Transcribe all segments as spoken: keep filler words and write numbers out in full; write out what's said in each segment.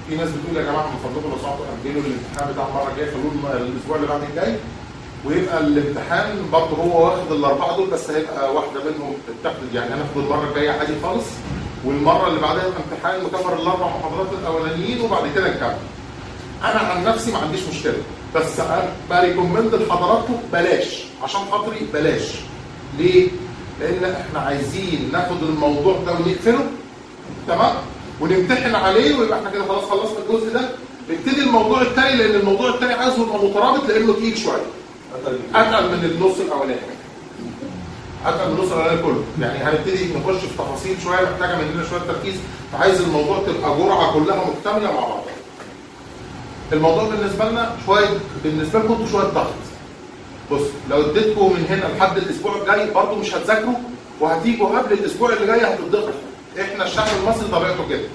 في ناس بتقول يا جماعه من فضلكم لو سمحتوا اجلوا الامتحان بتاع المره الجايه، خلوه الاسبوع اللي بعد الجاي، ويبقى الامتحان برضه هو واخد الاربعه دول بس هيبقى واحده منهم بتاخد، يعني هناخد المره الجايه عادي خالص، والمره اللي بعدها يبقى امتحان مكفر الاربع محاضرات الاولانيين وبعد كده نكمل. انا عن نفسي ما عنديش مشكله، بس بريكومند لحضراتكم بلاش، عشان خاطري بلاش. ليه؟ لان احنا عايزين ناخد الموضوع ده ونقفله تمام ونمتحن عليه ويبقى احنا كده خلاص خلصنا الجزء ده، نبتدي الموضوع الثاني، لان الموضوع الثاني عايزه يبقى مترابط لانه تقيل شويه. اتقل من النص الاولاني. اتقل من النص الاولاني كله، يعني هنبتدي نخش في تفاصيل شويه محتاجه مننا شويه تركيز، فعايز الموضوع تبقى جرعه كلها مكتمله مع بعض. الموضوع بالنسبه لنا شويه، بالنسبه لكم انتوا شويه ضغط. بص لو اديتكم من هنا لحد الاسبوع الجاي برضه مش هتذاكروا، وهتيجوا قبل الاسبوع اللي جاي هتتضغطوا. احنا الشعب المصري طبيعته كده.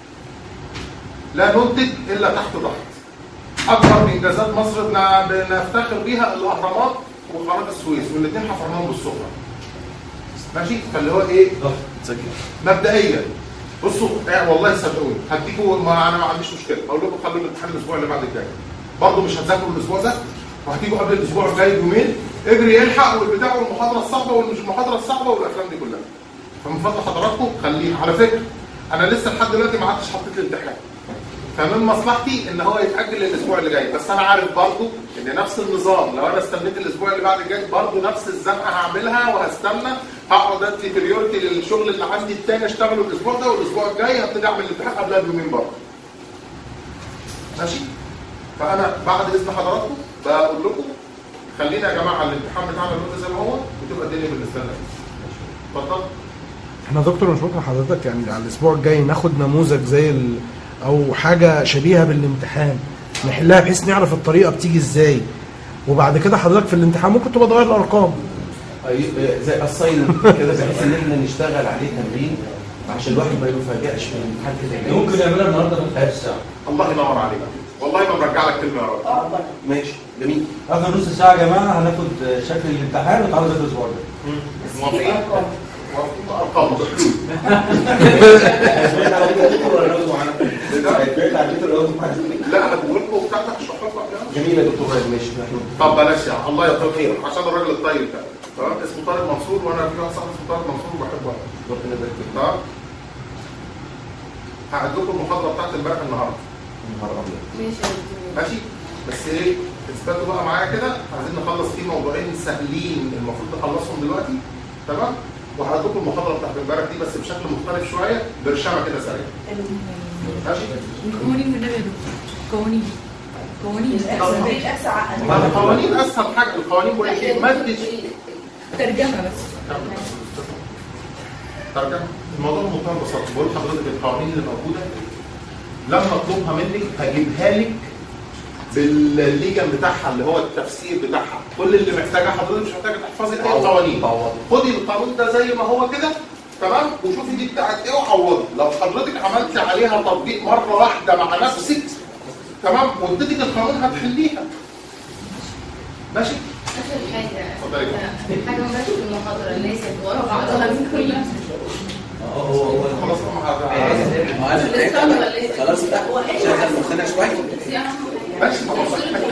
لا ننتج الا تحت ضغط. اكبر انجازات مصر بنفتخر بيها الاهرامات وقناه السويس، والاثنين حفرناهم بالسفره. ماشي؟ فاللي هو ايه؟ ضغط مبدئيا. بصوا يعني والله صدقوني هديكوا، ما انا ما عنديش مشكله، اقول لكم خلوا الامتحان الاسبوع اللي بعد الجاي. برضه مش هتذاكروا الاسبوع ده، وهتيجوا قبل الاسبوع الجاي بيومين، اجري يلحق والبتاع والمحاضره الصعبه والمش المحاضره الصعبه والافلام دي كلها. فمن فضل حضراتكم خليه، على فكره انا لسه لحد دلوقتي ما عدتش حطيت الامتحان. فمن مصلحتي ان هو يتاجل للاسبوع اللي جاي، بس انا عارف برضه ان نفس النظام لو انا استنيت الاسبوع اللي بعد الجاي برضه نفس الزنقه هعملها، وهستنى هقعد ادي بريورتي للشغل اللي عندي الثاني اشتغله الاسبوع ده، والاسبوع الجاي هبتدي اعمل الامتحان قبلها بيومين برضه. ماشي؟ فانا بعد اذن حضراتكم بقول لكم خلينا يا جماعه الامتحان بتاعنا نقول زي ما هو وتبقى الدنيا بالنسبه لنا. اتفضل. احنا دكتور مش ممكن حضرتك يعني على الاسبوع الجاي ناخد نموذج زي ال... او حاجه شبيهه بالامتحان نحلها بحيث نعرف الطريقه بتيجي ازاي، وبعد كده حضرتك في الامتحان ممكن تبقى تغير الارقام زي الصين كده، بحيث ان احنا نشتغل عليه تمرين عشان الواحد ما يفاجئش من الامتحان كده. ممكن نعملها النهارده في نص ساعه. الله ينور عليك، والله ما برجع لك كلمه يا راجل. اه ماشي جميل. اخر نص ساعه يا جماعه هناخد شكل الامتحان وتعالوا نذاكر الاسبوع ده. موافقين؟ ارقام بحلول. لا هتقول لكم بتاعتك اشرح لكم. جميل يا دكتور ماشي. طب بلاش يا الله يطول خيرك عشان الراجل الطيب ده تمام. اسمه طارق منصور، وانا في واحد صاحبي اسمه طارق منصور وبحبه انا. ربنا يبارك فيك. تمام. هعد لكم المحاضره بتاعت امبارح النهارده. نهار ابيض. ماشي ماشي؟ بس ايه؟ اثبتوا بقى معايا كده، عايزين نخلص فيه موضوعين سهلين المفروض نخلصهم دلوقتي تمام؟ وهعد لكم المحاضره بتاعت امبارح دي بس بشكل مختلف شويه برشامه كده سريع. ماشي؟ القوانين والنبي يا دكتور. قوانين قوانين القوانين اسهل حاجه. القوانين بقول لك ايه؟ ماده ترجمه بس. ترجمه. الموضوع بمنتهى البساطه، بقول لحضرتك القوانين اللي موجوده لما اطلبها منك هجيبها لك بالليجن بتاعها اللي هو التفسير بتاعها. كل اللي محتاجاه حضرتك مش محتاجه تحفظي اي قوانين. خدي القانون ده زي ما هو كده تمام، وشوفي دي بتاعت ايه وعوضي. لو حضرتك عملتي عليها تطبيق مره واحده مع نفسك تمام واديتك القانون هتحليها. ماشي؟ اخر حاجه اتفضلي. حاجه مباشره في المحاضره اللي هي ورا بعضها من كلها. هو هو خلاص خلاص شغل مخنا شويه. ماشي خلاص.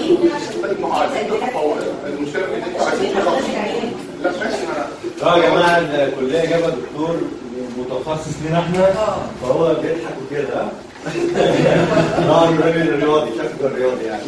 المشكله في ان عايزين لا ماشي. اه يا جماعه الكليه جابها دكتور متخصص لينا احنا فهو بيضحك وكده. اه الراجل الرياضي شكله الرياضي يعني.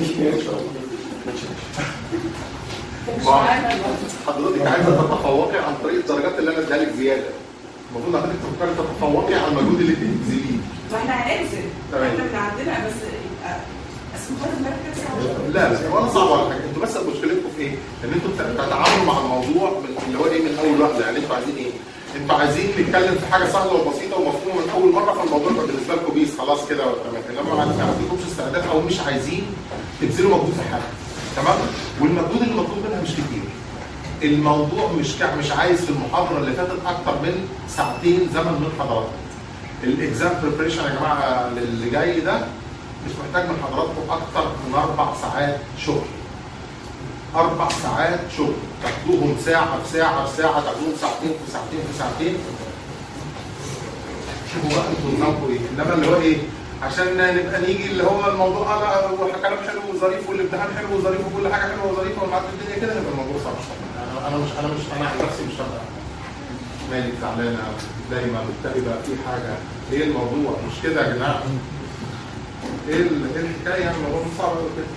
حضرتك عايزه تتفوقي عن طريق الدرجات اللي انا اديها لك زياده. المفروض حضرتك تفكري تتفوقي على المجهود اللي بتبذليه. ما احنا هننزل تمام. احنا من عندنا بس يبقى اسمه مجرد مركز. لا لا ولا صعب ولا حاجه. انتوا بس مشكلتكم في ايه؟ ان انتوا بتتعاملوا مع الموضوع من اللي هو ايه من اول واحده. يعني انتوا عايزين ايه؟ انتوا عايزين نتكلم في حاجه سهله وبسيطه ومفهومه من اول مره، فالموضوع يبقى بالنسبه لكم بيس خلاص كده تمام. انما ما عندكمش استعداد او مش عايزين تبذلوا مجهود في حاجه تمام. والمجهود اللي مطلوب منها مش كتير. الموضوع مش مش عايز في المحاضره اللي فاتت اكتر من ساعتين زمن من حضراتكم. الاكزام بريبريشن يا جماعه اللي جاي ده مش محتاج من حضراتكم اكتر من اربع ساعات شغل. اربع ساعات شغل تاخدوهم ساعه في ساعه في ساعه، تاخدوهم ساعتين في ساعتين في ساعتين. شوفوا بقى انتوا نظامكم ايه. انما اللي هو ايه؟ عشان نبقى نيجي اللي هو الموضوع اه كلام حلو وظريف والامتحان حلو وظريف وكل حاجه حلوه وظريفه ونعدي الدنيا كده، يبقى الموضوع صعب. انا انا مش انا مش انا عن نفسي مش هبقى مالي زعلانه دايما مكتئبه في حاجه. ايه الموضوع؟ مش كده يا جماعه؟ ايه ايه الحكايه؟ الموضوع مش صعب قوي كده.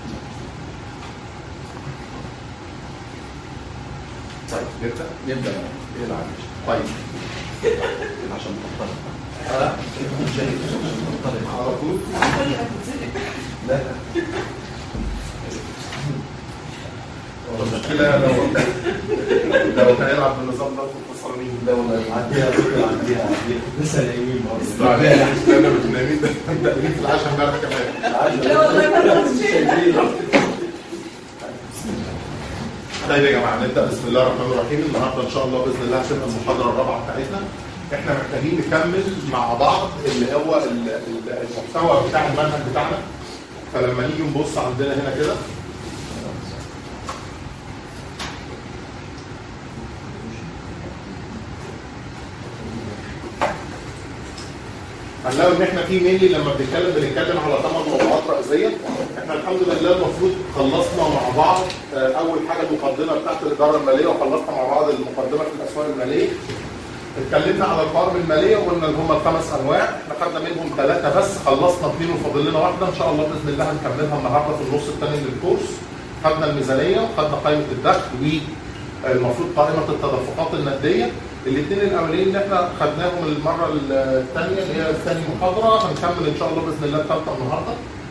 طيب نبدا نبدا ايه العمل؟ طيب عشان نختار اه مش شايف على طول لا لا المشكله لو لو كان يلعب بالنظام ده في التصاميم لا والله عديها بكره عديها عديها لسه نايمين برضه بعدين انا مش نايمين ده في العشاء امبارح كمان. لا والله ما كنتش شايفين. طيب يا جماعه نبدا بسم الله الرحمن الرحيم. النهارده ان شاء الله باذن الله هتبقى المحاضره الرابعه بتاعتنا. احنا محتاجين نكمل مع بعض اللي هو المحتوى بتاع المنهج بتاعنا. فلما نيجي نبص عندنا هنا كده هنلاقي ان احنا في مينلي لما بنتكلم بنتكلم على ثمان موضوعات رئيسيه. احنا الحمد لله المفروض خلصنا مع بعض اول حاجه المقدمه بتاعت الاداره الماليه، وخلصنا مع بعض المقدمه في الاسواق الماليه. اتكلمنا على القوائم الماليه وقلنا ان هم الخمس انواع، احنا خدنا منهم ثلاثه بس، خلصنا اثنين وفاضل لنا واحده ان شاء الله باذن الله هنكملها النهارده في النص الثاني من الكورس. خدنا الميزانيه وخدنا قائمه الدخل والمفروض قائمه التدفقات النقديه. الاثنين الاولين اللي احنا خدناهم المره الثانيه اللي هي ثاني محاضره، هنكمل ان شاء الله باذن الله الثالثه النهارده.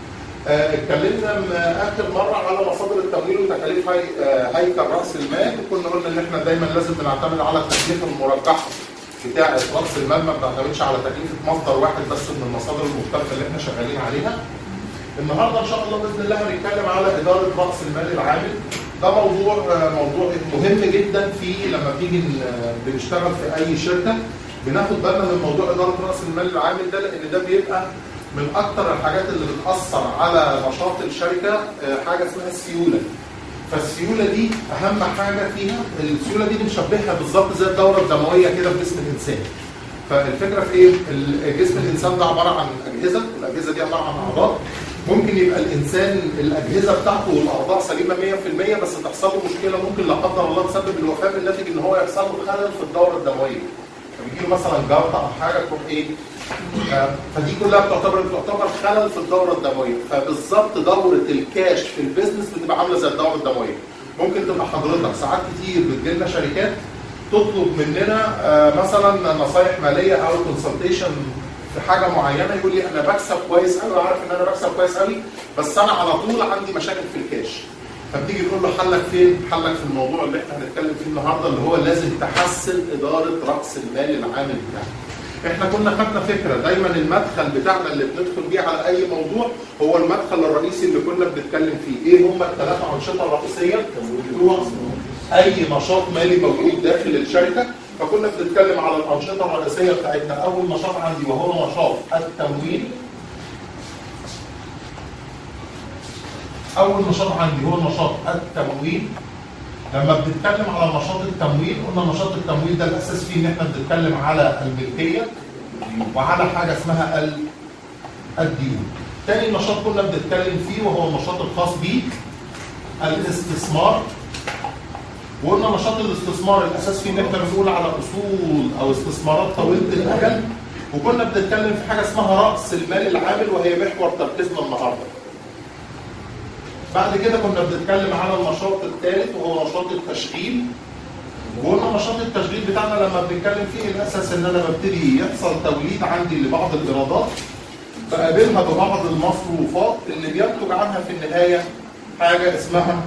اه اتكلمنا اخر مره على مصادر التمويل وتكاليف هي اه هيكل راس المال، وكنا قلنا ان احنا دايما لازم بنعتمد على التكلفه المرجحه بتاعه راس المال، ما بنعتمدش على تكلفه مصدر واحد بس من المصادر المختلفه اللي احنا شغالين عليها. النهارده ان شاء الله باذن الله هنتكلم على اداره راس المال العامل. ده موضوع موضوع مهم جدا في لما بنيجي بنشتغل في اي شركه بناخد بالنا من موضوع اداره راس المال العامل ده، لان ده بيبقى من اكثر الحاجات اللي بتاثر على نشاط الشركه حاجه اسمها السيوله. فالسيوله دي اهم حاجه فيها، السيوله دي بنشبهها بالظبط زي الدوره الدمويه كده في جسم الانسان. فالفكره في ايه؟ جسم الانسان ده عباره عن اجهزه، والاجهزه دي عباره عن اعضاء. ممكن يبقى الانسان الاجهزه بتاعته والاعضاء سليمه مية في المية بس تحصل له مشكله ممكن لا قدر الله تسبب الوفاه بالناتج ان هو يحصل له خلل في الدوره الدمويه. فبيجي له مثلا جلطه او حاجه تروح ايه؟ آه فدي كلها بتعتبر بتعتبر خلل في الدوره الدمويه. فبالظبط دوره الكاش في البيزنس بتبقى عامله زي الدوره الدمويه. ممكن تبقى حضرتك ساعات كتير بتجي لنا شركات تطلب مننا آه مثلا نصايح ماليه او كونسلتيشن في حاجه معينه، يقول لي انا بكسب كويس قوي، عارف ان انا بكسب كويس قوي، بس انا على طول عندي مشاكل في الكاش. فبتيجي تقول له حلك فين؟ حلك في الموضوع اللي احنا هنتكلم فيه النهارده اللي هو لازم تحسن اداره راس المال العامل بتاعك. احنا كنا خدنا فكره دايما المدخل بتاعنا اللي بندخل بيه على اي موضوع هو المدخل الرئيسي اللي كنا بنتكلم فيه. ايه هم الثلاثه انشطه الرئيسيه بتوع اي نشاط مالي موجود داخل الشركه؟ فكنا بنتكلم على الانشطه الرئيسيه بتاعتنا. اول نشاط عندي وهو نشاط التمويل. اول نشاط عندي هو نشاط التمويل. لما بنتكلم على نشاط التمويل قلنا نشاط التمويل ده الاساس فيه ان احنا بنتكلم على الملكيه وعلى حاجه اسمها الديون. تاني نشاط كنا بنتكلم فيه وهو النشاط الخاص بالاستثمار. وقلنا نشاط الاستثمار الاساس فيه ان احنا بنقول على اصول او استثمارات طويله الاجل. وكنا بنتكلم في حاجه اسمها راس المال العامل وهي محور تركيزنا النهارده. بعد كده كنا بنتكلم على النشاط الثالث وهو نشاط التشغيل. وقلنا نشاط التشغيل بتاعنا لما بنتكلم فيه الاساس ان انا ببتدي يحصل توليد عندي لبعض الايرادات بقابلها ببعض المصروفات اللي بينتج عنها في النهايه حاجه اسمها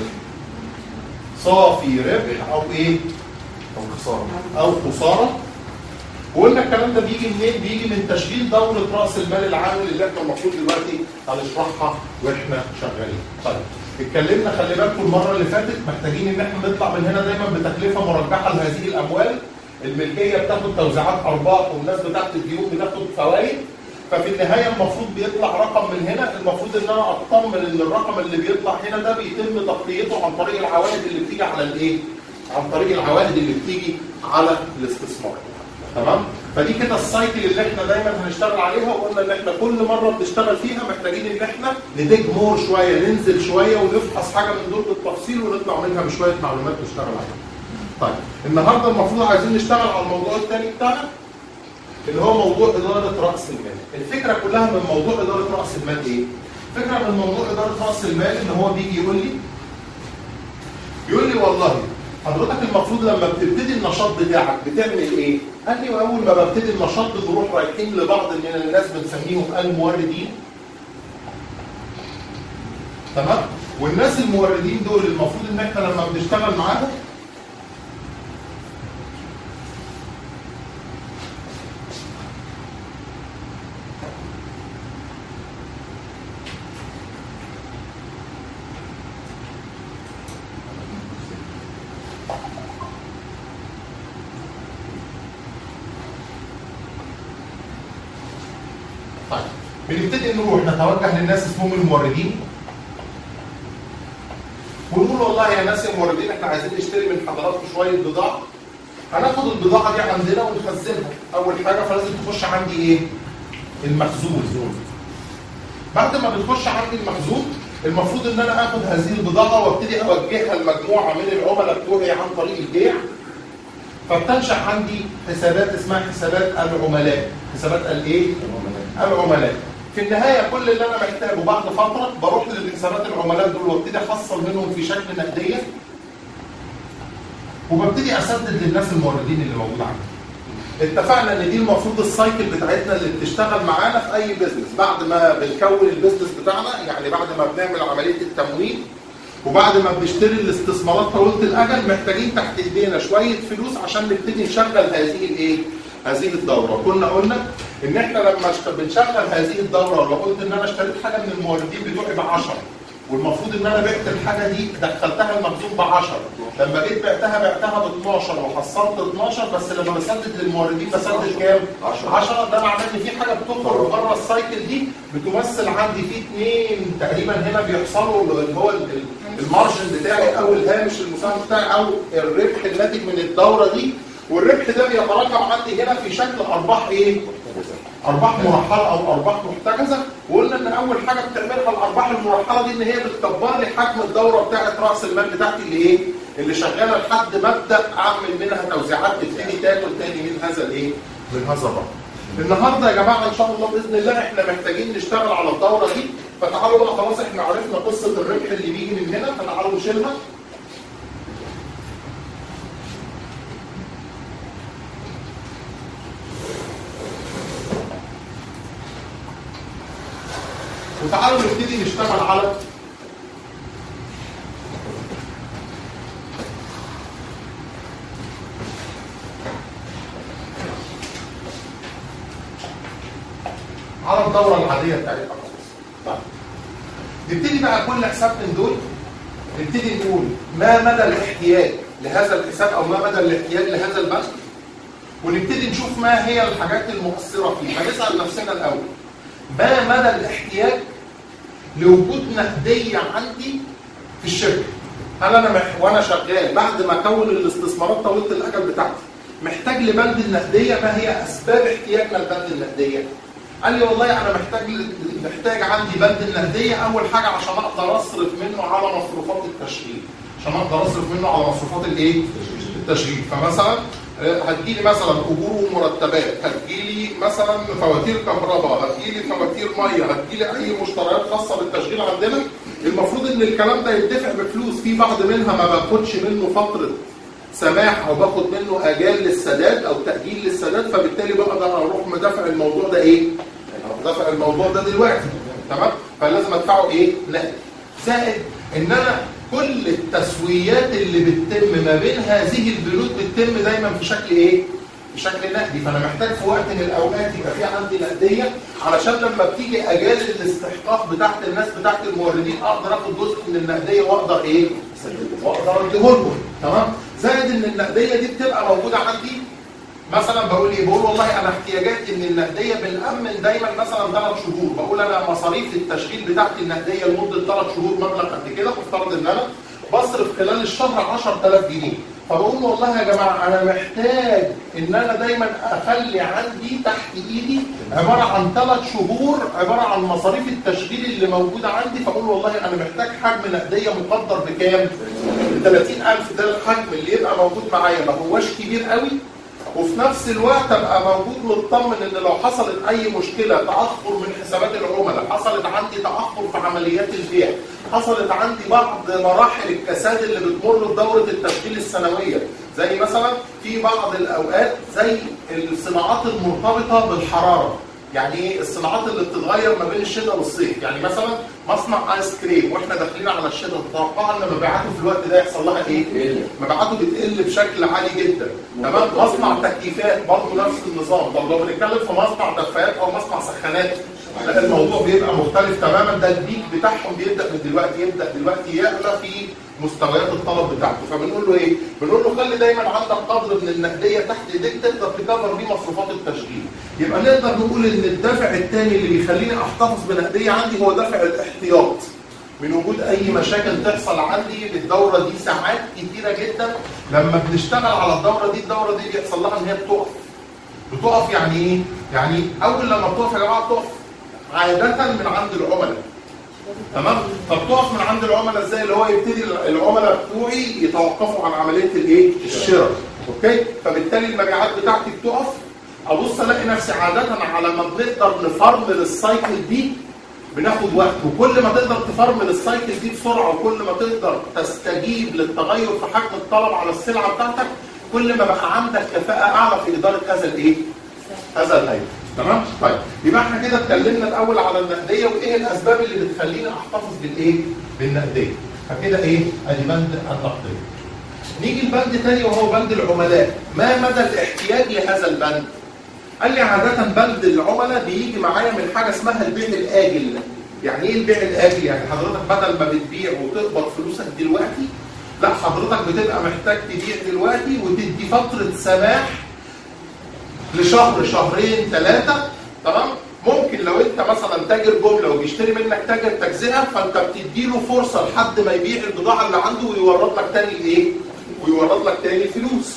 صافي ربح او ايه؟ او خساره او خساره. وقلنا الكلام ده بيجي منين؟ بيجي من تشغيل دوره راس المال العامل اللي احنا المفروض دلوقتي هنشرحها واحنا شغالين. طيب اتكلمنا خلي بالكم المره اللي فاتت محتاجين ان احنا نطلع من هنا دايما بتكلفه مرجحه لهذه الاموال. الملكيه بتاخد توزيعات ارباح والناس بتاعت الديون بتاخد فوائد. ففي النهايه المفروض بيطلع رقم من هنا، المفروض ان انا اطمن ان الرقم اللي بيطلع هنا ده بيتم تغطيته عن طريق العوائد اللي بتيجي على الايه؟ عن طريق العوائد اللي بتيجي على الاستثمار. تمام؟ فدي كده السايكل اللي احنا دايما هنشتغل عليها، وقلنا ان احنا كل مره بنشتغل فيها محتاجين ان احنا نديج مور شويه، ننزل شويه ونفحص حاجه من دول بالتفصيل ونطلع منها بشويه معلومات نشتغل عليها. طيب النهارده المفروض عايزين نشتغل على الموضوع الثاني بتاعنا اللي هو موضوع اداره راس المال. الفكره كلها من موضوع اداره راس المال ايه؟ الفكره من موضوع اداره راس المال ان هو بيجي يقول لي يقول لي والله حضرتك المفروض لما بتبتدي النشاط بتاعك بتعمل ايه؟ قال لي واول ما ببتدي النشاط بنروح رايحين لبعض من الناس بنسميهم الموردين. تمام؟ والناس الموردين دول المفروض ان احنا لما بنشتغل معاهم بنبتدي نروح نتوجه للناس اسمهم الموردين ونقول والله يا ناس الموردين احنا عايزين نشتري من حضراتكم شويه بضاعه، هناخد البضاعه دي عندنا ونخزنها. اول حاجه فلازم تخش عندي ايه؟ المخزون. بعد ما بتخش عندي المخزون المفروض ان انا اخد هذه البضاعه وابتدي اوجهها لمجموعه من العملاء بتوعي عن طريق البيع. فبتنشا عندي حسابات اسمها حسابات العملاء. حسابات الايه؟ العملاء. في النهايه كل اللي انا محتاجه بعد فتره بروح للحسابات العملاء دول وابتدي احصل منهم في شكل نقديه وببتدي اسدد للناس الموردين اللي موجود عندي. اتفقنا ان دي المفروض السايكل بتاعتنا اللي بتشتغل معانا في اي بزنس. بعد ما بنكون البزنس بتاعنا، يعني بعد ما بنعمل عمليه التمويل وبعد ما بنشتري الاستثمارات طويله الاجل، محتاجين تحت ايدينا شويه فلوس عشان نبتدي نشغل هذه الايه؟ هذه الدوره. كنا قلنا ان احنا لما بنشغل هذه الدوره، لو قلت ان انا اشتريت حاجه من الموردين بتوعي ب عشرة والمفروض ان انا بعت الحاجه دي دخلتها المخزون ب عشرة، لما جيت بعتها بعتها ب اتناشر وحصلت اتناشر، بس لما بسدد للموردين بسدد كام؟ عشرة. ده معناه ان في حاجه بتخرج بره السايكل دي بتمثل عندي في اثنين تقريبا هنا بيحصلوا اللي هو المارجن بتاعي او الهامش المساهم بتاعي او الربح الناتج من الدوره دي، والربح ده بيتراكم عندي هنا في شكل ارباح ايه؟ ارباح مرحله او ارباح محتجزه. وقلنا ان اول حاجه بتعملها الارباح المرحله دي ان هي بتكبر لي حجم الدوره بتاعه راس المال بتاعتي اللي ايه؟ اللي شغاله لحد ما ابدا اعمل منها توزيعات تبتدي تاكل تاني من هذا الايه؟ من هذا الرقم. النهارده يا جماعه ان شاء الله باذن الله احنا محتاجين نشتغل على الدوره دي. فتعالوا بقى خلاص احنا عرفنا قصه الربح اللي بيجي من هنا، فتعالوا نشيلها. وتعالوا نبتدي نشتغل على على الدورة العادية بتاعتها. طيب نبتدي بقى كل حساب من دول نبتدي نقول ما مدى الاحتياج لهذا الحساب او ما مدى الاحتياج لهذا البنك، ونبتدي نشوف ما هي الحاجات المؤثرة فيه. هنسأل نفسنا الأول ما مدى الاحتياج لوجود نقديه عندي في الشركه. هل انا مح... وانا شغال بعد ما اكون الاستثمارات طويله الاجل بتاعتي محتاج لبند النقديه؟ ما هي اسباب احتياجنا لبند النقديه؟ قال لي والله انا محتاج محتاج عندي بند النقديه اول حاجه عشان اقدر اصرف منه على مصروفات التشغيل، عشان اقدر اصرف منه على مصروفات الايه؟ التشغيل. فمثلا هتجيلي مثلا اجور ومرتبات، هتجيلي مثلا فواتير كهرباء، هتجيلي فواتير ميه، هتجيلي اي مشتريات خاصه بالتشغيل عندنا. المفروض ان الكلام ده يدفع بفلوس، في بعض منها ما باخدش منه فتره سماح او باخد منه اجال للسداد او تاجيل للسداد، فبالتالي بقدر اروح مدافع الموضوع ده ايه؟ مدافع الموضوع ده دلوقتي. تمام؟ فلازم ادفعه ايه؟ نقد. زائد ان انا كل التسويات اللي بتتم ما بين هذه البنود بتتم دايما في شكل ايه؟ في شكل نقدي. فانا محتاج في وقت من الاوقات يبقى في عندي نقديه علشان لما بتيجي اجال الاستحقاق بتاعت الناس بتاعت الموردين اقدر اخد جزء من النقديه واقدر ايه؟ واقدر اديه لهم. تمام؟ زائد ان النقديه دي بتبقى موجوده عندي مثلا بقول ايه؟ بقول والله انا احتياجاتي من النقديه بنأمن دايما مثلا ثلاث شهور، بقول انا مصاريف التشغيل بتاعتي النقديه لمده ثلاث شهور مبلغ قد كده، مفترض ان انا بصرف خلال الشهر عشرة آلاف جنيه، فبقول والله يا جماعه انا محتاج ان انا دايما اخلي عندي تحت ايدي عباره عن ثلاث شهور عباره عن مصاريف التشغيل اللي موجوده عندي، فاقول والله انا محتاج حجم نقديه مقدر بكام؟ ب ثلاثين ألف. ده الحجم اللي يبقى موجود معايا، ما هواش كبير قوي، وفي نفس الوقت ابقى موجود مطمن ان لو حصلت اي مشكله، تاخر من حسابات العملاء، حصلت عندي تاخر في عمليات البيع، حصلت عندي بعض مراحل الكساد اللي بتمر بدوره التشغيل السنويه، زي مثلا في بعض الاوقات زي الصناعات المرتبطه بالحراره. يعني ايه الصناعات اللي بتتغير ما بين الشتاء والصيف؟ يعني مثلا مصنع ايس كريم واحنا داخلين على الشتاء، تتوقع ان مبيعاته في الوقت ده يحصل لها ايه؟ مبيعاته بتقل بشكل عالي جدا. تمام؟ مصنع تكييفات برضه نفس النظام. طب لو بنتكلم في مصنع دفايات او مصنع سخانات، لا الموضوع بيبقى مختلف تماما. ده البيك بتاعهم بيبدا من دلوقتي، يبدا دلوقتي يعلى في مستويات الطلب بتاعته. فبنقول له ايه؟ بنقول له خلي دايما عندك قدر من النقديه تحت ايديك تقدر تكفر بيه مصروفات التشغيل. يبقى نقدر نقول ان الدافع الثاني اللي بيخليني احتفظ بنقديه عندي هو دافع الاحتياط من وجود اي مشاكل تحصل عندي. الدوره دي ساعات كتيره جدا لما بنشتغل على الدوره دي، الدوره دي بيحصل لها ان هي بتقف. بتقف يعني ايه؟ يعني اول لما بتقف يا جماعه بتقف عاده من عند العملاء. تمام؟ فبتقف من عند العملاء ازاي؟ اللي هو يبتدي العملاء بتوعي يتوقفوا عن عمليه الايه؟ الشراء. اوكي؟ فبالتالي المبيعات بتاعتي بتقف. ابص الاقي نفسي عاده على ما بنقدر نفرمل السايكل دي بناخد وقت، وكل ما تقدر تفرمل السايكل دي بسرعه وكل ما تقدر تستجيب للتغير في حجم الطلب على السلعه بتاعتك، كل ما بقى عندك كفاءه اعلى في اداره هذا الايه؟ هذا الهيئه. تمام؟ طيب يبقى احنا كده اتكلمنا الاول على النقديه وايه الاسباب اللي بتخليني احتفظ بالايه؟ بالنقديه. فكده ايه؟ ادي بند التقدير. نيجي لبند ثاني وهو بند العملاء. ما مدى الاحتياج لهذا البند؟ قال لي عاده بند العملاء بيجي معايا من حاجه اسمها البيع الاجل. يعني ايه البيع الاجل؟ يعني حضرتك بدل ما بتبيع وتقبض فلوسك دلوقتي، لا حضرتك بتبقى محتاج تبيع دلوقتي وتدي فتره سماح لشهر شهرين ثلاثه. تمام؟ ممكن لو انت مثلا تاجر جمله وبيشتري منك تاجر تجزئه، فانت بتديله فرصه لحد ما يبيع البضاعه اللي عنده ويورد لك تاني الايه؟ ويورد لك تاني الفلوس.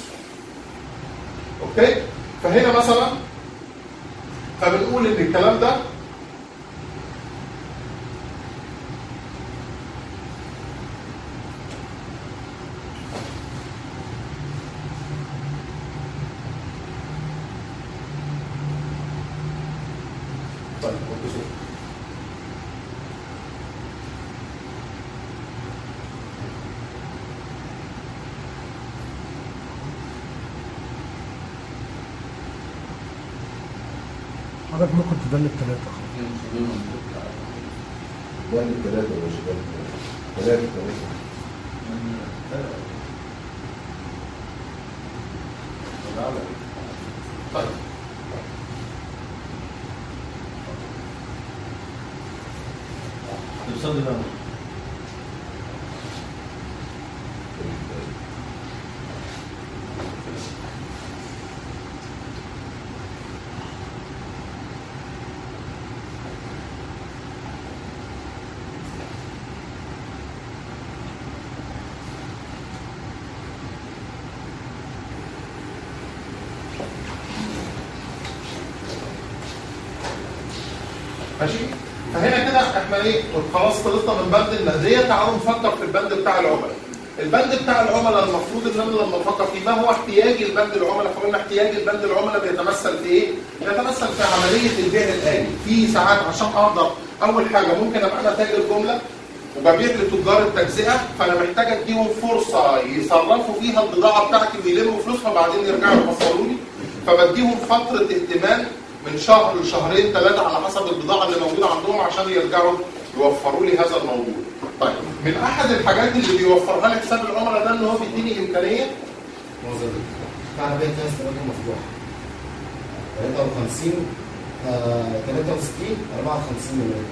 اوكي؟ فهنا مثلا فبنقول ان الكلام ده طيب حضرتك ممكن تدلل ثلاثة. دلل ثلاثة يا شباب. ثلاثة ثلاثة. طيب تصدق ده ماشي؟ فهنا كده احنا ايه؟ خلاص خلصنا من بند النقديه. تعالوا نفكر في البند بتاع العملاء. البند بتاع العملاء المفروض ان انا لما افكر فيه ما هو احتياجي البند العملاء؟ فقلنا احتياجي البند العملاء بيتمثل في ايه؟ بيتمثل في عمليه البيع الآلي. في ساعات عشان اقدر اول حاجه ممكن ابقى انا تاجر جمله وببيع لتجار التجزئه، فانا محتاج اديهم فرصه يصرفوا فيها البضاعه بتاعتي ويلموا فلوسها وبعدين يرجعوا يفصلوا لي. فبديهم فتره ائتمان من شهر لشهرين ثلاثه على حسب البضاعه اللي موجوده عندهم عشان يرجعوا يوفروا لي هذا الموضوع. طيب من احد الحاجات اللي بيوفرها لي حساب العملاء ده ان هو بيديني امكانيه بتاع بيت ناس ثلاثة مفتوحة ثلاثة وخمسين ثلاثة وستين أربعة وخمسين مليون.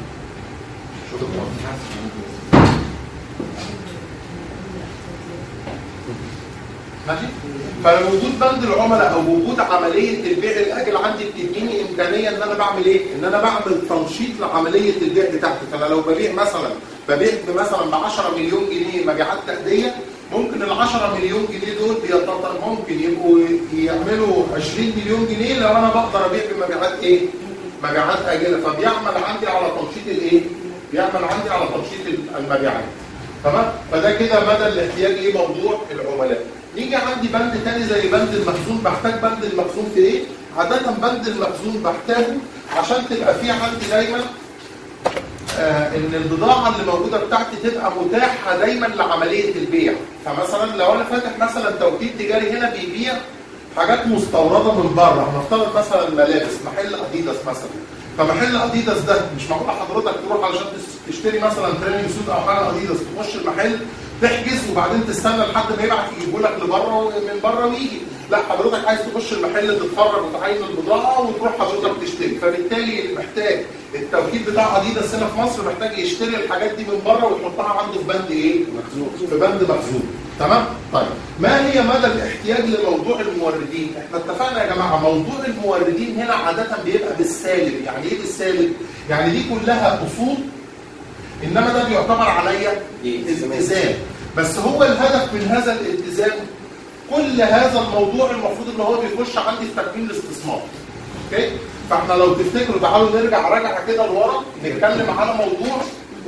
ماشي؟ فوجود بند العملاء او وجود عمليه البيع الاجل عندي بتديني امكانيه ان انا بعمل ايه؟ ان انا بعمل تنشيط لعمليه البيع بتاعتي. فانا لو ببيع مثلا ببيع مثلا ب عشرة مليون جنيه مبيعات تأدية، ممكن ال عشرة مليون جنيه دول بيتطلب ممكن يبقوا يعملوا عشرين مليون جنيه لو انا بقدر ابيع بمبيعات ايه؟ مبيعات آجلة، فبيعمل عندي على تنشيط الايه؟ بيعمل عندي على تنشيط المبيعات. تمام؟ فده كده مدى الاحتياج ايه موضوع العملاء. نيجي عندي بند تاني زي بند المخزون، بحتاج بند المخزون في ايه؟ عادة بند المخزون بحتاجه عشان تبقى في عندي دايما آه ان البضاعة اللي موجودة بتاعتي تبقى متاحة دايما لعملية البيع. فمثلا لو انا فاتح مثلا توكيل تجاري هنا بيبيع حاجات مستوردة من بره، هنفترض مثلا ملابس، محل اديداس مثلا، فمحل اديداس ده مش معقول حضرتك تروح علشان تشتري مثلا تريننج سوت او حاجه اديداس تخش المحل تحجز وبعدين تستنى لحد ما يبعت يجيبوا لك لبره من بره ويجي، لا حضرتك عايز تخش المحل تتفرج وتعاين البضاعه وتروح حضرتك تشتري، فبالتالي محتاج التوكيل بتاع اديداس هنا في مصر محتاج يشتري الحاجات دي من بره ويحطها عنده في بند ايه؟ مخزون، في بند مخزون. تمام؟ طيب ما هي مدى الاحتياج لموضوع الموردين؟ احنا اتفقنا يا جماعه موضوع الموردين هنا عاده بيبقى بالسالب، يعني ايه بالسالب؟ يعني دي كلها اصول انما ده بيعتبر عليا التزام، بس هو الهدف من هذا الالتزام كل هذا الموضوع المفروض ان هو بيخش عندي في تكوين الاستثمار. اوكي؟ فاحنا لو تفتكروا تعالوا نرجع راجعه كده لورا نتكلم على موضوع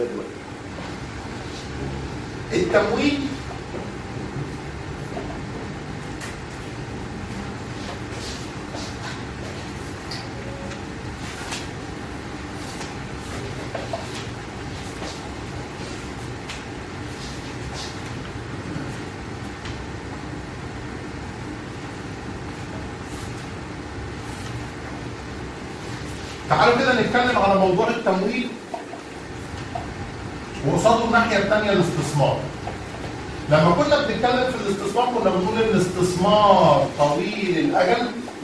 التمويل. تعالوا كده نتكلم على موضوع التمويل وقصاده الناحيه الثانيه الاستثمار. لما كنا بنتكلم في الاستثمار كنا بنقول ان الاستثمار طويل الاجل،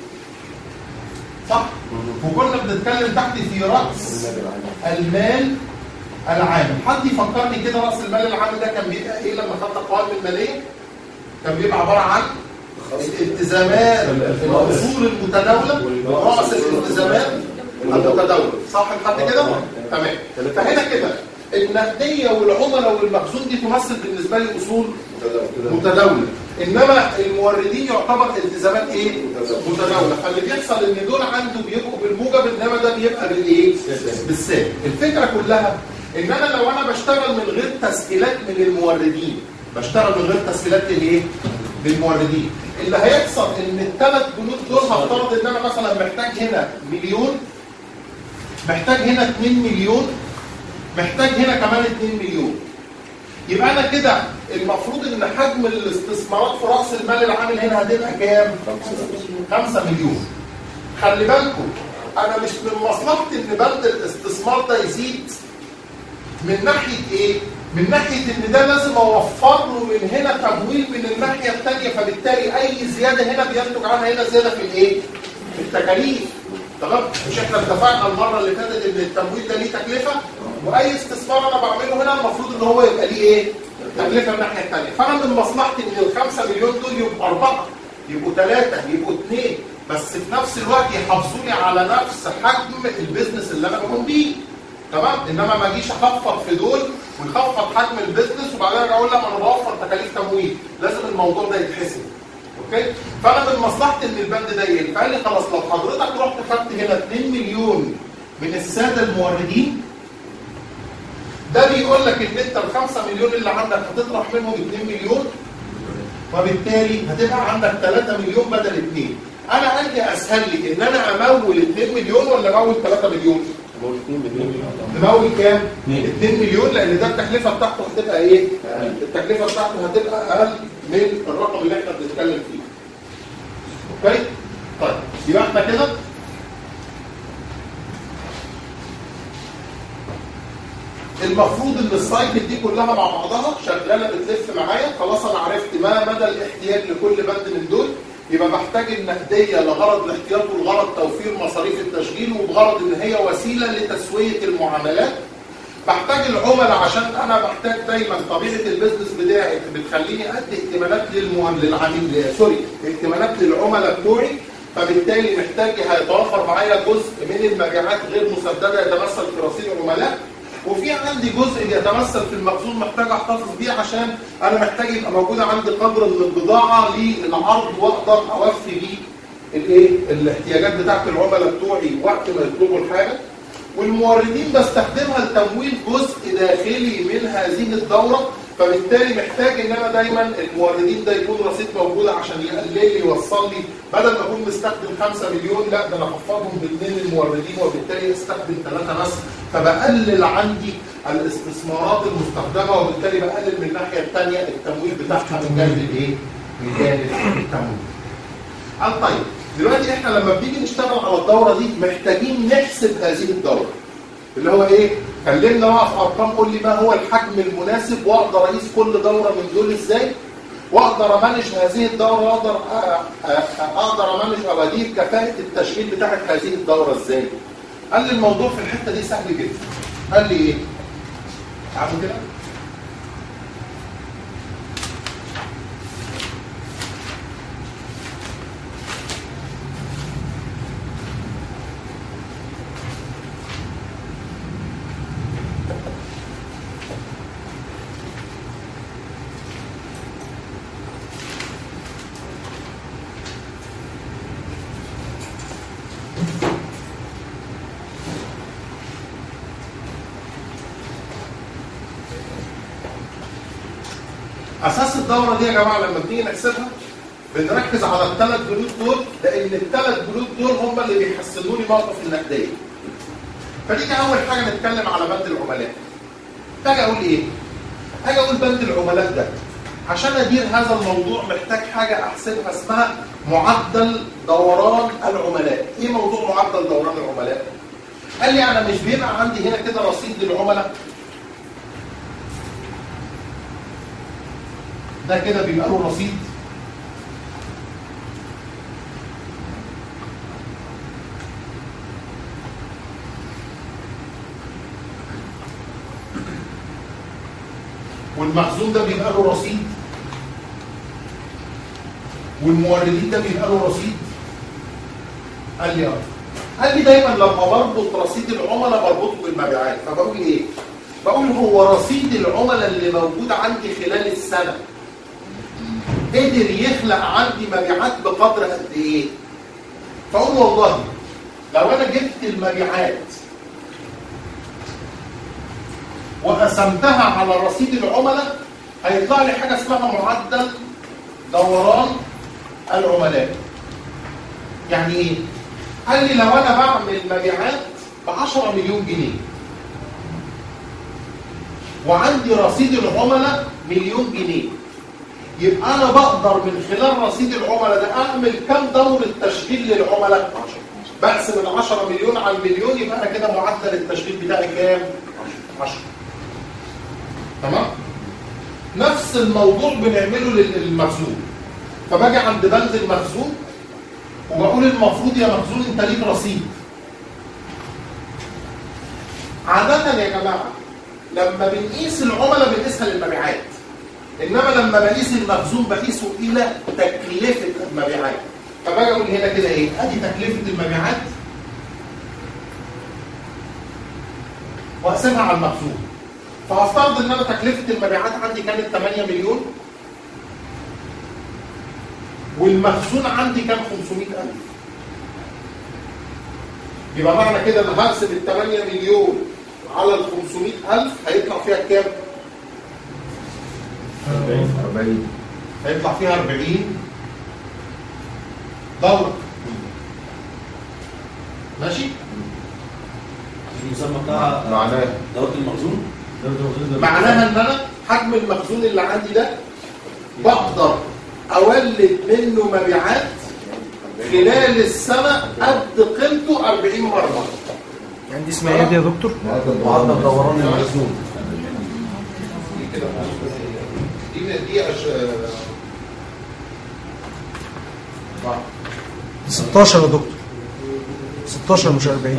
صح؟ وكنا بنتكلم تحت في راس المال العام. حد يفكرني كده راس المال العام ده كان بيبقى ايه لما خدت القوائم الماليه؟ كان بيبقى عباره عن الالتزامات الاصول المتداوله ورأس الالتزامات المتداوله، صح لحد كده؟ تمام. فهنا كده النقديه والعملاء والمخزون دي تمثل بالنسبه لي اصول متداوله، انما الموردين يعتبر التزامات ايه؟ متداوله، فاللي بيحصل ان دول عنده بيبقوا بالموجب انما ده بيبقى بالايه؟ بالسالب. الفكره كلها ان انا لو انا بشتغل من غير تسهيلات من الموردين، بشتغل من غير تسهيلات للايه؟ للموردين، اللي هيحصل ان الثلاث بنود دول هفترض ان انا مثلا محتاج هنا مليون، محتاج هنا اتنين مليون، محتاج هنا كمان اتنين مليون. يبقى انا كده المفروض ان حجم الاستثمارات في راس المال العامل هنا هتبقى كام؟ خمسة مليون. خلي بالكم انا مش من مصلحتي ان بند الاستثمار ده يزيد من ناحيه ايه؟ من ناحيه ان ده لازم اوفر له من هنا تمويل من الناحيه الثانيه، فبالتالي اي زياده هنا بينتج عنها هنا زياده في الايه؟ في التكاليف. تمام؟ مش احنا اتفقنا المره اللي فاتت ان التمويل ده ليه تكلفه؟ واي استثمار انا بعمله هنا المفروض ان هو يبقى ليه ايه؟ تكلفه من الناحيه الثانيه، فانا من مصلحتي ان الخمسة مليون دول يبقوا اربعه، يبقوا ثلاثه، يبقوا اثنين، بس في نفس الوقت يحافظوني على نفس حجم البيزنس اللي انا بقوم بيه. تمام؟ انما ما اجيش اخفض في دول ويخفض حجم البيزنس وبعدين اقول لك انا بوفر تكاليف تمويل، لازم الموضوع ده يتحسب. اوكي؟ فانا من مصلحتي ان البند ده يقل، فقال لي خلاص لو حضرتك رحت خدت هنا اتنين مليون من الساده الموردين، ده بيقول لك ان انت الخمسة مليون اللي عندك هتطرح منهم اتنين مليون، وبالتالي هتبقى عندك ثلاثة مليون بدل اتنين. انا عندي اسهل لي ان انا امول اتنين مليون ولا امول ثلاثة مليون؟ امول اتنين مليون. امول كام؟ اتنين مليون، لان ده التكلفه بتاعته هتبقى ايه؟ التكلفه بتاعته هتبقى اقل من الرقم اللي احنا بنتكلم فيه. اوكي؟ طيب يبقى احنا كده المفروض ان السايكل دي كلها مع بعضها شغاله بتلف معايا. خلاص انا عرفت ما مدى الاحتياج لكل بند من دول، يبقى بحتاج النقديه لغرض الاحتياط والغرض توفير مصاريف التشغيل وبغرض ان هي وسيله لتسويه المعاملات. بحتاج العملاء عشان انا بحتاج دايما طبيعه البيزنس بتاعي بتخليني ادي ائتمانات للمهم للعميل سوري ائتمانات للعملاء بتوعي، فبالتالي محتاج هيتوفر معايا جزء من المبيعات غير مسدده يتمثل في رصيد عملاء. وفي عندي جزء بيتمثل في المخزون محتاج احتفظ بيه عشان انا محتاج يبقى موجود عندي قدر من البضاعه للعرض واقدر اوفي بيه الايه الاحتياجات بتاعت العملاء بتوعي وقت ما يطلبوا الحاجه. والموردين بستخدمها لتمويل جزء داخلي من هذه الدوره، فبالتالي محتاج ان انا دايما الموردين ده يكون رصيد موجود عشان يقلل لي يوصل لي، بدل ما اكون مستخدم خمسة مليون لا ده انا هخفضهم باثنين للموردين وبالتالي استخدم ثلاثه بس، فبقلل عندي الاستثمارات المستخدمه وبالتالي بقلل من الناحيه الثانيه التمويل بتاعها من جانب الايه؟ من جانب التمويل. قال طيب دلوقتي احنا لما بنيجي نشتغل على الدوره دي محتاجين نحسب هذه الدوره. اللي هو ايه؟ كلمنا بقى في ارقام، قول لي ما هو الحجم المناسب واقدر اقيس كل دوره من دول ازاي؟ واقدر امانج هذه الدوره واقدر اقدر امانج او ادير كفاءه التشغيل بتاعت هذه الدوره ازاي؟ قال لي الموضوع في الحته دي سهل جدا. قال لي ايه؟ تعالوا كده. اساس الدوره دي يا جماعه لما بنيجي نحسبها بنركز على الثلاث بنود دول، لان الثلاث بنود دول هم اللي بيحسنوا لي موقف النقديه. فنيجي اول حاجه نتكلم على بند العملاء. اجي اقول ايه؟ اجي اقول بند العملاء ده عشان ادير هذا الموضوع محتاج حاجه احسبها اسمها معدل دوران العملاء. ايه موضوع معدل دوران العملاء؟ قال لي انا مش بيبقى عندي هنا كده رصيد للعملاء، ده كده بيبقى له رصيد، والمخزون ده بيبقى له رصيد، والموردين ده بيبقى له رصيد. قال لي اه قال لي دايما لما بربط رصيد العملاء بربطه بالمبيعات، فبقول ايه؟ بقول هو رصيد العملاء اللي موجود عندي خلال السنه قدر يخلق عندي مبيعات بقدر قد ايه؟ فاقول والله لو انا جبت المبيعات وقسمتها على رصيد العملاء هيطلع لي حاجه اسمها معدل دوران العملاء. يعني ايه؟ قال لي لو انا بعمل مبيعات ب عشرة مليون جنيه وعندي رصيد العملاء مليون جنيه، يبقى انا بقدر من خلال رصيد العملاء ده اعمل كم دورة تشغيل للعملاء؟ بقسم ال عشرة مليون على المليون يبقى انا كده معدل التشغيل بتاعي كام؟ عشرة. تمام؟ نفس الموضوع بنعمله للمخزون. فباجي عند بند المخزون وبقول المفروض يا مخزون انت ليك رصيد. عادة يا جماعه لما بنقيس العملاء بنقيسها للمبيعات، انما لما بقيس المخزون بقيسه الى تكلفه المبيعات. فباجي اقول هنا كده ايه؟ ادي تكلفه المبيعات واقسمها على المخزون. فافترض ان انا تكلفه المبيعات عندي كانت ثمانية مليون والمخزون عندي كان خمسمائة ألف. يبقى معنى كده ان هقسم ال ثمانية مليون على ال خمسمائة ألف هيطلع فيها كام؟ أربعين. هيطلع فيها أربعين دورة. ماشي؟ المسمى بتاع معناه دورة المخزون. معناها ان انا حجم المخزون اللي عندي ده بقدر اولد منه مبيعات خلال السنه قد قيمته أربعين مره. يعني دي اسمها ايه دي يا دكتور؟ معدل دوران المخزون. دي كده دي دي أش... ستاشر يا دكتور. ستاشر مش أربعين.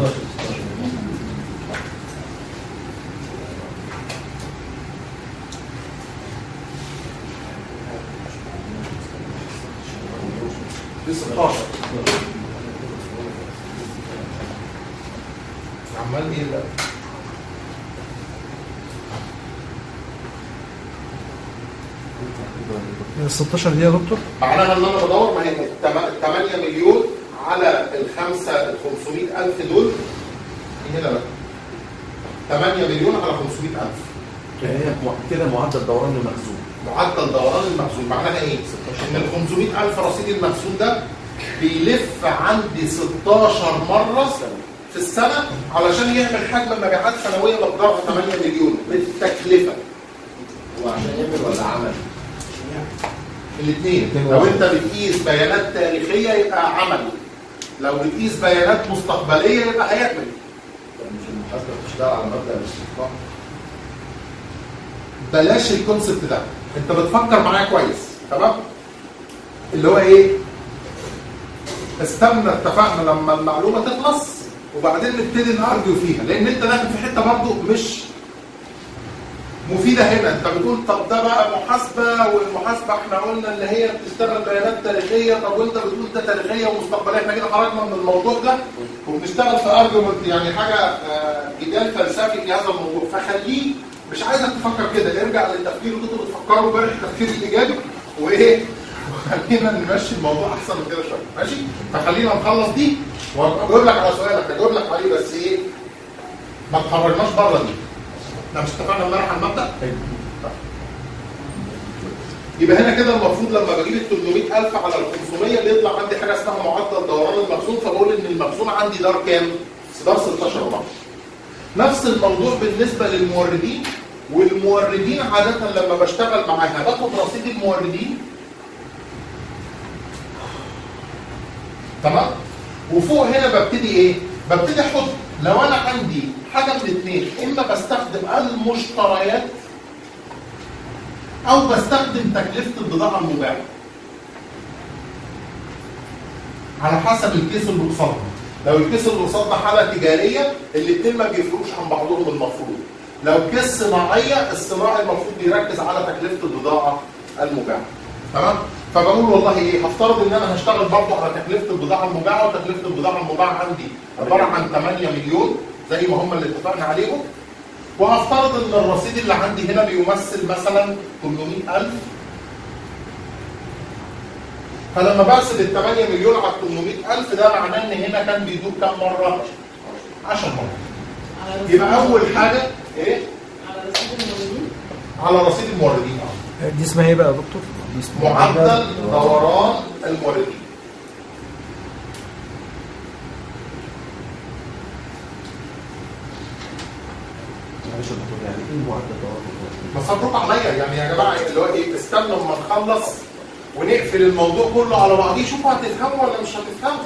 دي ستاشر. عمال ايه بقى؟ ال ستاشر دي يا دكتور؟ معناها ان انا بدور، ما هي ال ثمانية مليون على الخمسه ال خمسمائة ألف دول هنا بقى ثمانية مليون على خمسمائة ألف. هي كده معدل دوران المخزون. معدل دوران المخزون معناها ايه؟ ان ال خمسمائة ألف رصيد المخزون ده بيلف عندي ستاشر مره في السنه علشان يعمل حجم مبيعات سنويه مقدارها ثمانية مليون بالتكلفه. وعشان يعمل ولا عمل؟ الاثنين. لو انت بتقيس بيانات تاريخيه يبقى عمل، لو بتقيس بيانات مستقبليه يبقى هيعمل. مش المحاسبه بتشتغل على مبدا الاستثمار؟ بلاش الكونسبت ده، انت بتفكر معايا كويس، تمام؟ اللي هو ايه؟ استنى اتفقنا لما المعلومه تخلص وبعدين نبتدي نارجو فيها، لان انت داخل في حته برضه مش مفيده هنا. انت بتقول طب ده بقى محاسبه، والمحاسبه احنا قلنا اللي هي بتشتغل بيانات تاريخيه، طب وانت بتقول ده تاريخيه ومستقبليه، احنا كده خرجنا من الموضوع ده وبنشتغل في ارجيومنت، يعني حاجه جدال فلسفي في هذا الموضوع. فخليه، مش عايزك تفكر كده، ارجع للتفكير اللي كنتوا بتفكروا امبارح، التفكير الايجابي، وايه؟ وخلينا نمشي الموضوع احسن من كده شويه، ماشي؟ فخلينا نخلص دي وهجاوب لك على سؤالك، هجاوب لك عليه، بس ايه؟ ما تخرجناش بره دي. احنا مش اتفقنا امبارح على المبدا؟ يبقى هنا كده المفروض لما بجيب ال ثمانمائة ألف على ال خمسمائة بيطلع عندي حاجه اسمها معدل دوران المخزون، فبقول ان المخزون عندي دار كام؟ دار ستاشر مره. نفس الموضوع بالنسبه للموردين، والموردين عاده لما بشتغل معاها باخد رصيد الموردين، تمام؟ وفوق هنا ببتدي ايه؟ ببتدي احط، لو انا عندي حاجه من الاثنين، اما بستخدم المشتريات او بستخدم تكلفه البضاعه المباعه على حسب الكيس اللي قصادها. لو الكيس اللي قصادنا حاله تجاريه الاثنين ما بيفرقوش عن بعضهم المفروض. لو كيس صناعيه، الصناعي المفروض بيركز على تكلفه البضاعه المباعه، تمام؟ فبقول والله ايه، هفترض ان انا هشتغل برضه على تكلفه البضاعه المباعه، وتكلفه البضاعه المباعه عندي عباره عن ثمانية مليون زي ما هم اللي اتفقنا عليهم، وهفترض ان الرصيد اللي عندي هنا بيمثل مثلا ثمانمائة ألف. فلما بقسم ال ثمانية مليون على ثمانمائة ألف ده معناه ان هنا كان بيدور كام مره؟ عشر مرات. يبقى اول حاجه ايه؟ على رصيد الموردين. على رصيد الموردين. اه دي اسمها ايه بقى يا دكتور؟ معدل دوران الموردين. معلش يا دكتور، يعني ايه معدل دوران المخزون؟ بس مبروك عليا، يعني يا جماعه اللي هو ايه، استنوا لما نخلص ونقفل الموضوع كله على بعضيه، شوفوا هتفهموا ولا مش هتفهموا.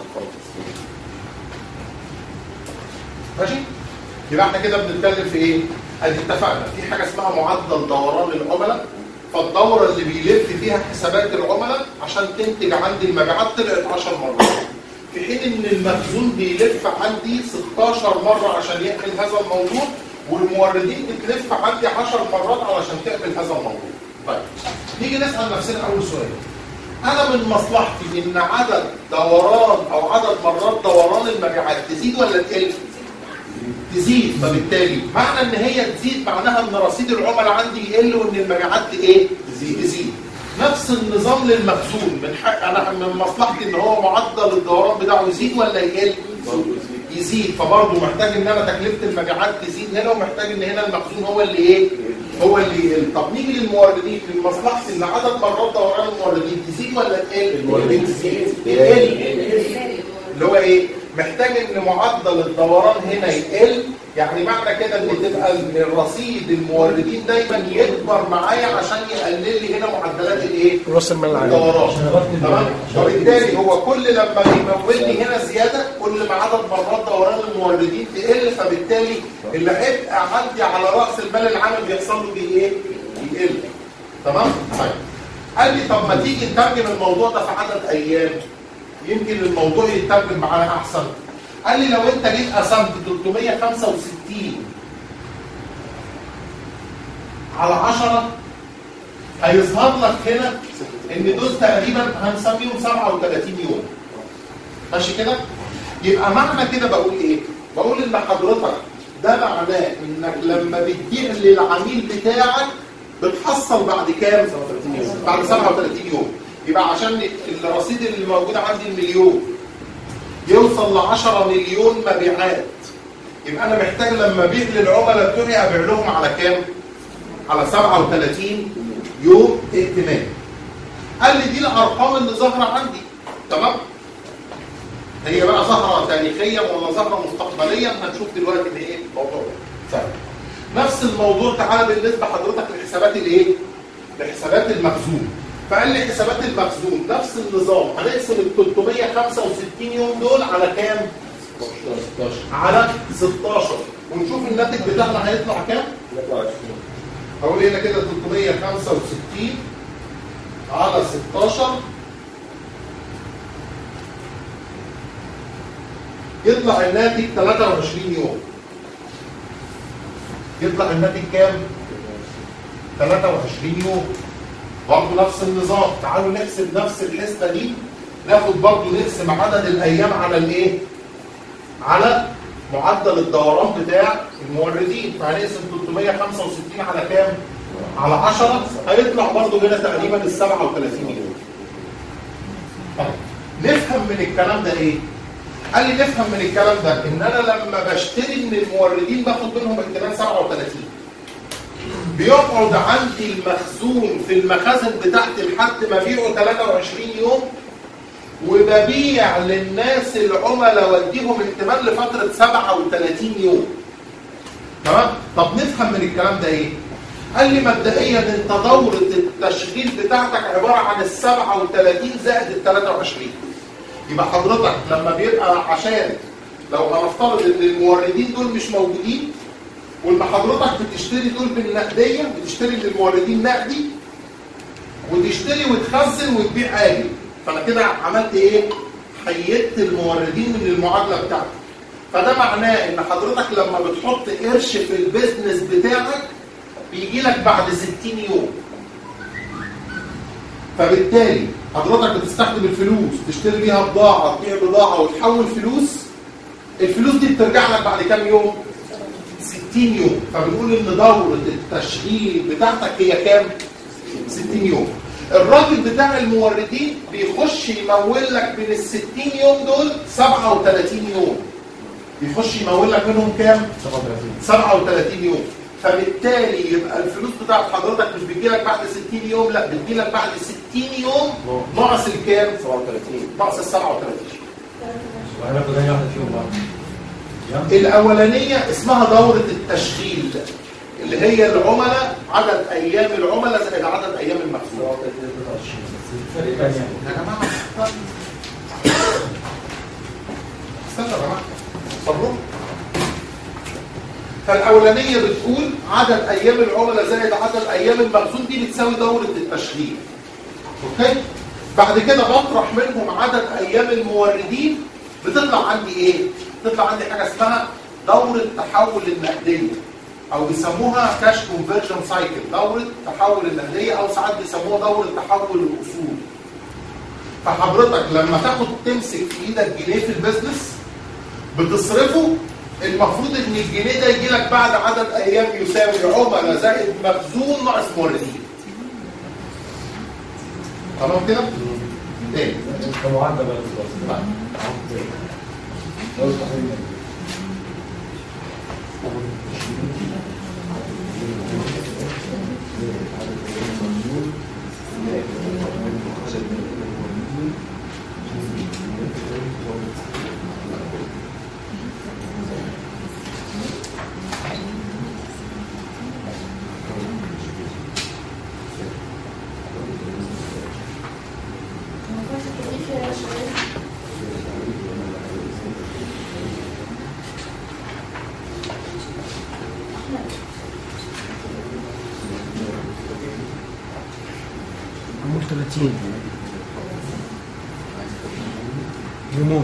ماشي؟ يبقى احنا كده بنتكلم في ايه؟ ادي اتفقنا في حاجه اسمها معدل دوران العملاء، فالدوره اللي بيلف فيها حسابات العملاء عشان تنتج عندي المبيعات طلعت عشر مرات، في حين ان المخزون بيلف عندي ستاشر مره عشان يعمل هذا الموضوع، والموردين بتلف عندي عشر مرات علشان تعمل هذا الموضوع. طيب نيجي نسال نفسنا اول سؤال، انا من مصلحتي ان عدد دوران او عدد مرات دوران المبيعات تزيد ولا تقل؟ تزيد. فبالتالي معنى ان هي تزيد معناها ان رصيد العملاء عندي يقل وان المبيعات ايه؟ تزيد. تزيد. نفس النظام للمخزون، من حق انا من مصلحتي ان هو معدل الدوران بتاعه يزيد ولا يقل؟ يزيد. فبرضه محتاج ان انا تكلفه المبيعات تزيد هنا، ومحتاج ان هنا المخزون هو اللي ايه؟ هو اللي يقل. طب نيجي للموردين، من مصلحتي ان عدد مرات دوران الموردين تزيد ولا تقل؟ الموردين تزيد. تقل. اللي هو ايه؟ محتاج ان معدل الدوران هنا يقل، يعني معنى كده ان تبقى الرصيد الموردين دايما يكبر معايا عشان يقلل لي هنا معدلات الايه؟ راس المال العالي. الدوران. تمام؟ وبالتالي هو كل لما بيمول لي هنا زياده، كل ما عدد مرات دوران الموردين تقل، فبالتالي اللي هيبقى عندي على راس المال العام بيحصل له بايه؟ يقل. تمام؟ طيب. قال لي طب ما تيجي نترجم الموضوع ده في عدد ايام، يمكن الموضوع يترجم معانا احسن. قال لي لو انت جيت قسمت ثلاثمائة وخمسة وستين على عشرة هيظهر لك هنا ان دول تقريبا هنسميهم سبعة وثلاثين يوم. ماشي كده؟ يبقى معنى كده بقول ايه؟ بقول ان حضرتك ده معناه انك لما بتبيع للعميل بتاعك بتحصل بعد كام؟ بعد سبعة وثلاثين يوم. يبقى عشان الرصيد اللي موجود عندي المليون يوصل ل عشرة مليون مبيعات، يبقى انا محتاج لما ابيع للعملاء بتوعي ابيع لهم على كام؟ على سبعة وثلاثين يوم ائتمان. قال لي دي الارقام اللي ظاهره عندي، تمام؟ هي بقى ظاهره تاريخيا ولا ظاهره مستقبليا؟ هنشوف دلوقتي ان ايه الموضوع ده. نفس الموضوع تعالى بالنسبه حضرتك لحسابات الايه؟ لحسابات المخزون. فقال لي حسابات المخزون نفس النظام، هنقسم ال ثلاثمية وخمسة وستين يوم دول على كام؟ ستاشر. على ستاشر ونشوف الناتج بتاعنا هيطلع كام؟ هقول هنا كده ثلاثمية وخمسة وستين على ستاشر يطلع الناتج ثلاثة وعشرين يوم. يطلع الناتج كام؟ ثلاثة وعشرين يوم. برضه نفس النظام، تعالوا نحسب نفس الحسبه دي، ناخد برضه نقسم عدد الايام على الايه؟ على معدل الدوران بتاع الموردين، فهنقسم ثلاثمية وخمسة وستين على كام؟ على عشرة، هيطلع برضه هنا تقريبا ال سبعة وثلاثين يوم. نفهم من الكلام ده ايه؟ قال لي نفهم من الكلام ده ان انا لما بشتري من الموردين باخد منهم ائتمان سبعة وثلاثين. بيقعد عندي المخزون في المخازن بتاعتي لحد ما ابيعه ثلاثة وعشرين يوم، وببيع للناس العملاء واديهم ائتمان لفتره سبعة وثلاثين يوم. تمام؟ طب نفهم من الكلام ده ايه؟ قال لي مبدئيا انت دوره التشغيل بتاعتك عباره عن ال سبعة وثلاثين زائد ال ثلاثة وعشرين. يبقى حضرتك لما بيبقى عشان لو هنفترض ان الموردين دول مش موجودين وان حضرتك بتشتري دول بالنقديه، بتشتري للموردين نقدي وتشتري وتخزن وتبيع آجل، فانا كده عملت ايه؟ حيدت الموردين من المعادله بتاعتك. فده معناه ان حضرتك لما بتحط قرش في البيزنس بتاعك بيجي لك بعد ستين يوم. فبالتالي حضرتك بتستخدم الفلوس تشتري بيها بضاعه، تبيع بضاعه وتحول فلوس، الفلوس دي بترجع لك بعد كام يوم؟ ستين يوم. فبنقول ان دوره التشغيل بتاعتك هي كام؟ ستين يوم. الراجل بتاع الموردين بيخش يمول لك من ال ستين يوم دول سبعة وثلاثين يوم. بيخش يمول لك منهم كام؟ سبعة وثلاثين يوم. فبالتالي يبقى الفلوس بتاعت حضرتك مش بتجي لك بعد ستين يوم، لا بتجي لك بعد ستين يوم ناقص الكام؟ سبعة وثلاثين. ناقص ال سبعة وثلاثين. وهناخد اي واحده فيهم بقى. الأولانية اسمها دورة التشغيل اللي هي العملاء، عدد أيام العملاء زائد عدد أيام المخزون. يا جماعة استنى يا جماعة صبروا. فالأولانية بتقول عدد أيام العملاء زائد عدد أيام المخزون، دي بتساوي دورة التشغيل. أوكي؟ بعد كده بطرح منهم عدد أيام الموردين، بتطلع عندي إيه؟ تطلع عندي حاجه اسمها دوره تحول النقديه، او بيسموها كاش كونفرجن سايكل، دوره تحول النقديه، او ساعات بيسموها دوره تحول الاصول. فحضرتك لما تاخد تمسك في ايدك جنيه في البيزنس بتصرفه، المفروض ان الجنيه ده يجي لك بعد عدد ايام يساوي عملاء زائد مخزون ناقص موردين. تمام كده؟ تاني كمعدل بقى. عمود ثلاثين ريموت.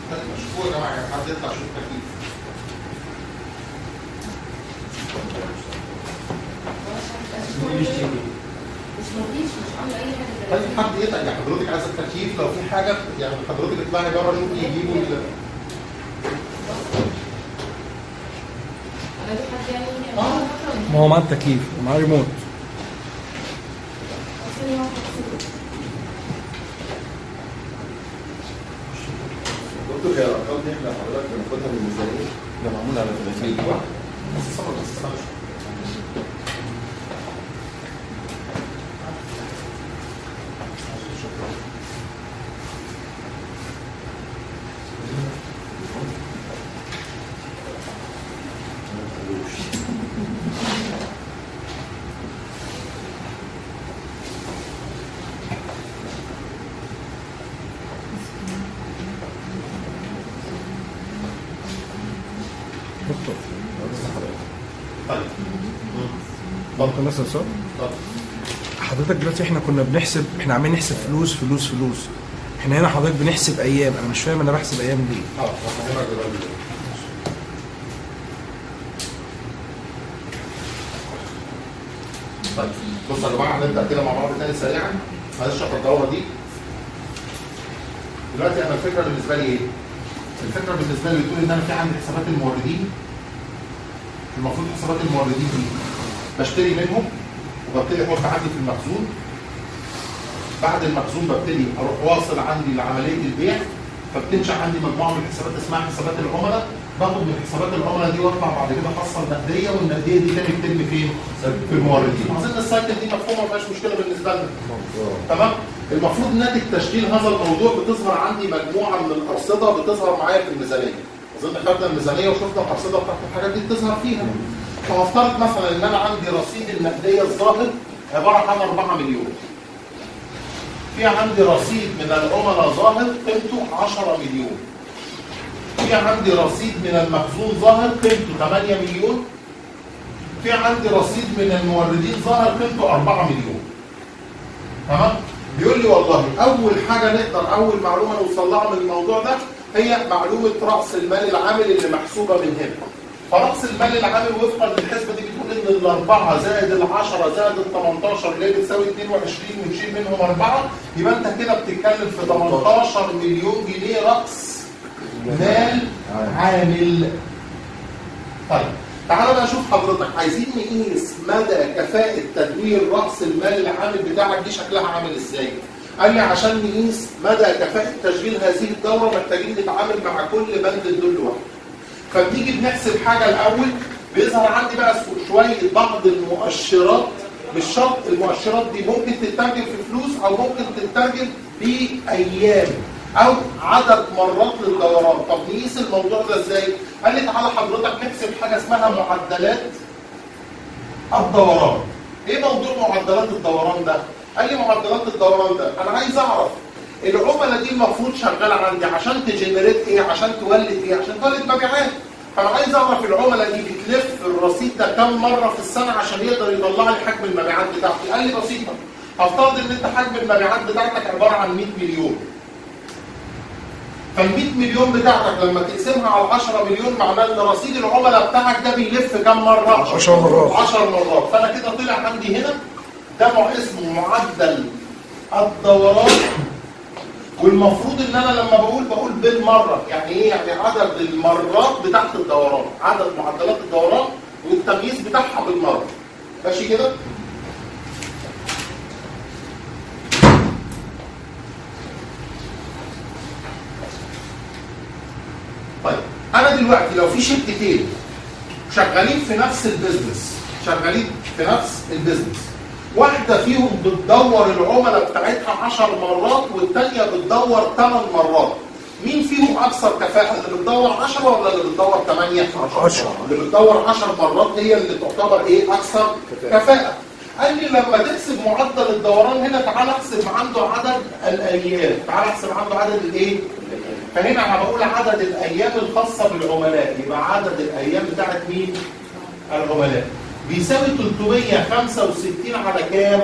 مشكور يا جماعه، يعني حد يطلع يشوف تكليف. مش مفيش مش عامله اي حاجه. طيب حد يطلع، يعني حضرتك عايزه التكييف لو في حاجه، يعني حضرتك اطلعي بره شوفي يجيبوا ال انا في حد يعني آه. ما هو معاه التكييف ومعاه ريموت. دكتور هي الارقام دي احنا حضرتك بناخدها من الميزانيه؟ ده معمول على ثلاثين ايوه بس صبر بس معلش. دكتور طيب ممكن مثلا سؤال؟ طب حضرتك دلوقتي احنا كنا بنحسب، احنا عمالين نحسب فلوس فلوس فلوس، احنا هنا حضرتك بنحسب ايام، انا مش فاهم انا بحسب ايام ليه؟ اه هفهمك دلوقتي. طيب بصوا يا جماعه هنبدا كده مع بعض تاني سريعا. هنشرح الدوره دي. دلوقتي انا الفكره بالنسبه لي ايه؟ الفكره بالنسبه لي بتقول ان انا في عندي حسابات الموردين. المفروض حسابات الموردين دي بشتري منهم وببتدي احط عندي في المخزون. بعد المخزون ببتدي اروح واصل عندي لعمليه البيع، فبتنشا عندي مجموعه من الحسابات اسمها حسابات العملاء. باخد من حسابات العملاء دي واطلع بعد كده احصل نقديه، والنقديه دي تاني بتتم فين؟ في الموردين. اظن السايكل دي مفهومه ما فيهاش مشكله بالنسبه لنا. تمام؟ المفروض ناتج تشغيل هذا الموضوع بتظهر عندي مجموعه من الارصده بتظهر معايا في الميزانيه. اظن خدنا الميزانيه وشفنا الارصده بتاعت الحاجات دي بتظهر فيها. فهفترض مثلا ان انا عندي رصيد النقديه الظاهر عباره عن أربعة مليون. في عندي رصيد من العملاء ظاهر قيمته عشرة مليون. في عندي رصيد من المخزون ظاهر قيمته ثمانية مليون. في عندي رصيد من الموردين ظاهر قيمته أربعة مليون. تمام؟ بيقول لي والله اول حاجه نقدر، اول معلومه نوصل لها من الموضوع ده هي معلومه راس المال العامل اللي محسوبه من هنا. فرأس المال العامل وفقا للحسبه دي بتقول ان الاربعه زائد العشره زائد ال تمنتاشر اللي هي بتساوي اتنين وعشرين ونشيل منهم اربعه، يبقى انت كده بتتكلم في تمنتاشر مليون جنيه رأس مال عامل. طيب تعالى بقى شوف حضرتك، عايزين نقيس مدى كفاءة تدوير رأس المال العامل بتاعك دي شكلها عامل ازاي؟ قال لي عشان نقيس مدى كفاءة تشغيل هذه الدورة محتاجين نتعامل مع كل بند الدول لوحده. فبنيجي بنحسب حاجة الأول، بيظهر عندي بقى شوية بعض المؤشرات. مش شرط المؤشرات دي ممكن تترجم في فلوس أو ممكن تترجم بأيام أو عدد مرات للدوران. طب نقيس الموضوع ده ازاي؟ قال لي تعالى حضرتك نحسب حاجة اسمها معدلات الدوران. ايه موضوع معدلات الدوران ده؟ قال لي معدلات الدوران ده انا عايز اعرف العملاء دي المفروض شغاله عندي عشان تجنريت ايه؟ عشان تولد ايه؟ عشان تولد مبيعات. فانا عايز اعرف العملاء دي بتلف الرصيد ده كم مره في السنه عشان يقدر يطلع لي حجم المبيعات بتاعتي. قال لي بسيطه، هفترض ان انت حجم المبيعات بتاعتك عباره عن مية مليون. فال مية مليون بتاعتك لما تقسمها على عشرة مليون معناه ان رصيد العملاء بتاعك ده بيلف كم مره؟ عشر مرات. عشر مرات. فانا كده طلع عندي هنا ده اسمه معدل الدوران. والمفروض ان انا لما بقول بقول بالمره، يعني ايه؟ يعني عدد المرات بتاعت الدوران، عدد معدلات الدوران والتمييز بتاعها بالمره. ماشي كده؟ طيب انا دلوقتي لو في شركتين شغالين في نفس البيزنس، شغالين في نفس البيزنس، واحده فيهم بتدور العملاء بتاعتها عشر مرات والثانيه بتدور ثمان مرات، مين فيهم اكثر كفاءه؟ اللي بتدور عشرة ولا اللي بتدور ثمانية؟ عشرة. اللي بتدور عشر مرات هي اللي تعتبر ايه؟ اكثر كفاءه. قال لي لما تحسب معدل الدوران هنا تعال احسب عنده عدد الايام، تعال احسب عنده عدد الايه؟ فهنا انا بقول عدد الايام الخاصه بالعملاء، يبقى عدد الايام بتاعت مين؟ العملاء. بيساوي تلتمية وخمسة وستين على كام؟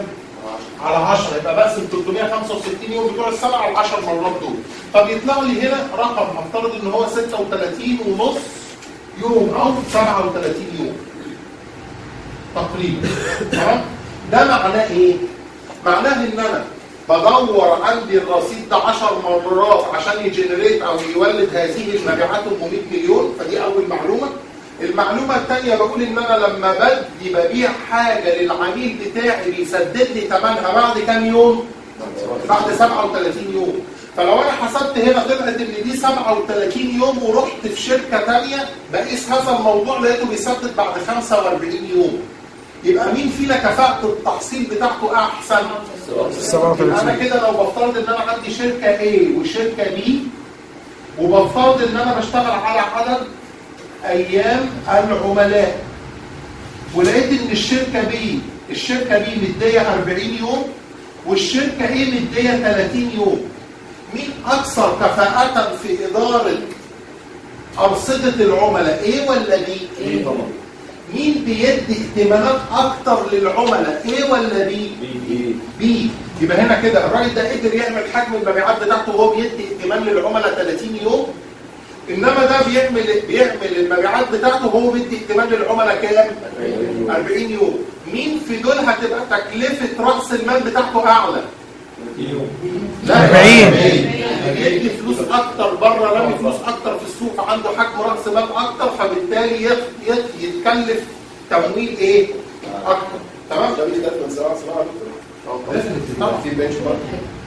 على عشرة، يبقى بقسم ثلاثمية وخمسة وستين يوم بتوع السنه على العشر مرات دول، فبيطلع لي هنا رقم هفترض ان هو ستة وثلاثين ونص يوم او سبعة وثلاثين يوم تقريبا. تمام؟ ده معناه ايه؟ معناه ان انا بدور عندي الرصيد ده عشر مرات عشان يجنريت او يولد هذه المبيعات أربعمية مليون، فدي اول معلومه. المعلومه الثانيه بقول ان انا لما بدي ببيع حاجه للعميل بتاعي بيسدد لي ثمنها بعد كام يوم؟ بعد سبعة وثلاثين يوم. فلو انا حسبت هنا طلعت ان دي سبعة وثلاثين يوم ورحت في شركه ثانيه بقيس هذا الموضوع لقيته بيسدد بعد خمسة وأربعين يوم. يبقى مين فينا كفاءة التحصيل بتاعته احسن؟ سبعة وثلاثين. انا كده لو بفترض ان انا عندي شركه A وشركه B وبفترض ان انا بشتغل على عدد ايام العملاء، ولقيت ان الشركه B الشركه B مديه أربعين يوم والشركه A مديه ثلاثين يوم، مين اكثر كفاءة في اداره ارصده العملاء A ولا B؟ ايه طبعا. مين بيدي اهتمامات اكتر للعملاء A ولا B؟ B. يبقى هنا كده الراجل ده قدر يعمل حجم المبيعات بتاعته وهو بيدي اهتمام للعملاء ثلاثين يوم، انما ده بيعمل بيعمل المبيعات بتاعته وهو بيدي اهتمام للعملاء كام؟ أربعين يوم. مين في دول هتبقى تكلفه راس المال بتاعته اعلى؟ لا أربعين. بيدي فلوس اكتر بره، رامي فلوس اكتر في السوق، فعنده حجم راس مال اكتر، فبالتالي يت- يت- يتكلف تمويل ايه؟ اكتر. تمام؟ ده بيختلف من سنه لسنه. طبعا. في بنش مارك.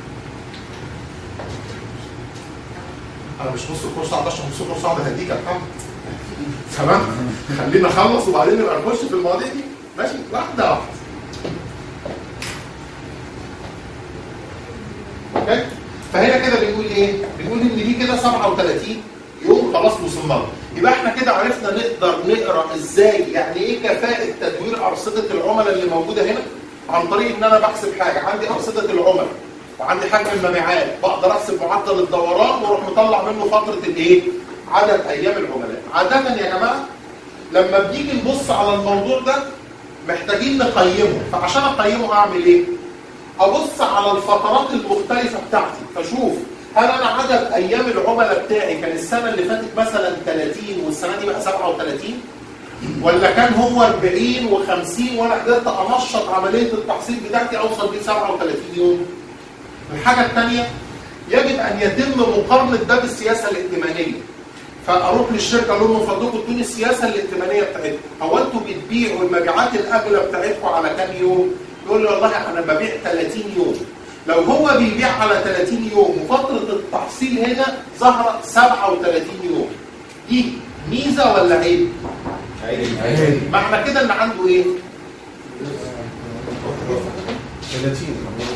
انا مش نص الكورس قاعد اشرح نص الكورس قاعد هديك ارقام. تمام؟ خلينا نخلص وبعدين نبقى نخش في المواضيع دي. ماشي؟ واحده واحده. اوكي؟ فهنا كده بنقول ايه؟ بنقول ان دي كده سبعة وثلاثين يوم خلاص وصلنا له. يبقى احنا كده عرفنا نقدر نقرا ازاي يعني ايه كفاءه تدوير ارصده العملاء اللي موجوده هنا عن طريق ان انا بحسب حاجه، عندي ارصده العملاء وعندي حجم المبيعات، بقدر احسب معدل الدوران واروح مطلع منه فتره الايه؟ عدد ايام العملاء. عاده يا جماعه لما بنيجي نبص على الموضوع ده محتاجين نقيمه، فعشان اقيمه اعمل ايه؟ ابص على الفترات المختلفه بتاعتي، فاشوف هل انا عدد ايام العملاء بتاعي كان السنه اللي فاتت مثلا ثلاثين والسنه دي بقى سبعة وثلاثين، ولا كان هو أربعين وخمسين وانا قدرت انشط عمليه التحصيل بتاعتي اوصل ل سبعة وثلاثين يوم. الحاجه الثانيه يجب ان يتم مقارنه ده بالسياسه الائتمانيه. فاروح للشركه اقول لهم فضلكم ادوني السياسه الائتمانيه بتاعتكم، هو انتوا بتبيعوا المبيعات الاغلى بتاعتكم على كام يوم؟ يقول لي والله انا ببيع ثلاثين يوم. لو هو بيبيع على ثلاثين يوم وفتره التحصيل هنا ظهرت سبعة وثلاثين يوم، دي ميزه ولا عيب؟ عيب. معنى كده ان عنده ايه؟ ثلاثين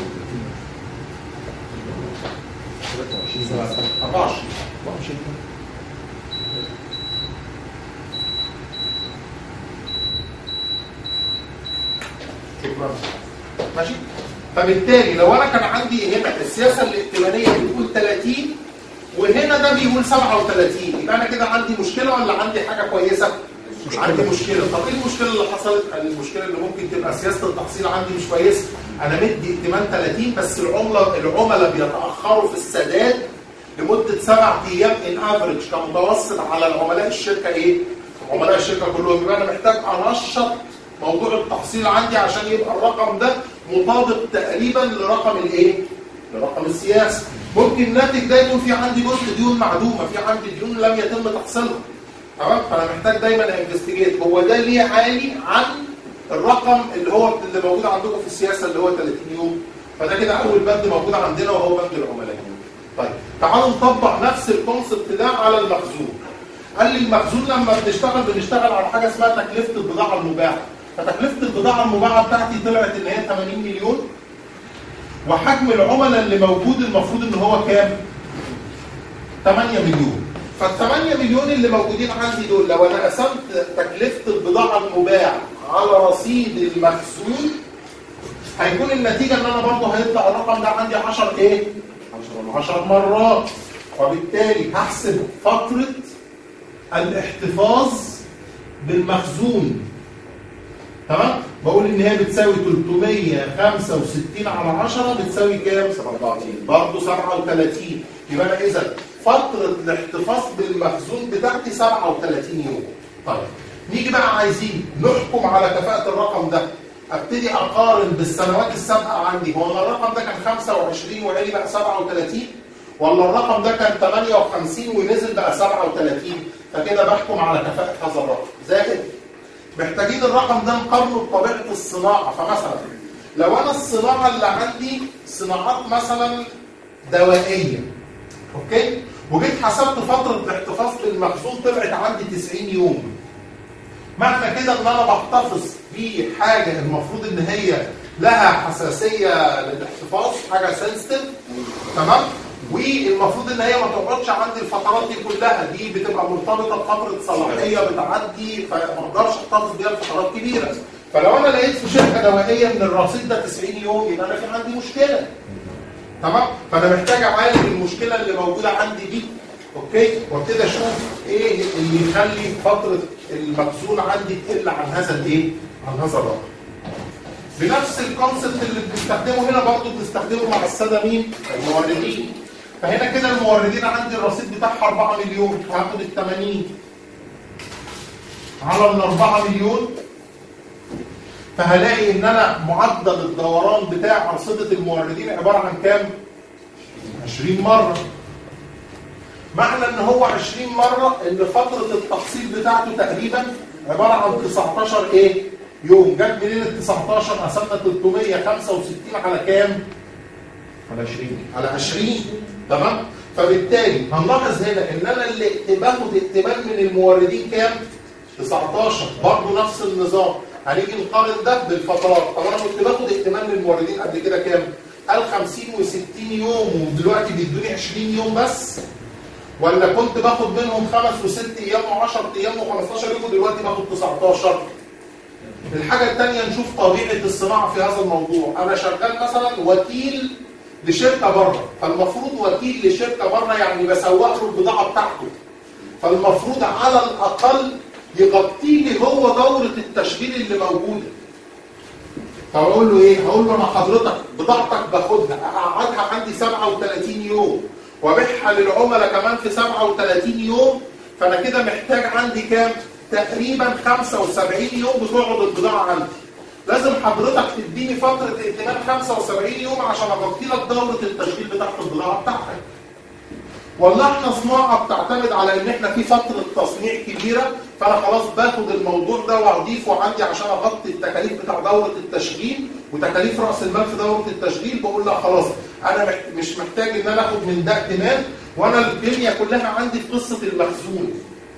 أربعة وعشرين. شكرا. ماشي؟ فبالتالي لو انا كان عندي هنا السياسه الائتمانيه بتقول ثلاثين وهنا ده بيقول سبعة وثلاثين، يبقى انا كده عندي مشكله ولا عندي حاجه كويسه؟ مش عندي مشكله. طب ايه المشكله اللي حصلت؟ المشكله اللي ممكن تبقى سياسه التحصيل عندي مش كويسه. انا مدي ائتمان ثلاثين بس العمله العملاء بيتاخروا في السداد لمده سبع ايام ان افريج كمتوسط على العملاء الشركه ايه؟ عملاء الشركه كلهم. يبقى انا محتاج انشط موضوع التحصيل عندي عشان يبقى الرقم ده مطابق تقريبا لرقم الايه؟ لرقم السياسه. ممكن الناتج ده يكون في عندي جزء ديون معدومه، في عندي ديون لم يتم تحصيلها. تمام؟ فانا محتاج دايما انفستيجيت هو ده ليه عالي عن الرقم اللي هو اللي موجود عندكم في السياسه اللي هو ثلاثين يوم. فده كده اول بند موجود عندنا وهو بند العملاء. طيب تعالوا نطبق نفس الكونسبت ده على المخزون. قال لي المخزون لما بنشتغل بنشتغل على حاجه اسمها تكلفه البضاعه المباعه. فتكلفه البضاعه المباعه بتاعتي طلعت ان هي ثمانين مليون، وحجم العملاء اللي موجود المفروض ان هو كام؟ ثمانية مليون. فال8 مليون اللي موجودين عندي دول لو انا قسمت تكلفه البضاعه المباعه على رصيد المخزون هيكون النتيجه ان انا برضه هيطلع الرقم ده عندي عشرة ايه؟ عشرة مرات. وبالتالي هحسب فتره الاحتفاظ بالمخزون. تمام؟ بقول ان هي بتساوي ثلاثمية وخمسة وستين على عشرة بتساوي كام؟ سبعة وأربعين. برضه سبعة وثلاثين. يبقى انا اذا فتره الاحتفاظ بالمخزون بتاعتي سبعة وثلاثين يوم. طيب نيجي بقى عايزين نحكم على كفاءه الرقم ده. ابتدي اقارن بالسنوات السابقه عندي، هو الرقم ده كان خمسة وعشرين وعلي بقى سبعة وثلاثين؟ ولا الرقم ده كان ثمانية وخمسين ونزل بقى سبعة وثلاثين؟ فكده بحكم على كفاءه هذا الرقم. زائد محتاجين الرقم ده نقارنه بطبيعه الصناعه. فمثلا لو انا الصناعه اللي عندي صناعات مثلا دوائيه، اوكي؟ وجيت حسبت فتره الاحتفاظ بالمخزون طلعت عندي تسعين يوم. معنى كده ان انا بحتفظ بحاجه المفروض ان هي لها حساسيه للاحتفاظ، حاجه سنسيتيف، تمام؟ والمفروض ان هي ما تقعدش عندي الفترات دي كلها، دي بتبقى مرتبطه بفتره صلاحيه بتعدي، فما اقدرش احتفظ بيها لفترات كبيره. فلو انا لقيت في شركه دوائيه ان الرصيد ده تسعين يوم يبقى انا في عندي مشكله. تمام؟ فانا محتاج اعالج المشكله اللي موجوده عندي دي. اوكي؟ وابتدي اشوف ايه اللي يخلي فتره المخزون عندي تقل عن هذا الايه؟ عن هذا الرقم. بنفس الكونسبت اللي بنستخدمه هنا برضه بنستخدمه مع الساده مين؟ الموردين. فهنا كده الموردين عندي الرصيد بتاعها أربعة مليون، هاخد ال ثمانين على ال أربعة مليون، فهلاقي ان انا معدل الدوران بتاع ارصده الموردين عباره عن كام؟ عشرين مره. معنى ان هو عشرين مره ان فتره التحصيل بتاعته تقريبا عباره عن تسعتاشر ايه؟ يوم. جت منين ال تسعتاشر؟ قسمنا ثلاثمية وخمسة وستين على كام؟ على عشرين. على عشرين. تمام؟ فبالتالي هنلاحظ هنا ان انا اللي باخد ائتمان من الموردين كام؟ تسعتاشر. برضه نفس النظام. هنيجي نقارن ده بالفترات. طب انا كنت باخد ائتمان من الموردين قبل كده كام؟ قال خمسين وستين يوم ودلوقتي بيدوني عشرين يوم بس؟ ولا كنت باخد منهم خمس وست ايام وعشر ايام وخمستاشر يوم ودلوقتي باخد تسعتاشر؟ الحاجه الثانيه نشوف طبيعه الصناعه في هذا الموضوع. انا شغال مثلا وكيل لشركه بره، فالمفروض وكيل لشركه بره يعني بسوق له البضاعه بتاعته، فالمفروض على الاقل يغطي لي هو دوره التشغيل اللي موجوده. فاقول له ايه؟ هقول له انا حضرتك بضاعتك باخدها اقعدها عندي سبعة وثلاثين يوم وابيعها للعملاء كمان في سبعة وثلاثين يوم، فانا كده محتاج عندي كام؟ تقريبا خمسة وسبعين يوم بتقعد البضاعه عندي. لازم حضرتك تديني فتره ائتمان خمسة وسبعين يوم عشان اغطي لك دوره التشغيل بتاعت البضاعه بتاعتك. والله احنا صناعه بتعتمد على ان احنا في فتره تصنيع كبيره، فانا خلاص باخد الموضوع ده واضيفه عندي عشان اغطي التكاليف بتاع دوره التشغيل وتكاليف راس المال في دوره التشغيل. بقول لا خلاص انا مش محتاج ان انا اخد من ده ائتمان، وانا الدنيا كلها عندي في قصه المخزون.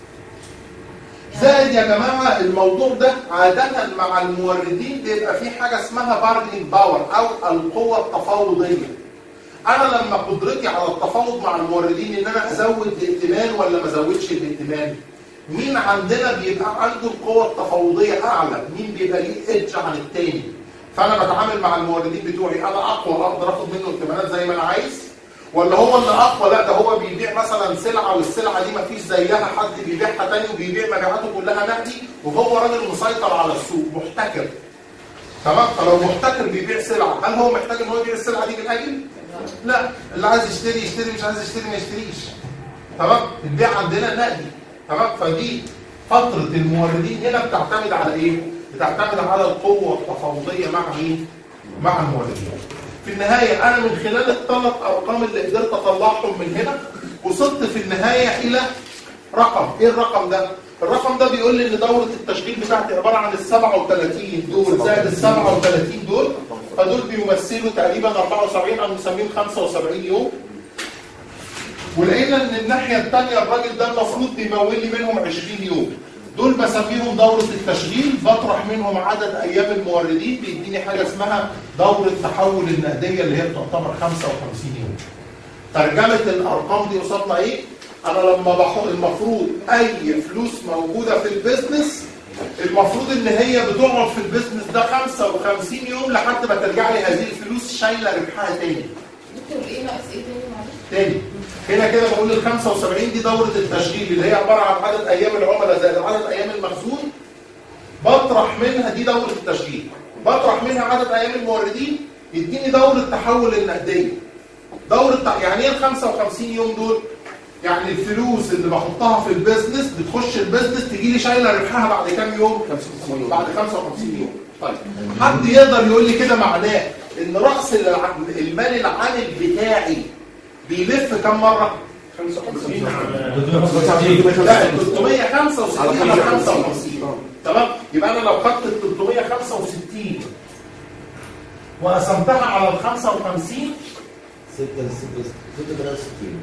زائد يا جماعه الموضوع ده عاده مع الموردين بيبقى في حاجه اسمها بارجنينج باور او القوه التفاوضيه. انا لما قدرتي على التفاوض مع الموردين ان انا ازود الائتمان ولا ما ازودش الائتمان، مين عندنا بيبقى عنده القوه التفاوضيه اعلى؟ مين بيبقى ليه ايدج عن الثاني؟ فانا بتعامل مع الموردين بتوعي انا اقوى اقدر اخد منه ائتمانات زي ما انا عايز، ولا هو اللي اقوى؟ لا ده هو بيبيع مثلا سلعه والسلعه دي ما فيش زيها حد بيبيعها تاني وبيبيع مبيعاته كلها نقدي وهو راجل مسيطر على السوق محتكر. تمام؟ فلو محتكر بيبيع سلعه، هل هو محتاج ان هو يبيع السلعه دي بالاجل؟ لا، اللي عايز يشتري يشتري، مش عايز يشتري ما يشتريش. تمام؟ البيع عندنا نقدي. تمام؟ فدي فتره الموردين هنا بتعتمد على ايه؟ بتعتمد على القوه التفاوضيه مع مين؟ مع الموردين. في النهايه انا من خلال الثلاث ارقام اللي قدرت اطلعهم من هنا وصلت في النهايه الى رقم. ايه الرقم ده؟ الرقم ده بيقول لي ان دوره التشغيل بتاعتي عباره عن ال سبعة وثلاثين دول زائد ال سبعة وثلاثين دول، فدول بيمثلوا تقريبا أربعة وسبعين او نسميهم خمسة وسبعين يوم. ولقينا ان الناحيه الثانيه الراجل ده المفروض بيمول لي منهم عشرين يوم. دول بسميهم دوره التشغيل، بطرح منهم عدد ايام الموردين بيديني حاجه اسمها دوره تحول النقديه اللي هي بتعتبر خمسة وخمسين يوم. ترجمه الارقام دي قصادنا ايه؟ انا لما بحط المفروض اي فلوس موجوده في البيزنس المفروض ان هي بتقعد في البيزنس ده خمسة وخمسين يوم لحد ما ترجع لي هذه الفلوس شايله ربحها تاني. دكتور ايه ناقص ايه تاني معلش؟ تاني هنا كده بقول ال خمسة وسبعين دي دوره التشغيل اللي هي عباره عن عدد ايام العملاء زائد عدد ايام المخزون بطرح منها دي دوره التشغيل، بطرح منها عدد ايام الموردين يديني دوره تحول النقديه. دوره يعني ايه ال خمسة وخمسين يوم دول؟ يعني الفلوس اللي بحطها في البيزنس بتخش البيزنس تجي لي شايله ربحها بعد كام يوم؟ بعد خمسة وخمسين يوم. طيب حد يقدر يقول لي كده معناه ان راس المال العامل بتاعي بيلف كام مره؟ خمسة وخمسين. لا ثلاثمية وخمسة وستين على خمسة وخمسين. تمام؟ يبقى انا لو خدت ال ثلاثمية وخمسة وستين وقسمتها على ال خمسة وخمسين ستة ستة وستين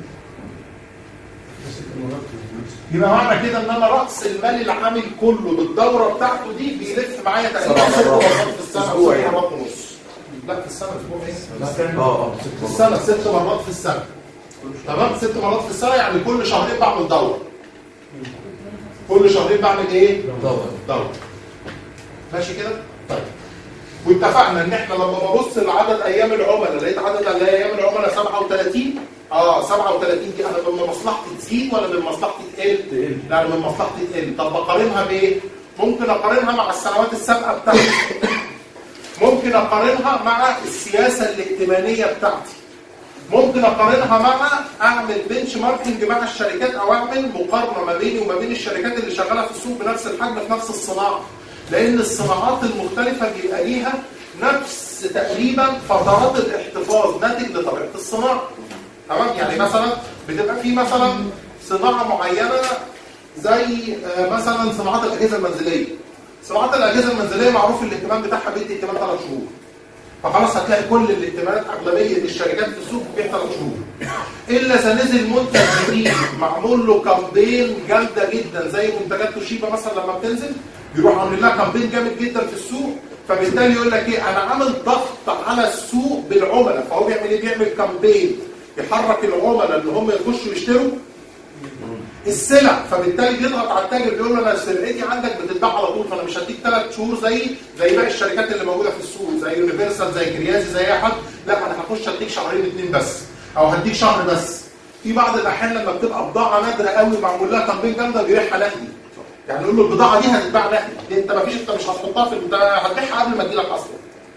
يبقى معنى كده ان انا راس المال العامل كله بالدوره بتاعته دي بيلف معايا تقريبا ست مرات في السنه او ست مرات ونص. لا في السنه اسبوع ايه؟ اه اه في السنه ست مرات في السنه. تمام؟ ست مرات في السنه يعني كل شهرين بعمل دوره. كل شهرين بعمل ايه؟ دوره. دوره. ماشي كده؟ طيب. واتفقنا ان احنا لما ببص لعدد ايام العملاء لقيت عدد ايام العملاء سبعة وثلاثين. اه سبعة وثلاثين دي انا من مصلحتي تزيد ولا من مصلحتي تقل؟ لا من مصلحتي تقل. طب بقارنها بايه؟ ممكن اقارنها مع السنوات السابقه بتاعتي. ممكن اقارنها مع السياسه الائتمانيه بتاعتي. ممكن اقارنها مع اعمل بنش ماركينج مع الشركات او اعمل مقارنه ما بيني وما بين الشركات اللي شغاله في السوق بنفس الحجم في نفس الصناعه. لان الصناعات المختلفه بيبقى ليها نفس تقريبا فترات الاحتفاظ ناتج لطبيعه الصناعه. تمام؟ يعني مثلا بتبقى في مثلا صناعه معينه زي مثلا صناعات الاجهزه المنزليه. صناعات الاجهزه المنزليه معروف الاهتمام بتاعها بيدي اهتمام ثلاث شهور. فخلاص هتلاقي كل الاهتمامات اغلبيه الشركات في السوق بيها ثلاث شهور. الا اذا نزل منتج جديد معمول له كامبين جامده جدا زي منتجات توشيبا مثلا لما بتنزل بيروح عامل لها كامبين جامد جدا في السوق، فبالتالي يقول لك ايه؟ انا عامل ضغط على السوق بالعملاء، فهو بيعمل ايه؟ بيعمل كامبين يحرك العملاء ان هم يخشوا يشتروا السلع، فبالتالي بيضغط على التاجر بيقول له انا سلعتي عندك بتتباع على طول، فانا مش هديك ثلاث شهور زي زي باقي الشركات اللي موجوده في السوق زي يونيفرسال زي كريازي زي اي حد، لا انا هخش اديك شهرين اثنين بس او هديك شهر بس. في بعض الاحيان لما بتبقى بضاعه نادره قوي معمول لها كامبين جامده بيريحها نقدي، يعني يقول له البضاعه دي هتتباع نقدي، انت ما فيش انت مش هتحطها في انت هتبيعها قبل ما تجي لك اصلا.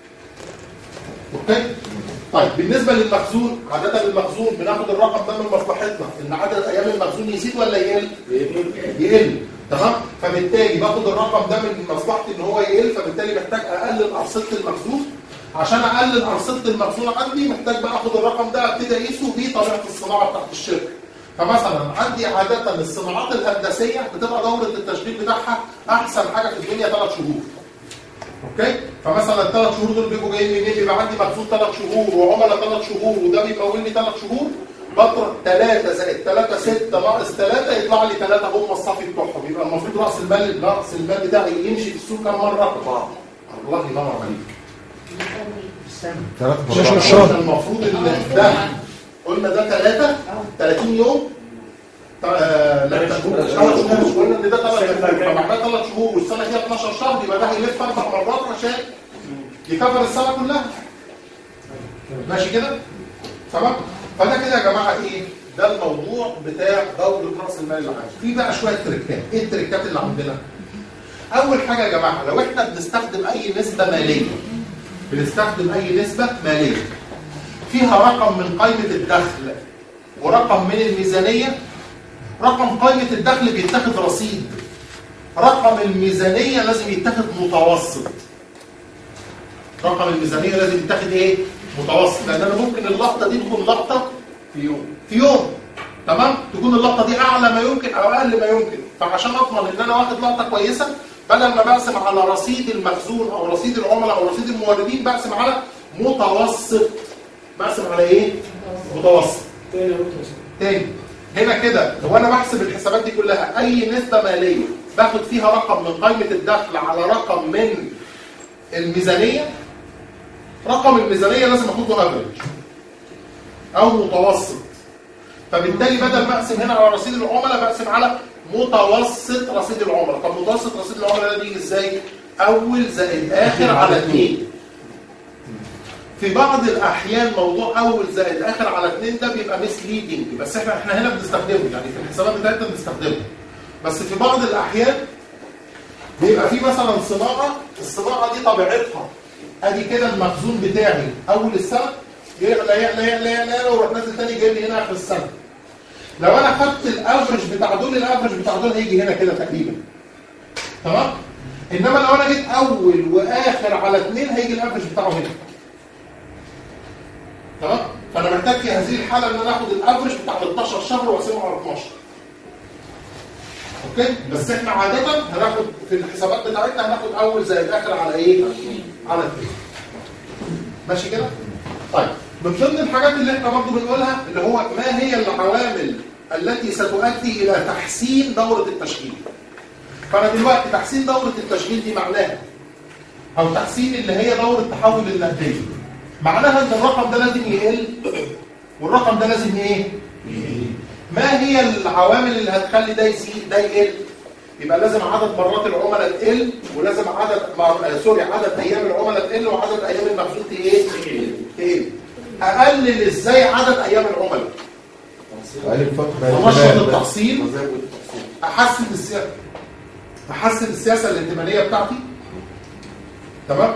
اوكي؟ طيب بالنسبه للمخزون، عاده المخزون بناخد الرقم ده من مصلحتنا ان عدد ايام المخزون يزيد ولا يقل؟ يقل. تمام؟ فبالتالي باخد الرقم ده من مصلحتي ان هو يقل، فبالتالي محتاج اقلل ارصده المخزون. عشان اقلل ارصده المخزون عندي محتاج بقى اخد الرقم ده ابتدي اقيسه بطبيعه الصناعه بتاعت الشركه. فمثلا عندي عاده الصناعات الهندسيه بتبقى دوره التشغيل بتاعها احسن حاجه في الدنيا ثلاث شهور. اوكي؟ فمثلا الثلاث شهور دول بيبقوا جايين منين؟ بيبقى عندي مخزون ثلاث شهور وعملاء ثلاث شهور وده بيمول لي ثلاث شهور، بطرح ثلاثة زائد ثلاثة ستة ناقص ثلاثة يطلع لي ثلاثة هم الصافي بتوعهم، يبقى المفروض راس المال راس المال بتاعي يمشي في السوق كم مره؟ أربعة. الله ينور عليك. ثلاثة في الشهر. المفروض ان ده قلنا ده ثلاثة ثلاثين يوم لا ثلاث شهور، قلنا ان ده ثلاث شهور، فمعناه ثلاث شهور والسنه فيها اثناشر شهر يبقى ده هيلف اربع مرات عشان يكفر السنه كلها. ماشي كده؟ تمام؟ فده كده يا جماعه ايه؟ ده الموضوع بتاع دوره راس المال العام. في بقى شويه تريكات، ايه التريكات اللي عندنا؟ اول حاجه يا جماعه لو احنا بنستخدم اي نسبه ماليه بنستخدم اي نسبه ماليه فيها رقم من قائمه الدخل ورقم من الميزانيه. رقم قائمه الدخل بيتاخد رصيد، رقم الميزانيه لازم يتاخد متوسط. رقم الميزانيه لازم يتاخد ايه؟ متوسط، لان انا ممكن اللقطه دي تكون لقطه في يوم في يوم تمام؟ تكون اللقطه دي اعلى ما يمكن او اقل ما يمكن، فعشان اضمن ان انا واخد لقطه كويسه بدل ما بقسم على رصيد المخزون او رصيد العملاء او رصيد الموردين بقسم على متوسط. بقسم على ايه؟ متوسط. تاني هنا كده هو انا بحسب الحسابات دي كلها اي نسبه ماليه باخد فيها رقم من قائمه الدخل على رقم من الميزانيه. رقم الميزانيه لازم اخده افريج او متوسط، فبالتالي بدل ما اقسم هنا على رصيد العملاء بقسم على متوسط رصيد العملاء. طب متوسط رصيد العملاء ده بيجي ازاي؟ اول زائد اخر على اثنين. في بعض الاحيان موضوع اول زائد اخر على اثنين ده بيبقى مسليدنج، بس احنا احنا هنا بنستخدمه، يعني في الحسابات بتاعتنا بنستخدمه. بس في بعض الاحيان بيبقى في مثلا صناعه، الصناعه دي طبيعتها ادي كده المخزون بتاعي اول السنه يعلى يعلى يعلى يعلى ويروح نازل تاني جاي لي هنا اخر السنه. لو انا خدت الافرج بتاع دول، الافرج بتاع دول هيجي هنا كده تقريبا. تمام؟ انما لو انا جيت اول واخر على اثنين هيجي الافرج بتاعه هنا. تمام؟ فانا محتاج في هذه الحاله ان انا اخد الافرج بتاع اتناشر شهر واقسمه على اتناشر. اوكي؟ بس احنا عاده هناخد في الحسابات بتاعتنا هناخد اول زي الاخر على ايه؟ على اثنين. ماشي كده؟ طيب من ضمن الحاجات اللي احنا برضه بنقولها اللي هو ما هي العوامل التي ستؤدي الى تحسين دوره التشغيل. فانا دلوقتي تحسين دوره التشغيل دي معناها او تحسين اللي هي دوره تحول النقديه، معناها ان الرقم ده لازم يقل والرقم ده لازم ايه؟ يقل. ما هي العوامل اللي هتخلي ده يزيد ده يقل؟ يبقى لازم عدد مرات العملاء تقل، ولازم عدد مر... سوري عدد ايام العملاء تقل، وعدد ايام المخزون ايه؟ تقل. اقلل ازاي عدد ايام العملاء؟ اقلل فتره انشط التحصيل، احسن السياسه احسن السياسه الائتمانيه بتاعتي. تمام؟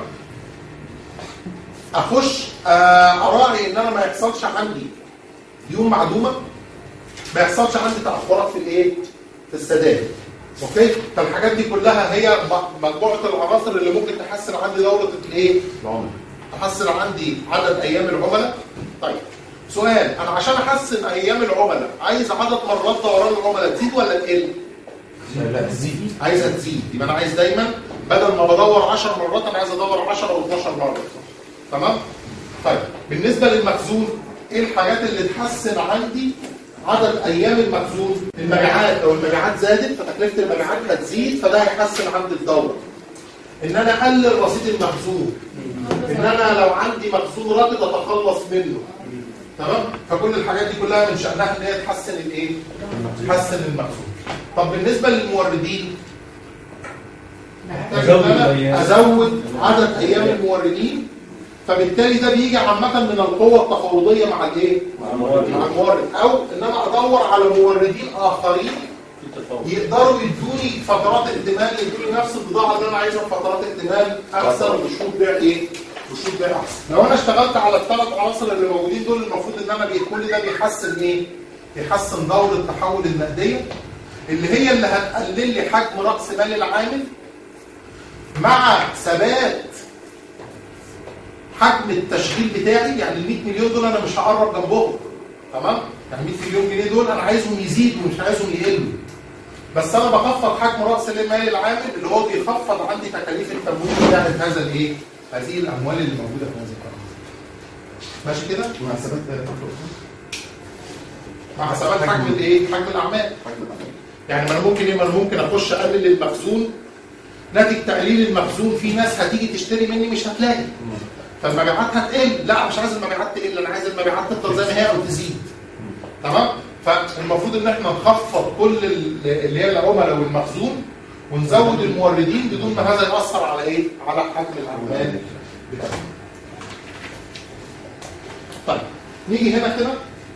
اخش اراعي ان انا ما يحصلش عندي ديون معدومه، ما يحصلش عندي تاخرات في الايه؟ في السداد. اوكي؟ فالحاجات دي كلها هي مجموعه العناصر اللي ممكن تحسن عندي دوره الايه؟ العملاء. تحسن عندي عدد ايام العملاء. طيب سؤال، انا عشان احسن ايام العملاء عايز عدد مرات دوران العملاء تزيد ولا تقل؟ لا تزيد. عايزها تزيد، يبقى انا عايز دايما بدل ما بدور عشر مرات انا عايز ادور عشرة او اتناشر مره. تمام؟ طيب بالنسبه للمخزون ايه الحاجات اللي تحسن عندي عدد ايام المخزون؟ المبيعات، لو المبيعات زادت فتكلفه المبيعات هتزيد فده هيحسن عندي الدوره. ان انا اقلل رصيد المخزون، ان انا لو عندي مخزون راكد اتخلص منه. تمام؟ فكل الحاجات دي كلها من شأنها ان هي تحسن الايه؟ تحسن المخزون. طب بالنسبه للموردين محتاج ان انا ازود عدد ايام الموردين، فبالتالي ده بيجي عامه من القوه التفاوضيه مع الايه؟ مع المورد. مع المورد، او ان انا ادور على موردين اخرين يقدروا يدوني فترات ائتمان، يدوني نفس البضاعه اللي انا عايزها بفترات ائتمان اكثر وشروط بيع ايه؟ وشروط بيع احسن. لو انا اشتغلت على الثلاث عناصر اللي موجودين دول المفروض ان انا كل ده بيحسن ايه؟ يحسن دوره التحول النقديه اللي هي اللي هتقلل لي حجم راس مال العامل مع ثبات حجم التشغيل بتاعي. يعني ال مية مليون دول انا مش هقرب جنبهم. تمام؟ يعني مية مليون جنيه دول انا عايزهم يزيدوا مش عايزهم يقلوا. بس انا بخفض حجم راس المال العامل اللي هو بيخفض عندي تكاليف التمويل بتاعت هذا الايه؟ هذه الاموال اللي موجوده في هذا القرار. ماشي كده؟ مع حسابات مع حسابات حجم الايه؟ حجم الاعمال. حجم الاعمال. يعني ما انا ممكن ايه؟ ما انا ممكن اخش اقلل المخزون، ناتج تقليل المخزون في ناس هتيجي تشتري مني مش هتلاقي. فالمبيعات هتقل، لا مش عايز المبيعات تقل، انا عايز المبيعات تفضل زي ما هي او تزيد. تمام؟ فالمفروض ان احنا نخفض كل اللي هي العملاء والمخزون ونزود الموردين بدون ما هذا يأثر على ايه؟ على حجم الاعمال بتاعتنا. طيب نيجي هنا كده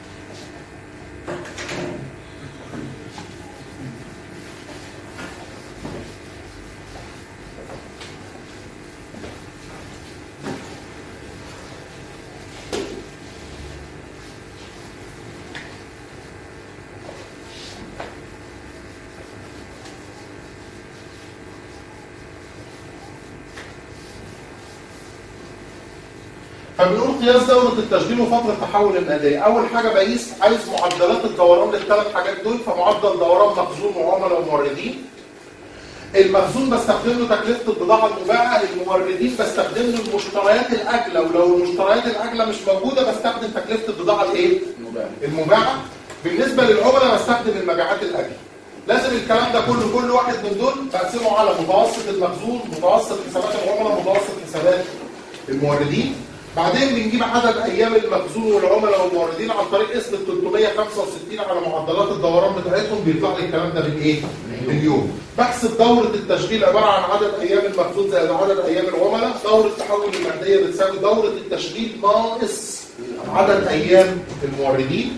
فبنقول قياس دورة التشغيل وفترة تحول النقدية. أول حاجة بقيس عايز معدلات الدوران للثلاث حاجات دول، فمعدل دوران مخزون وعملاء وموردين. المخزون بستخدم له تكلفة البضاعة المباعة، الموردين بستخدم له المشتريات الأجلة، ولو المشتريات الأجلة مش موجودة بستخدم تكلفة البضاعة الإيه؟ المباعة. بالنسبة للعملاء بستخدم المبيعات الأجلة. لازم الكلام ده كله كل واحد من دول بقسمه على متوسط المخزون، متوسط حسابات العملاء، متوسط حسابات الموردين. بعدين بنجيب عدد ايام المخزون والعملاء والموردين عن طريق قسم ثلاثمية وخمسة وستين على معدلات الدوران بتاعتهم، بيطلع لي الكلام ده بالايه؟ اليوم. بحسب دوره التشغيل عباره عن عدد ايام المخزون زائد عدد ايام العملاء، دوره التحول النقديه بتساوي دوره التشغيل ناقص عدد ايام الموردين.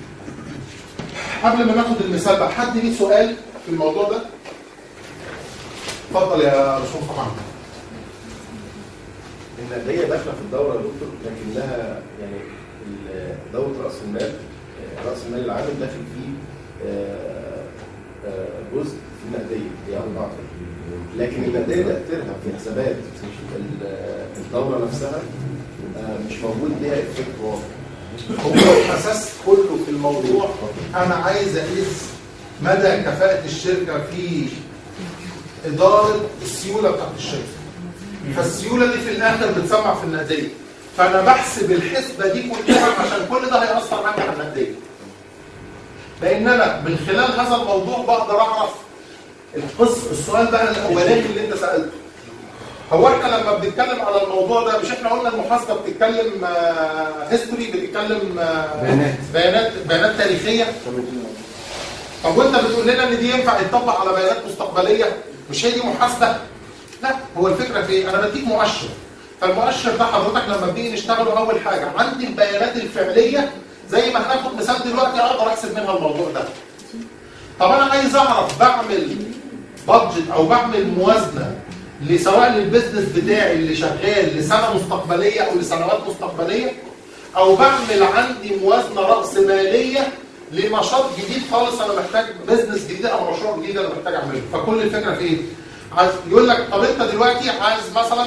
قبل ما ناخد المثال بقى، حد ليه سؤال في الموضوع ده؟ اتفضل يا باشمهندس طبعا. النقديه داخله في الدوره يا دكتور، لكنها يعني دوره راس المال، راس المال العام داخل فيه جزء في النقديه هي اربعه، لكن النقديه تاثيرها في حسابات الدوره نفسها مش موجود ليها افكت واضح. هو الاساس كله في الموضوع انا عايز اقيس مدى كفاءه الشركه في اداره السيوله بتاعت الشركه. فالسيوله دي في الاخر بتسمع في النقديه، فانا بحسب الحسبه دي كلها عشان كل ده هياثر عندي على النقديه. لان انا من خلال هذا الموضوع بقدر اعرف القصه. السؤال بقى الاولاني اللي انت سالته، هو احنا لما بنتكلم على الموضوع ده مش احنا قلنا المحاسبه بتتكلم هيستوري، بتتكلم بيانات بيانات بيانات تاريخيه. طب وانت بتقول لنا ان دي ينفع يتطبق على بيانات مستقبليه؟ مش هي دي محاسبه؟ لا، هو الفكره في ايه؟ انا بديك مؤشر، فالمؤشر ده حضرتك لما بنيجي نشتغله اول حاجه عندي البيانات الفعليه زي ما هناخد مثال دلوقتي اقدر احسب منها الموضوع ده. طب انا عايز اعرف بعمل بادجت او بعمل موازنه لسواء للبزنس بتاعي اللي شغال لسنه مستقبليه او لسنوات مستقبليه، او بعمل عندي موازنه راس ماليه لنشاط جديد خالص انا محتاج بزنس جديد او مشروع جديد انا محتاج اعمله. فكل الفكره في ايه؟ عايز يقول لك طب انت دلوقتي عايز مثلا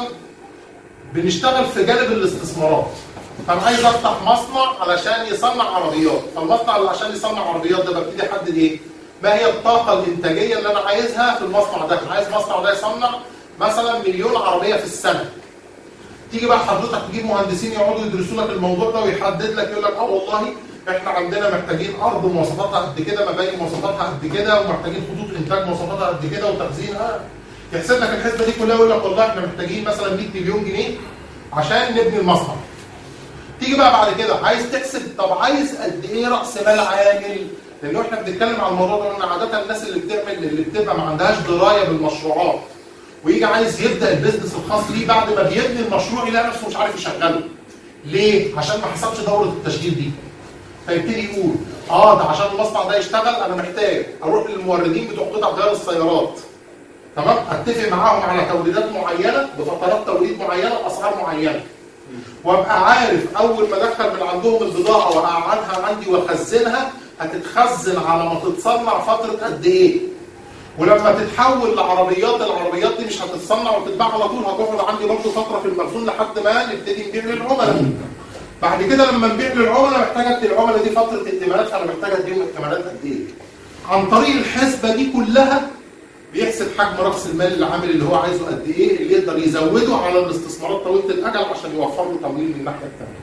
بنشتغل في جانب الاستثمارات، فانا عايز افتح مصنع علشان يصنع عربيات، فالمصنع اللي عشان يصنع عربيات ده ببتدي احدد ايه؟ ما هي الطاقه الانتاجيه اللي انا عايزها في المصنع ده؟ عايز مصنع ده يصنع مثلا مليون عربيه في السنه. تيجي بقى حضرتك تجيب مهندسين يقعدوا يدرسوا لك الموضوع ده ويحدد لك، يقول لك اه والله احنا عندنا محتاجين ارض مواصفاتها قد كده، مباني مواصفاتها قد كده، ومحتاجين خطوط انتاج مواصفاتها قد كده، وتخزين. اه يحسب لك الحسبه دي كلها ويقول لك والله احنا محتاجين مثلا مية مليون جنيه عشان نبني المصنع. تيجي بقى بعد كده عايز تحسب طب عايز قد ايه راس مال عامل؟ لان احنا بنتكلم على الموضوع ده، ان عاده الناس اللي بتعمل اللي بتبقى ما عندهاش درايه بالمشروعات ويجي عايز يبدا البيزنس الخاص ليه بعد ما بيبني المشروع يلاقي نفسه مش عارف يشغله. ليه؟ عشان ما حسبش دوره التشغيل دي. فيبتدي يقول اه ده عشان المصنع ده يشتغل انا محتاج اروح للموردين بتوع قطع غيار السيارات، تمام؟ اتفق معاهم على توريدات معينه بفترات توريد معينه باسعار معينه، وابقى عارف اول ما ادخل من عندهم البضاعه واقعدها عندي واخزنها هتتخزن على ما تتصنع فتره قد ايه؟ ولما تتحول لعربيات، العربيات دي مش هتتصنع وتتباع على طول، هتقعد عندي برضه فتره في المخزون لحد ما نبتدي نبيع للعملاء. بعد كده لما نبيع للعملاء محتاج ادي العملاء دي فتره ائتمانات، انا محتاج اديهم ائتمانات قد ايه؟ عن طريق الحسبه دي كلها بيحسب حجم راس المال العامل اللي هو عايزه قد ايه، اللي يقدر يزوده على الاستثمارات طويله الاجل عشان يوفر له تمويل من الناحيه الثانيه.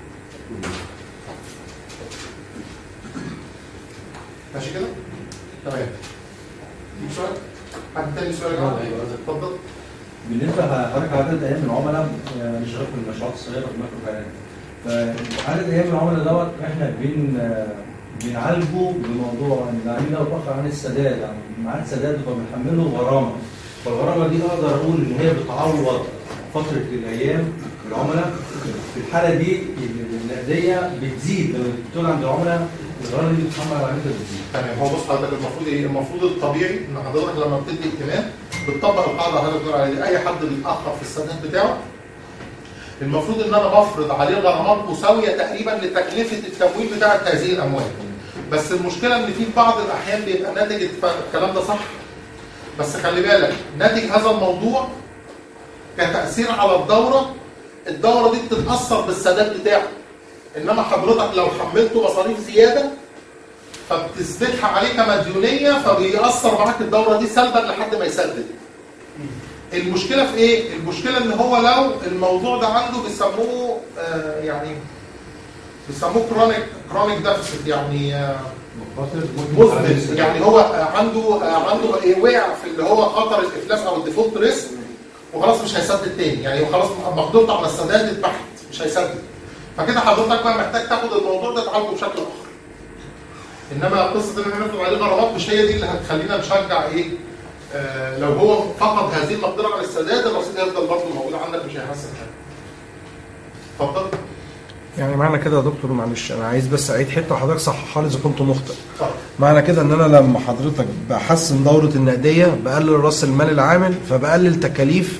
ماشي كده؟ تمام. في سؤال؟ حد تاني سؤال يا جماعه؟ اتفضل. بالنسبه لحضرتك عدد ايام العملاء مش غير في المشروعات الصغيره والمايكرو فاينانس، فعدد ايام العملاء دوت احنا بين بنعالجه بموضوع ان العميل لو اتاخر عن السداد، يعني ميعاد سداد فبنحمله غرامه، فالغرامه دي اقدر اقول ان هي بتعوض فتره الايام العملاء. في الحاله دي النقديه بتزيد لما بتكون عند العملاء، الغرامه دي بتتحمل على العميل بتزيد. تمام. هو بص حضرتك المفروض ايه؟ المفروض الطبيعي ان حضرتك لما بتدي ائتمان بتطبق القاعده اللي حضرتك بتقول عليها، اي حد بيتاخر في السداد بتاعه المفروض ان انا بفرض عليه غرامات مساويه تقريبا لتكلفه التمويل بتاعه هذه الاموال. بس المشكله ان في بعض الاحيان بيبقى ناتج الكلام ده صح، بس خلي بالك ناتج هذا الموضوع كتاثير على الدوره، الدوره دي بتتاثر بالسداد بتاعه. انما حضرتك لو حملته مصاريف زياده فبتثبتها عليه كمديونيه فبيأثر معاك الدوره دي سلبا لحد ما يسدد. المشكله في ايه؟ المشكله ان هو لو الموضوع ده عنده بيسموه آه يعني بيسموه كرونيك كرونيك ديفيسيت، يعني آه مزمن، يعني هو آه عنده آه عنده ايه وقع في اللي هو خطر الافلاس او الديفولت ريسك وخلاص مش هيسدد تاني، يعني خلاص مقدورته على السداد اتبحت مش هيسدد. فكده حضرتك بقى محتاج تاخد الموضوع ده تعالجه بشكل اخر. انما قصه ان احنا نفرض عليه غرامات مش هي دي اللي هتخلينا نشجع ايه؟ آه لو هو فقد هذه المقدره على السداد الرصيد هيفضل برضه موجود عندك مش هيحسن حاجه. اتفضل. يعني معنى كده يا دكتور معلش انا عايز بس اعيد حته وحضرتك صححها لي اذا كنت مخطئ. معنى كده ان انا لما حضرتك بحسن دوره النقديه بقلل راس المال العامل فبقلل تكاليف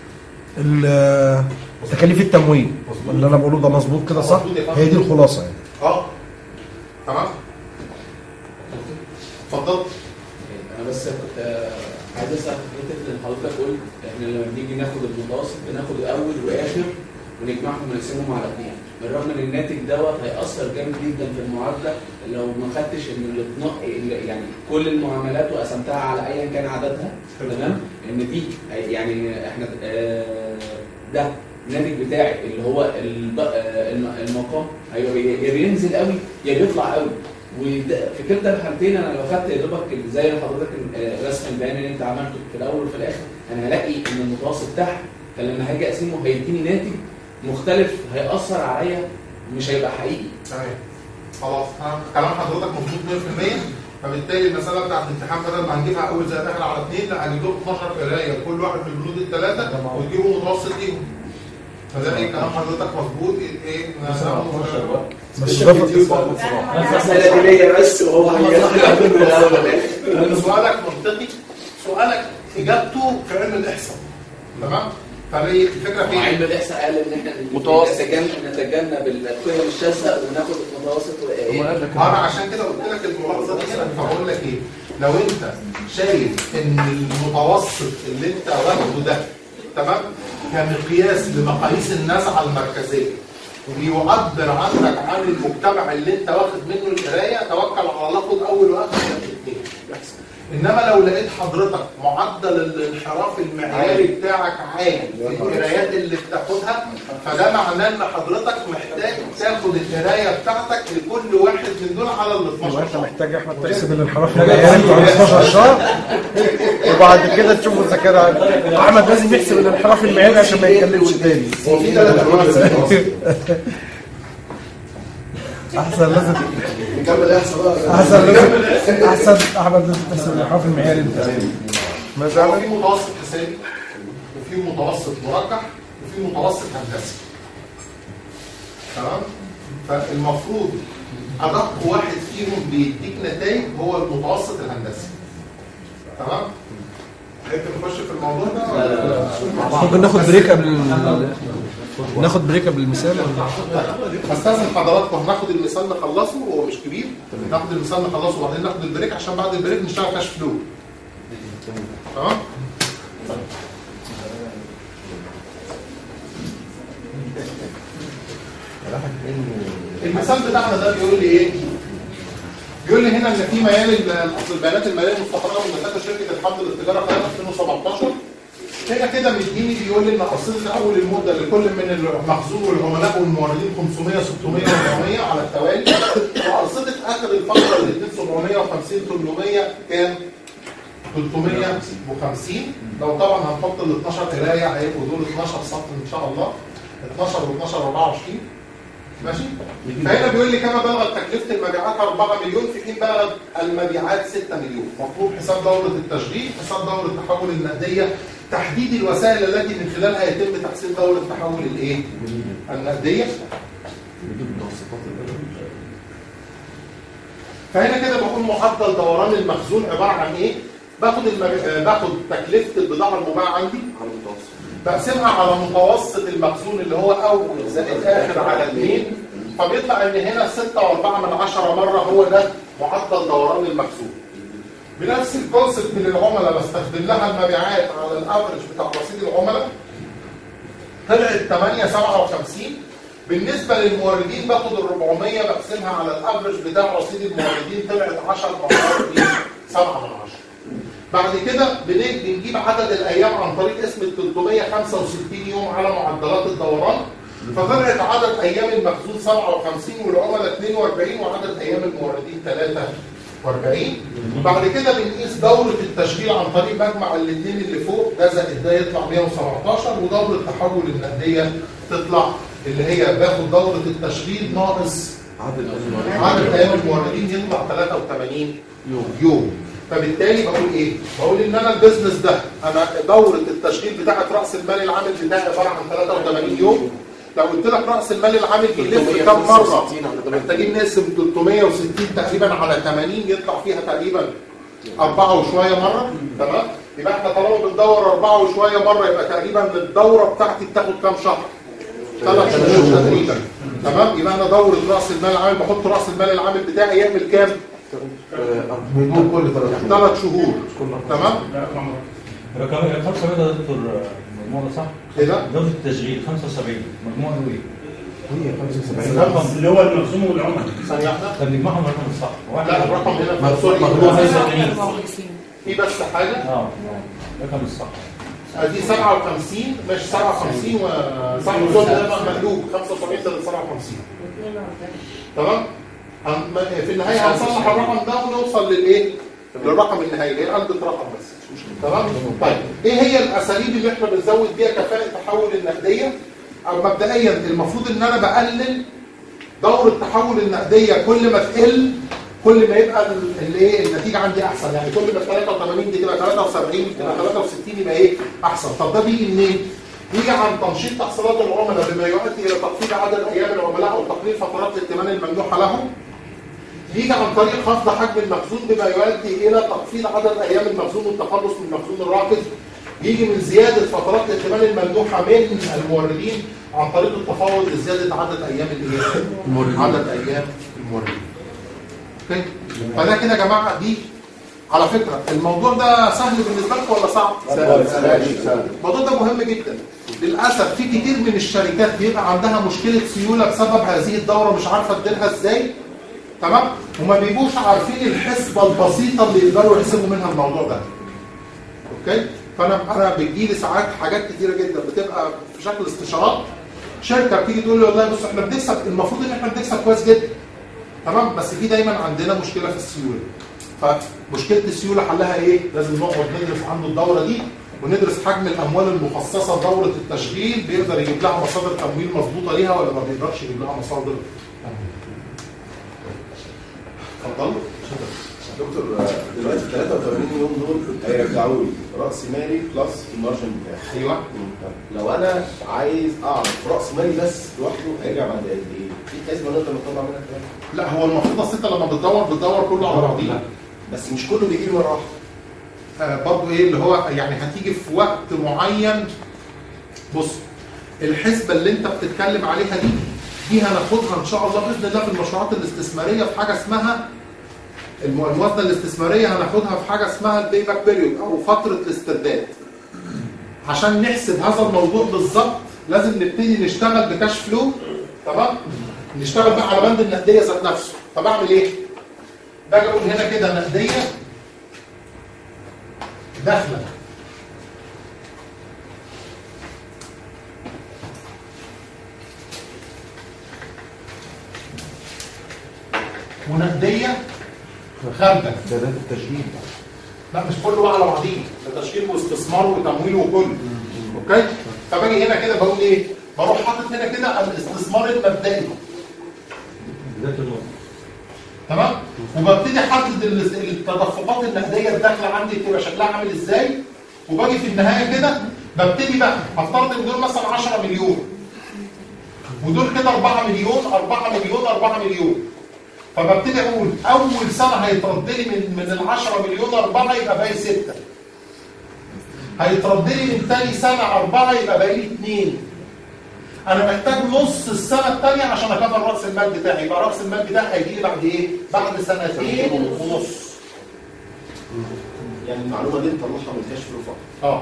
تكاليف التمويل. اللي انا بقوله ده مظبوط كده صح؟ هي دي الخلاصه يعني. اه تمام. اتفضل. انا بس كنت عايز اسال في حته اللي حضرتك قلت احنا لما بنيجي ناخد المتوسط بناخد اول واخر ونجمعهم ونقسمهم على اثنين، بالرغم ان الناتج دوت هيأثر جامد جدا في المعادله لو ما خدتش ان يعني كل المعاملات وقسمتها على ايا كان عددها. تمام؟ ان دي يعني احنا ده الناتج بتاعي اللي هو المقام هيبقى يا بينزل قوي يا بيطلع قوي. وفي كلتا الحالتين انا لو خدت يا دوبك زي ما حضرتك رسم البيان اللي انت عملته في الاول وفي الاخر انا هلاقي ان المتوسط تحت، فلما هاجي اقسمه هيديني ناتج مختلف هيأثر عليا مش هيبقى حقيقي. تمام خلاص كلام حضرتك مظبوط مية في المية. فبالتالي المساله بتاعت الامتحان بدل ما هنجيبها اول زي داخل على اثنين لا هنجيب اتناشر قرايه لكل واحد من البنود الثلاثه وتجيبوا متوسط ليهم. فده ايه كلام حضرتك مظبوط. ايه بس ده المساله دي ليا بس وهو سؤالك منطقي، سؤالك اجابته في علم الاحصاء. تمام؟ فالفكره في علم الاحصاء قال ان احنا متوسط نتجنب القيم الشاذه وناخد المتوسط. انا عشان كده قلت لك الملاحظه دي هنا. فبقول لك ايه، لو انت شايف ان المتوسط اللي انت واخده ده تمام كمقياس لمقاييس النزعه المركزيه وبيعبر عنك عن المجتمع اللي انت واخد منه القرايه توكل على الله خد اول واخر الاثنين. انما لو لقيت حضرتك معدل الانحراف المعياري بتاعك عالي في القرايات اللي بتاخدها فده معناه ان حضرتك محتاج تاخد القرايه بتاعتك لكل واحد من دول على ال اتناشر. انت محتاج يا احمد تحسب الانحراف المعياري بتاع اتناشر شهر وبعد كده تشوف اذا كان احمد لازم يحسب الانحراف المعياري عشان ما يتكلمش تاني. هو في ثلاث انواع احسن لازم نكمل احسن بقى. احسن لازم احسن احمد لازم تحسب الانحراف المعياري بتاعه. ما زال في متوسط حسابي وفي متوسط مرجح وفي متوسط هندسي. تمام؟ فالمفروض ادق واحد فيهم بيديك نتائج هو المتوسط الهندسي. تمام؟ انت نخش في الموضوع ده؟ ممكن ناخد بريك قبل ناخد بريك قبل المثال. هستاذن حضراتكم هناخد المثال نخلصه هو مش كبير. ناخد المثال نخلصه وبعدين ناخد البريك عشان بعد البريك نشتغل كاش فلو. تمام؟ المثال بتاعنا ده بيقول لي ايه؟ بيقول لي هنا ان في ميال البيانات الماليه المستقره من دفاتر شركه الحمد للتجاره في ألفين وسبعتاشر. هنا كده مديني بيقول لي ان ارصده اول المده لكل من المخزون والعملاء والموردين خمسمية ستمية أربعمية على التوالي، وارصده اخر الفتره الاثنين سبعمية وخمسين ثمانمية كام؟ ثلاثمية وخمسين. لو طبعا هنحط ال اتناشر قرايه هيبقوا دول اتناشر سطر ان شاء الله. اتناشر و12 أربعة وعشرين. ماشي؟ فهنا بيقول لي كما بلغت تكلفه المبيعات أربعة مليون في حين بلغت المبيعات ستة مليون. مطلوب حساب دوره التشغيل، حساب دوره التحول النقديه، تحديد الوسائل التي من خلالها يتم تحسين دوره التحول الايه؟ النقديه. فهنا كده بقول معدل دوران المخزون عباره عن ايه؟ باخد المبيع... باخد تكلفه البضاعه المباعه عندي على المتوسط، بقسمها على متوسط المخزون اللي هو اول زائد اخر على اثنين، فبيطلع ان هنا ستة وأربعة من عشرة مره هو ده معدل دوران المخزون. بنفس الكونسبت للعملاء بستخدم لها المبيعات على الافرج بتاع رصيد العملاء طلعت ثمانية سبعة وخمسين. بالنسبه للموردين باخد ال أربعمية بقسمها على الافرج بتاع رصيد الموردين طلعت عشرة سبعة من عشرة. بعد كده بنجيب عدد الايام عن طريق اسم ال ثلاثمية وخمسة وستين يوم على معدلات الدوران، فطلعت عدد ايام المخزون سبعة وخمسين والعملاء اثنين وأربعين وعدد ايام الموردين ثلاثة وأربعين. بعد كده بنقيس دوره التشغيل عن طريق مجمع الاثنين اللي فوق ده زائد ده يطلع مية وسبعتاشر، ودوره التحول النقديه تطلع اللي هي باخد دوره التشغيل ناقص عدد ايام الموردين يطلع ثلاثة وثمانين يوم. فبالتالي بقول ايه؟ بقول ان انا البيزنس ده انا دوره التشغيل بتاعت راس المال العامل بتاعي عباره عن ثلاثة وثمانين يوم. لو قلت لك راس المال العامل بيلف كام مره؟ محتاجين نقسم ثلاثمية وستين تقريبا على ثمانين يطلع فيها تقريبا أربعة وشويه مره. تمام؟ يبقى احنا طالما بندور أربعة وشويه مره يبقى تقريبا الدوره بتاعتي بتاخد كام شهر؟ ثلاث شهور تقريبا. تمام؟ يبقى انا دوره راس المال العامل بحط راس المال العامل بتاعي يعمل كام؟ بدون كل ثلاث ثلاث شهور. تمام؟ رقم خمسة وسبعين ده دكتور مجموعة صح؟ ايه ده؟ جودة التشغيل خمسة وسبعين مجموعة ايه؟ هي خمسة وسبعين اللي هو المخزون والعمل. ثانية واحدة. طب نجمعهم الرقم الصح. لا الرقم هنا مخزون في بس حاجة. اه الرقم الصح. دي سبعة وخمسين مش سبعة وخمسين و سبعة وخمسين ده مقلوب خمسة وسبعين ده سبعة وخمسين. تمام؟ في النهاية هنصلح الرقم ده ونوصل للايه؟ للرقم النهائي هي قلبة رقم بس مش مشكلة. تمام؟ طيب ايه هي الاساليب اللي احنا بنزود بيها كفاءة تحول النقدية؟ او مبدئيا المفروض ان انا بقلل دورة تحول النقدية كل ما تقل كل ما يبقى الايه النتيجه عندي احسن. يعني كل ما ثلاثة وثمانين دي تبقى ثلاثة وسبعين تبقى ثلاثة وستين يبقى ايه احسن. طب ده بيجي منين؟ يجي عن تنشيط تحصيلات العملاء بما يؤدي الى تخفيض عدد ايام العملاء او تقليل فترات الائتمان الممنوحه لهم. يجي عن طريق خفض حجم المخزون بما يؤدي الى تخفيض عدد ايام المخزون والتخلص من المخزون الراكد. يجي من زياده فترات الائتمان الممنوحه من الموردين عن طريق التفاوض لزياده عدد ايام الايه؟ عدد ايام الموردين. اوكي؟ فده كده يا جماعه دي على فكره الموضوع ده سهل بالنسبه لكم ولا صعب؟ سهل. الموضوع ده مهم جدا. للاسف في كتير من الشركات بيبقى عندها مشكله سيوله بسبب هذه الدوره مش عارفه تديرها ازاي. تمام؟ وما بيبقوش عارفين الحسبه البسيطه اللي يقدروا يحسبوا منها الموضوع ده. اوكي؟ فانا انا بتجيلي ساعات حاجات كتيره جدا بتبقى في شكل استشارات. شركه بتيجي تقول لي والله بص احنا بنكسب المفروض ان احنا بنكسب كويس جدا. تمام؟ بس في دايما عندنا مشكله في السيوله. فمشكله السيوله حلها ايه؟ لازم نقعد ندرس عنده الدوره دي وندرس حجم الاموال المخصصه دوره التشغيل بيقدر يجيب لها مصادر تمويل مظبوطه ليها ولا ما بيقدرش يجيب لها مصادر تمويل. اتفضلوا. دكتور دلوقتي ال ثلاثة وثمانين يوم دول هيرجعوا لي راس مالي بلس المارجن بتاعي. ايوه. لو انا عايز اعرف راس مالي بس لوحده هيرجع بعد قد ايه؟ في حسبه نقدر نطلع منها كام؟ لا هو المفروض اصل انت لما بتدور بتدور كله على بعضيه. بس مش كله بيجي لي مره واحده. آه برضه ايه اللي هو يعني هتيجي في وقت معين. بص الحسبه اللي انت بتتكلم عليها دي دي هناخدها ان شاء الله باذن الله في المشروعات الاستثماريه في حاجه اسمها الموازنه الاستثماريه هناخدها في حاجه اسمها البي باك بيريود او فتره الاسترداد. عشان نحسب هذا الموضوع بالظبط لازم نبتدي نشتغل بكاش فلو. تمام؟ نشتغل بقى على بند النقديه ذات نفسه. طب اعمل ايه؟ باجي اقول هنا كده نقديه داخله ونقديه خارجه. ده ده التشغيل. لا مش كله بقى على بعضيه، ده تشغيل واستثمار وتمويل وكله. اوكي؟ فباجي هنا كده بقول ايه؟ بروح حاطط هنا كده الاستثمار المبدئي. تمام؟ وببتدي احدد التدفقات النقديه الداخله عندي تبقى شكلها عامل ازاي؟ وباجي في النهايه كده ببتدي بقى هفترض ان دول مثلا عشرة مليون. ودول كده أربعة مليون أربعة مليون أربعة مليون. فببتدي اقول اول سنه هيترد لي من من ال عشرة مليون أربعة يبقى باقي ستة. هيترد لي من ثاني سنه أربعة يبقى باقي لي اثنين. انا محتاج نص السنه الثانيه عشان اكمل راس المال بتاعي. يبقى راس المال بتاعي هيجي لي بعد ايه؟ بعد سنتين ونص. يعني المعلومه دي نطلعها من الكاش فلو فقط. اه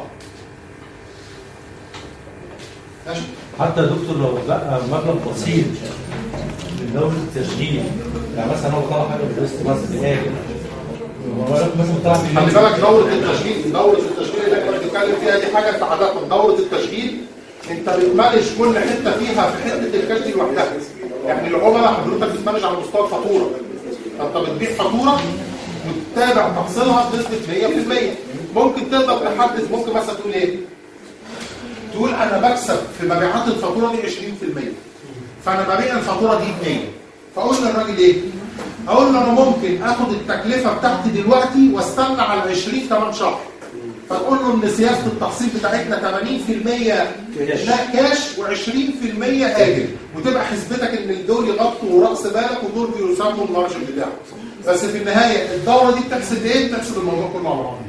ماشي. حتى يا دكتور لو بقى مبلغ بسيط من دوله التشغيل يعني مثلا هو طلع حاجه بوسط مثلا دقايق مثلا طلع خلي بالك دوره التشغيل دوره التشغيل اللي احنا بنتكلم فيها دي حاجه انت عادة دوره التشغيل انت بتمانج كل حته فيها في حته الكاش دي لوحدها. يعني العملاء حضرتك بتمانج على مستوى الفاتوره. انت بتبيع فاتوره وتتابع تحصيلها بنسبه مية في المية. ممكن تقدر تحدد ممكن مثلا تقول ايه؟ تقول انا بكسب في مبيعات الفاتوره دي عشرين في المية. فانا ببيع الفاتوره دي ب مية. فاقول للراجل ايه؟ اقول له انا ممكن اخد التكلفه بتاعتي دلوقتي واستنى على عشرين كمان شهر. فنقول له ان سياسه التحصيل بتاعتنا ثمانين في المية لا كاش وعشرين في المية اجل، وتبقى حسبتك ان دول يغطوا راس بالك ودول بيسموا المارجن بتاعه. بس في النهايه الدوره دي بتحسب ايه؟ بتحسب الموضوع كله على بعضه.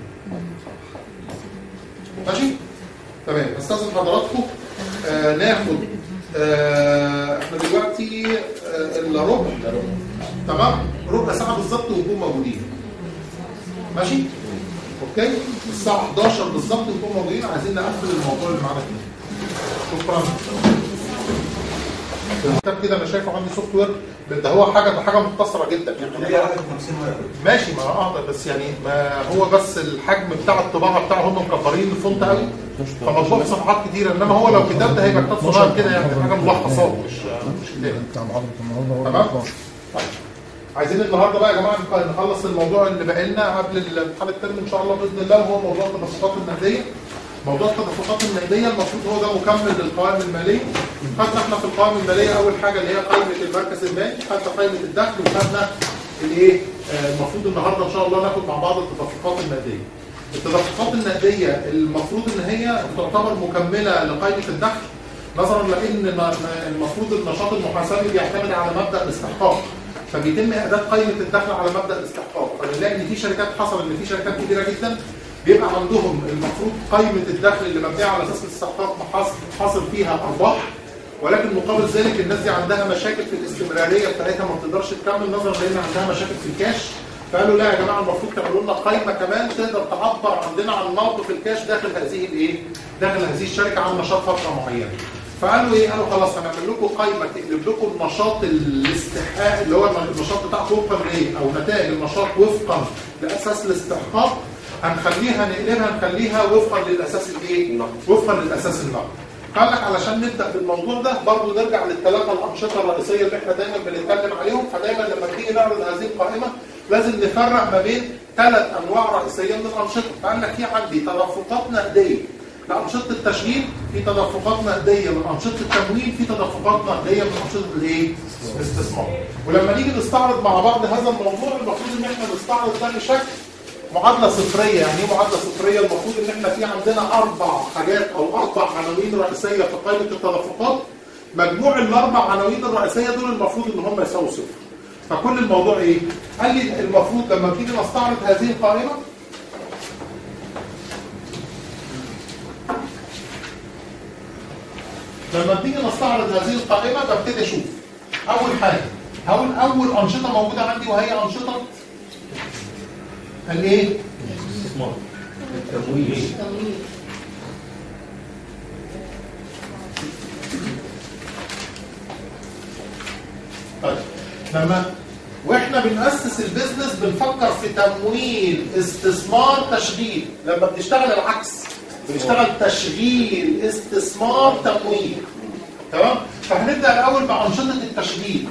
ماشي؟ تمام. استاذن حضراتكم آه ناخد آه احنا دلوقتي آه الا ربع، تمام؟ ربع ساعه بالظبط ونكون موجودين. ماشي؟ اوكي؟ الساعه حداشر بالظبط نكون موجودين، عايزين نقفل الموضوع اللي معانا فيه. شكرا. الكتاب كده انا شايفه عندي سوفت وير، ده هو حاجه ده حاجه مختصره جدا يعني. ماشي، ما اقدر بس يعني ما هو بس الحجم بتاع الطباعه بتاعه هم مكبرين الفونت قوي، فمطبوع صفحات كتيره، انما هو لو كتاب ده هيبقى كتاب صغير كده يعني، حاجه ملخصات مش مش كتاب بتاع محاضره النهارده. تمام. عايزين النهارده بقى يا جماعه نخلص الموضوع اللي بقى لنا قبل امتحان الترم ان شاء الله باذن الله، وهو موضوع التدفقات النقديه. موضوع التدفقات النقديه المفروض هو ده مكمل للقوائم الماليه. خدنا احنا في القوائم الماليه اول حاجه اللي هي قائمه المركز المالي، خدنا قائمه الدخل، وخدنا الايه المفروض النهارده ان شاء الله ناخد مع بعض التدفقات النقديه. التدفقات النقديه المفروض ان هي تعتبر مكمله لقائمه الدخل، نظرا لان المفروض النشاط المحاسبي بيعتمد على مبدا الاستحقاق، فبيتم اداء قائمه الدخل على مبدا الاستحقاق. فبنلاقي ان في شركات حصل ان في شركات كبيره جدا بيبقى عندهم المفروض قائمه الدخل اللي مبنيه على اساس الاستحقاق حاصل فيها ارباح، ولكن مقابل ذلك الناس دي عندها مشاكل في الاستمراريه بتاعتها، ما بتقدرش تكمل نظرا لان عندها مشاكل في الكاش. فقالوا لا يا جماعه المفروض تعملوا لنا قائمه كمان تقدر تعبر عندنا عن موقف الكاش داخل هذه الايه؟ داخل هذه الشركه عن نشاط فتره معينه. فقالوا ايه؟ قالوا خلاص هنعمل لكم قائمه تقلب لكم النشاط الاستحقاق اللي هو النشاط بتاعكم وفقا لايه؟ او نتائج النشاط وفقا لاساس الاستحقاق، هنخليها نقلبها نخليها وفقا للاساس الايه؟ وفقا للاساس النقدي. قال لك علشان نبدا بالموضوع ده برضه نرجع للثلاثه الانشطه الرئيسيه اللي احنا دايما بنتكلم عليهم، فدايما لما نيجي نعرض هذه القائمه لازم نفرق ما بين ثلاث انواع رئيسيه من الانشطه. فقال لك في عندي تدفقات نقديه لانشطه التشغيل، في تدفقات نقديه من انشطه التمويل، في تدفقات نقديه من انشطه الايه؟ الاستثمار. ولما نيجي نستعرض مع بعض هذا الموضوع المفروض ان احنا نستعرض ده بشكل معادله صفريه. يعني ايه معادله صفريه؟ المفروض ان احنا في عندنا اربع حاجات او اربع عناوين رئيسيه في قائمه التدفقات، مجموع الاربع عناوين الرئيسيه دول المفروض ان هم يساووا صفر. فكل الموضوع ايه؟ قال لي المفروض لما تيجي نستعرض هذه القائمه لما تيجي نستعرض هذه القائمه ببتدي اشوف اول حاجه، هقول اول انشطه موجوده عندي وهي انشطه الايه؟ الاستثمار. التمويل. طيب لما واحنا بنأسس البيزنس بنفكر في تمويل استثمار تشغيل، لما بنشتغل العكس بنشتغل تشغيل استثمار تمويل. تمام؟ فهنبدأ الأول بأنشطة التشغيل.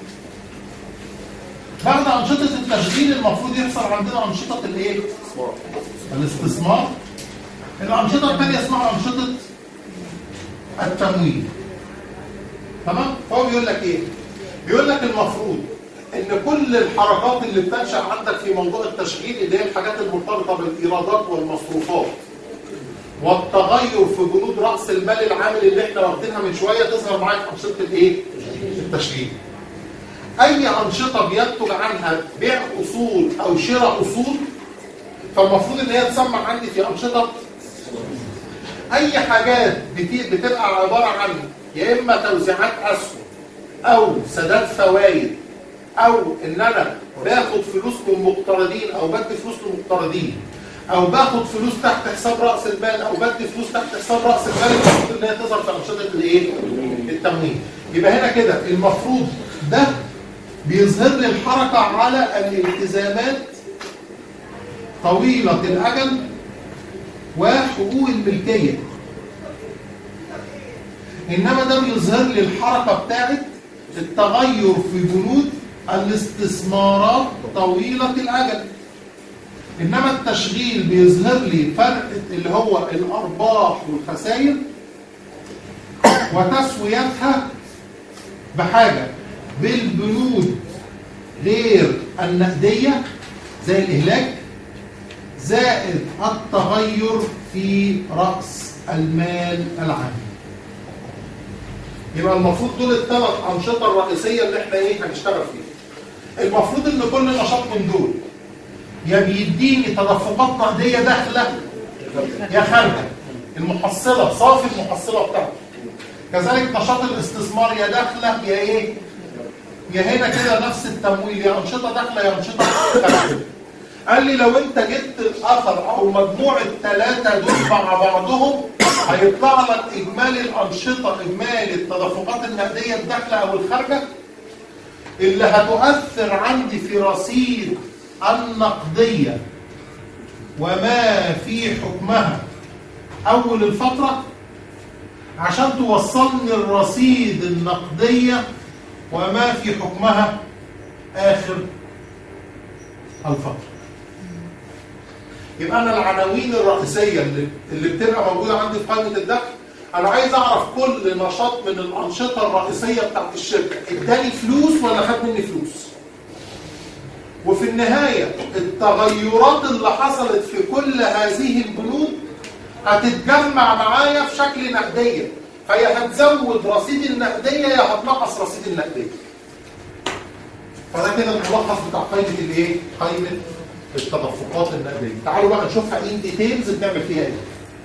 بعد أنشطة التشغيل المفروض يحصل عندنا أنشطة الايه؟ الاستثمار. الأنشطة الثانية اسمها أنشطة التمويل. تمام؟ فهو بيقول لك إيه؟ بيقول لك المفروض إن كل الحركات اللي بتنشأ عندك في موضوع التشغيل اللي هي الحاجات المرتبطة بالإيرادات والمصروفات والتغير في بنود رأس المال العامل اللي احنا واخدينها من شوية تظهر معايا في أنشطة الايه؟ التشغيل. أي أنشطة بينتج عنها بيع أصول أو شراء أصول فالمفروض إن هي تسمى عندي في أنشطة. أي حاجات بتبقى عبارة عن يا إما توزيعات أسهم أو سداد فوائد أو إن أنا باخد فلوس من مقترضين أو بدي فلوس للمقترضين او باخد فلوس تحت حساب راس المال او بدي فلوس تحت حساب راس المال، المفروض ان هي تظهر في انشطه الايه؟ التمويل. يبقى هنا كده المفروض ده بيظهر لي الحركه على الالتزامات طويله الاجل وحقوق الملكيه، انما ده بيظهر لي الحركه بتاعت التغير في بنود الاستثمارات طويله الاجل. إنما التشغيل بيظهر لي فرق اللي هو الأرباح والخسائر وتسويتها بحاجة بالبنود غير النقدية زي الإهلاك زائد التغير في رأس المال العام. يبقى المفروض دول الثلاث أنشطة الرئيسية اللي احنا ايه هنشتغل فيها. المفروض ان كل نشاط من دول يا بيديني تدفقات نقدية داخلة يا خارجة، المحصلة صافي المحصلة بتاعته. كذلك نشاط الاستثمار يا داخلة يا ايه؟ يا هنا كده نفس التمويل، يا أنشطة داخلة يا أنشطة خارجة. قال لي لو انت جبت الاثر او مجموع الثلاثه دول مع بعضهم هيطلع لك اجمالي الانشطه، اجمالي التدفقات النقديه الداخله او الخارجه اللي هتؤثر عندي في رصيد النقديه وما في حكمها اول الفتره عشان توصلني الرصيد النقديه وما في حكمها اخر الفتره. يبقى انا العناوين الرئيسيه اللي اللي بتبقى موجوده عندي في قائمه الدخل، انا عايز اعرف كل نشاط من الانشطه الرئيسيه بتاعت الشركه اداني فلوس ولا خد مني فلوس. وفي النهايه التغيرات اللي حصلت في كل هذه البنود هتتجمع معايا في شكل نقديه، فهي هتزود رصيد النقديه يا هتنقص رصيد النقديه. فده كده الملخص بتاع قائمه الايه؟ قائمه التدفقات النقديه. تعالوا بقى نشوفها ان ديتيلز بنعمل فيها ايه.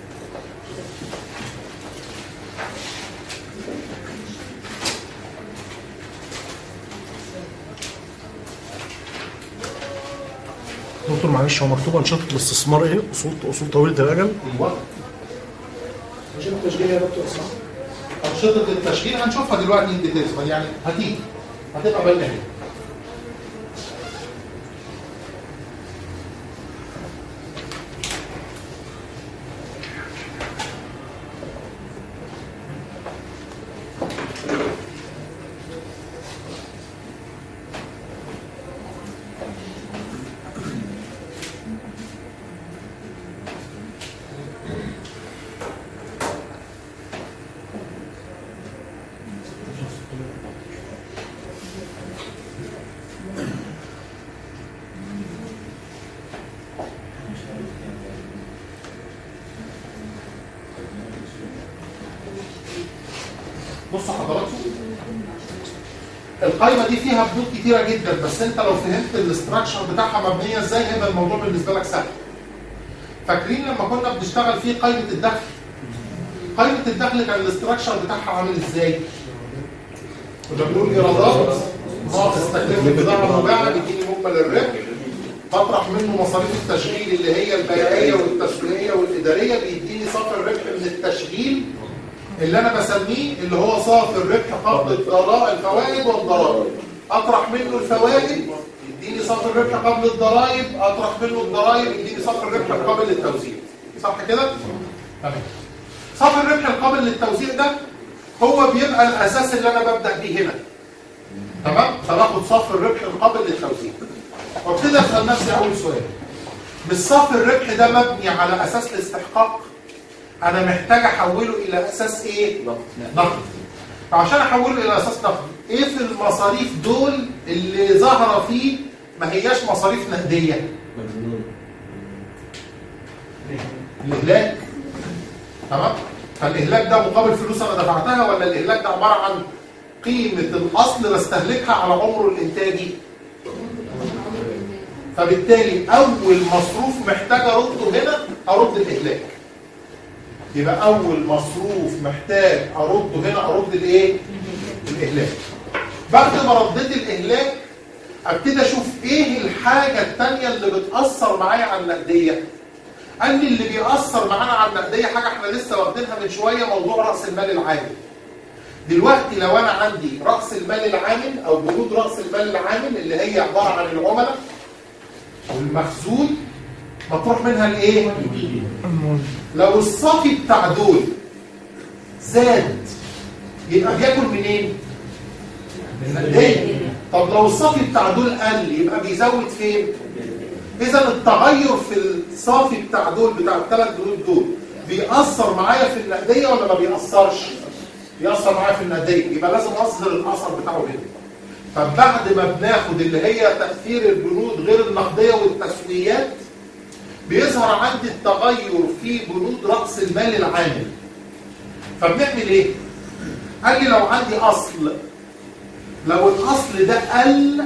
دكتور معلش هو مكتوب انشطه الاستثمار ايه؟ اصول اصول طويله الاجل؟ ايوه. انشطه التشغيل يا دكتور اسمع. انشطه التشغيل هنشوفها دلوقتي ان ديتيلز، يعني هتيجي هتبقى باينه اهي. بصوا حضراتكم القائمه دي فيها بنود كتيره جدا، بس انت لو فهمت الاستراكشر بتاعها مبنيه ازاي هيبقى الموضوع بالنسبه لك سهل. فاكرين لما كنا بنشتغل في قائمه الدخل؟ قائمه الدخل كان الاستراكشر بتاعها عامل ازاي؟ كنا بنقول ايرادات ناقص تكلفه البضاعه المباعه بيديني مجمل الربح، بطرح منه مصاريف التشغيل اللي هي البيعيه والتسويقيه والاداريه بيديني صافي الربح من التشغيل اللي انا بسميه اللي هو صافي الربح قبل الضرائب الفوائد والضرائب. اطرح منه الفوائد يديني صافي الربح قبل الضرائب، اطرح منه الضرائب يديني صافي الربح قبل التوزيع. صح كده؟ تمام. صافي الربح القابل للتوزيع ده هو بيبقى الاساس اللي انا ببدا بيه هنا. تمام؟ فباخد صافي الربح القابل للتوزيع. وابتدي اسال نفسي اول سؤال. مش صافي الربح ده مبني على اساس الاستحقاق؟ انا محتاج احوله الى اساس ايه؟ نقد. فعشان احوله الى اساس نقد، ايه في المصاريف دول اللي ظاهره فيه ما هياش مصاريف نقديه؟ الاهلاك. تمام؟ فالاهلاك ده مقابل فلوس انا دفعتها ولا الاهلاك ده عباره عن قيمه الاصل بستهلكها على عمره الانتاجي؟ فبالتالي اول مصروف محتاج ارده هنا ارد الاهلاك. يبقى اول مصروف محتاج ارده هنا ارد الايه؟ الاهلاك. بعد ما رديت الاهلاك ابتدي اشوف ايه الحاجه الثانيه اللي بتاثر معايا على النقديه. قال لي اللي بيأثر معانا على النقديه حاجه احنا لسه واخدينها من شويه، موضوع راس المال العامل. دلوقتي لو انا عندي راس المال العامل او بنود راس المال العامل اللي هي عباره عن العملاء والمخزون مطروح منها الايه؟ لو الصافي بتاع دول زاد يبقى بياكل منين؟ من النقديه. طب لو الصافي بتاع دول قل يبقى بيزود فين؟ اذا التغير في الصافي بتاع دول بتاع الثلاث بنود دول بيأثر معايا في النقديه ولا ما بيأثرش؟ بيأثر معايا في النقديه، يبقى لازم اظهر الاثر بتاعه هنا. فبعد ما بناخد اللي هي تأثير البنود غير النقديه والتسويات بيظهر عندي التغير في بنود راس المال العامل. فبنعمل ايه؟ قال لي لو عندي اصل، لو الاصل ده قل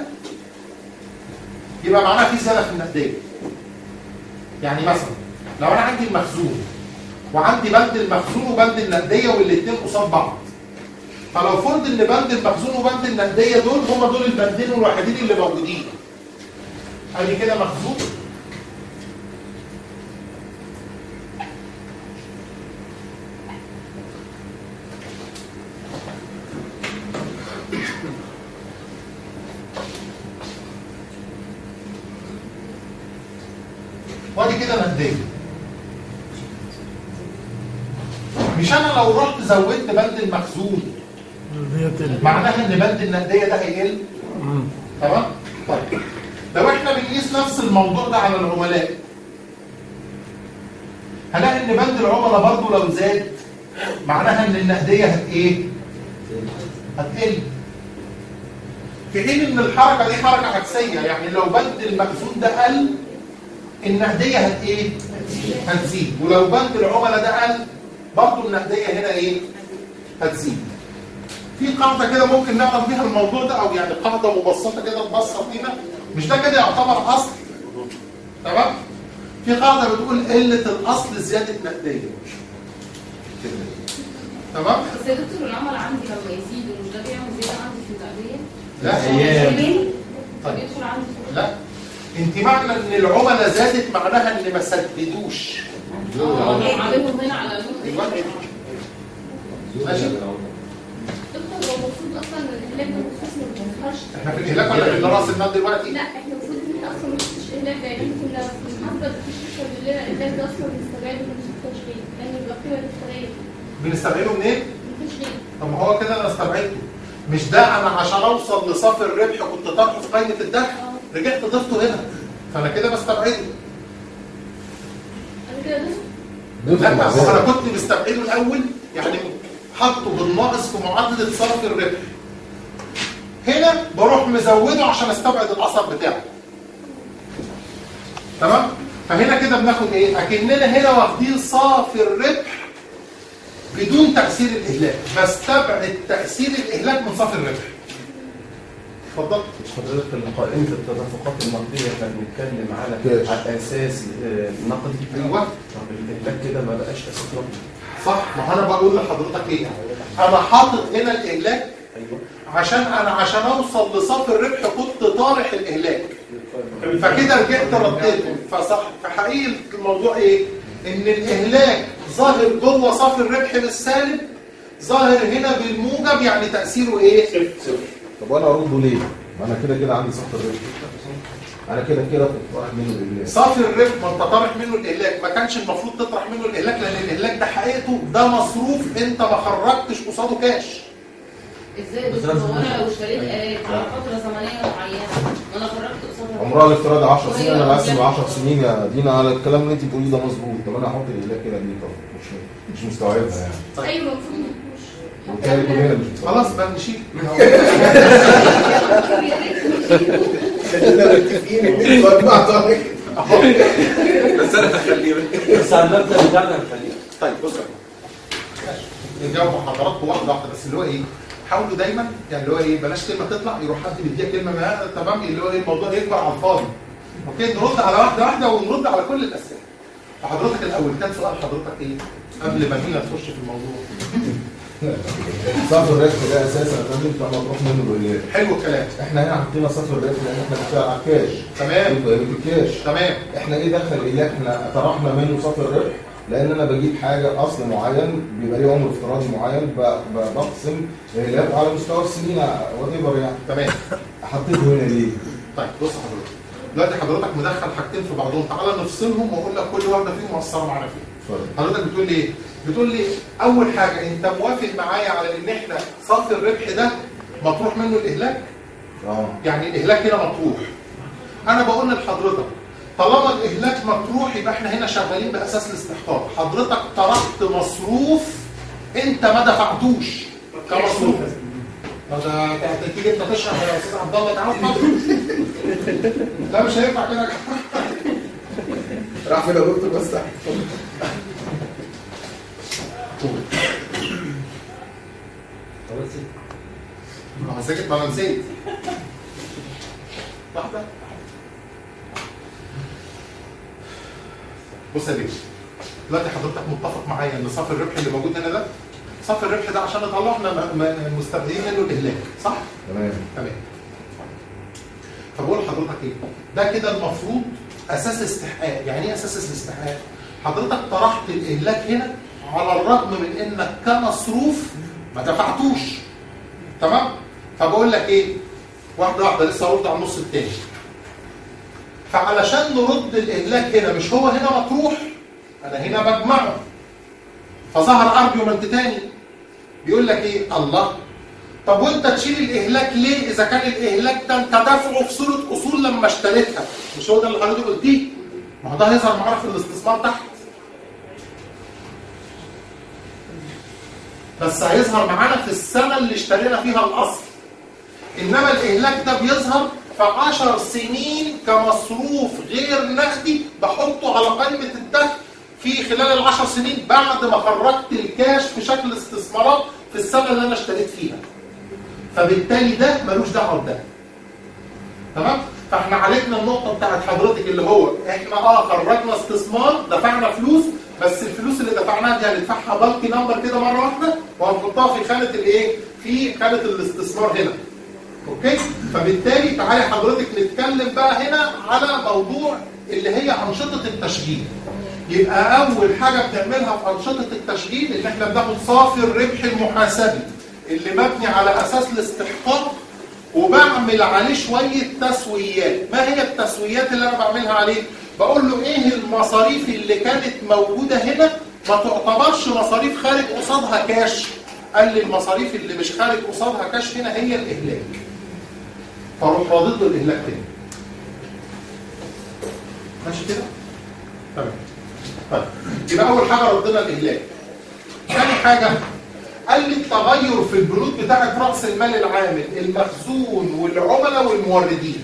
يبقى معناه في زياده في النقديه. يعني مثلا لو انا عندي المخزون وعندي بند المخزون وبند النقديه والاثنين قصاد بعض، فلو فرض ان بند المخزون وبند النقديه دول هم دول البندين الوحيدين اللي موجودين، ادي كده مخزون وادي كده نقديه. مش انا لو رحت زودت بند المخزون معناها ان بند النقديه ده هيقل؟ تمام؟ طيب لو احنا بنقيس نفس الموضوع ده على العملاء هنلاقي ان بند العملاء برضه لو زاد معناها ان النقديه هت ايه؟ هتقل. في حين ان الحركه دي حركه عكسيه، يعني لو بند المخزون ده قل النقديه هت ايه؟ هتزيد، ولو بند العملاء ده قل برضه النقديه هنا ايه؟ هتزيد. في قاعده كده ممكن نعرف بيها الموضوع ده، او يعني قاعده مبسطه كده نبسط بيها، مش ده كده يعتبر اصل؟ تمام؟ في قاعده بتقول قله الاصل زياده نقديه. تمام؟ بس يا دكتور العمل عندي لما يزيد مش ده بيعمل زياده عندي في النقديه؟ لا. طيب يدخل عندي لا. انت معنى ان العملاء زادت معناها ان ما سددوش. اه عاملهم هنا على النقطه. ماشي. دكتور هو المفروض اصلا الاهلاك ده مخصوص ما بيظهرش. احنا في الاهلاك ولا في راس المال دلوقتي؟ لا احنا المفروض ان احنا اصلا ما فيش اهلاك ده، يعني كنا بنحفظ في الشركه بيقول لنا الاهلاك ده اصلا بنستبعده من التشغيل، لان بيبقى قيمه للتغيير. بنستبعده منين؟ من التشغيل. طب ما هو كده انا استبعدته. مش ده انا عشان اوصل لصافي الربح كنت طرحه في قائمه الدخل، رجعت ضفته هنا، فانا كده بستبعده. انا كده لا انا كنت مستبعده الاول، يعني حطه بالناقص في معادله صافي الربح. هنا بروح مزوده عشان استبعد الاثر بتاعه. تمام؟ فهنا كده بناخد ايه؟ اكننا هنا واخدين صافي الربح بدون تاثير الاهلاك، بستبعد تاثير الاهلاك من صافي الربح. اتفضل. حضرتك في قائمه التدفقات النقديه كان بنتكلم على على اساس نقدي. ايوه. طب الاهلاك كده ما بقاش اساس نقدي. صح، ما انا بقول لحضرتك ايه؟ انا حاطط هنا الاهلاك ايوه عشان انا عشان اوصل لصافي الربح كنت طارح الاهلاك. فكده رجعت رديته، فصح فحقيقي الموضوع ايه؟ ان الاهلاك ظاهر جوه صافي الربح بالسالب، ظاهر هنا بالموجب، يعني تاثيره ايه؟ صفر. طب وانا ارده ليه؟ ما انا كده كده عندي صافي الربح. انا كده كده كنت طارح منه الاهلاك. صافي الربح ما انت طارح منه الاهلاك، ما كانش المفروض تطرح منه الاهلاك، لان الاهلاك ده حقيقته ده مصروف انت ما خرجتش قصاده كاش. ازاي بس هو انا لو اشتريت آلات على فتره زمنيه معينه وانا خرجت قصادها عمرها الافتراضي عشر سنين، انا بقسم عشر سنين يا دينا على الكلام اللي انت بتقوليه ده مظبوط. طب انا هحط الاهلاك كده ليه؟ طب مش مش مستوعبها يعني. ايوه المفروض مش وكان كلنا مش مستوعبها. خلاص بقى نشيل. خلينا متفقين ان انتوا اربعه طارق. بس انا هخليه بس على المبدا بتاعنا هنخليه. طيب بص نجاوب حضراتكم واحده واحده، بس اللي هو ايه؟ حاولوا دايما يعني اللي هو ايه، بلاش كلمه تطلع يروح حد بيديها كلمه معاها تمام، اللي هو ايه الموضوع يكبر على الفاضي. اوكي نرد على واحده واحده ونرد على كل الاسئله. فحضرتك الاول كان سؤال حضرتك ايه؟ قبل ما نيجي نخش في الموضوع. صافي الربح ده اساسا لازم تبقى مطروح منه الاهلاك. حلو الكلام. احنا هنا حطينا صافي الربح لان احنا بنشتغل على الكاش. تمام. يبقى الكاش. تمام. احنا ايه دخل الاهلاك؟ احنا طرحنا منه صافي الربح لان انا بجيب حاجه اصل معين بيبقى ليه عمر افتراضي معين بقسم اهلاك على مستوى السنين وات ايفر يعني. تمام. حطيته هنا ليه؟ طيب بص حضرتك دلوقتي حضرتك مدخل حاجتين في بعضهم، تعالى نفصلهم واقول لك كل واحده فيهم مؤثره معانا فين. حضرتك بتقول لي ايه؟ بتقول لي اول حاجه انت موافق معايا على ان احنا صافي الربح ده مطروح منه الاهلاك؟ اه يعني الاهلاك هنا مطروح. انا بقول لحضرتك طالما الاهلاك مطروح يبقى احنا هنا شغالين باساس الاستحقاق. حضرتك طرحت مصروف انت ما دفعتوش كمصروف. ده تيجي انت تشرح يا استاذ عبد الله تعالى. لا مش هينفع كده. راح فين يا دكتور بس؟ ما هو ساكت، ما انا نسيت. واحدة. بص يا بيه، دلوقتي حضرتك متفق معايا ان صافي الربح اللي موجود هنا ده، صافي الربح ده عشان نطلع احنا مستبدلين منه الاهلاك، صح؟ تمام تمام. فبقول لحضرتك ايه؟ ده كده المفروض اساس استحقاق، يعني ايه اساس الاستحقاق؟ حضرتك طرحت الاهلاك هنا على الرغم من انك كمصروف ما دفعتوش. تمام؟ فبقول لك ايه؟ واحده واحده لسه هرد على النص الثاني. فعلشان نرد الاهلاك هنا، مش هو هنا مطروح، انا هنا بجمعه. فظهر ارجيومنت تاني بيقول لك ايه؟ الله، طب وانت تشيل الاهلاك ليه اذا كان الاهلاك ده انت دافعه في صوره اصول لما اشتريتها؟ مش هو ده اللي حضرتك قلتيه؟ ما هو ده هيظهر معانا في الاستثمار تحت. بس هيظهر معانا في السنه اللي اشترينا فيها الاصل. انما الاهلاك ده بيظهر في عشر سنين كمصروف غير نقدي بحطه على قائمه الدخل في خلال العشر سنين بعد ما خرجت الكاش في شكل استثمارات في السنه اللي انا اشتريت فيها. فبالتالي ده ملوش دعوه بده. تمام؟ فاحنا عالجنا النقطه بتاعت حضرتك اللي هو احنا اه خرجنا استثمار، دفعنا فلوس، بس الفلوس اللي دفعناها دي هندفعها بالكي نمبر كده مره واحده وهنحطها في خانه الايه؟ في خانه الاستثمار هنا. اوكي؟ فبالتالي تعالي حضرتك نتكلم بقى هنا على موضوع اللي هي انشطه التشغيل. يبقى اول حاجه بنعملها في انشطه التشغيل ان احنا بناخد صافي الربح المحاسبي اللي مبني على اساس الاستحقاق وبعمل عليه شويه تسويات. ما هي التسويات اللي انا بعملها عليه؟ بقول له ايه المصاريف اللي كانت موجوده هنا ما تعتبرش مصاريف خارج قصادها كاش. قال لي المصاريف اللي مش خارج قصادها كاش هنا هي الاهلاك. فاروح رادد له الاهلاك تاني. ماشي كده؟ تمام. طيب يبقى اول حاجه ردنا الاهلاك. ثاني حاجه قال لي التغير في البنود بتاعت راس المال العامل، المخزون والعملاء والموردين.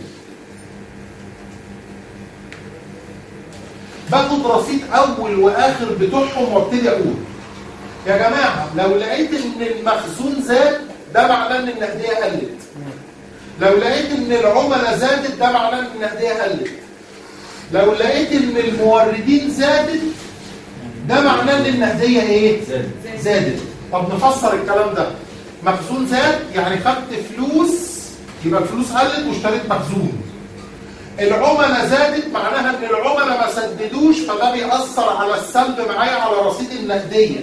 باخد رصيد اول واخر بتوعهم وابتدي اقول يا جماعه لو لقيت ان المخزون زاد ده معناه ان النقديه قلت. لو لقيت ان العملاء زادت ده معناه ان النقديه قلت. لو لقيت ان الموردين زادت ده معناه ان النقديه ايه؟ زادت. طب نفسر الكلام ده. مخزون زاد يعني خدت فلوس يبقى الفلوس قلت واشتريت مخزون. العملاء زادت معناها ان العملاء ما سددوش فده بيأثر على السلب معايا على رصيد النقديه.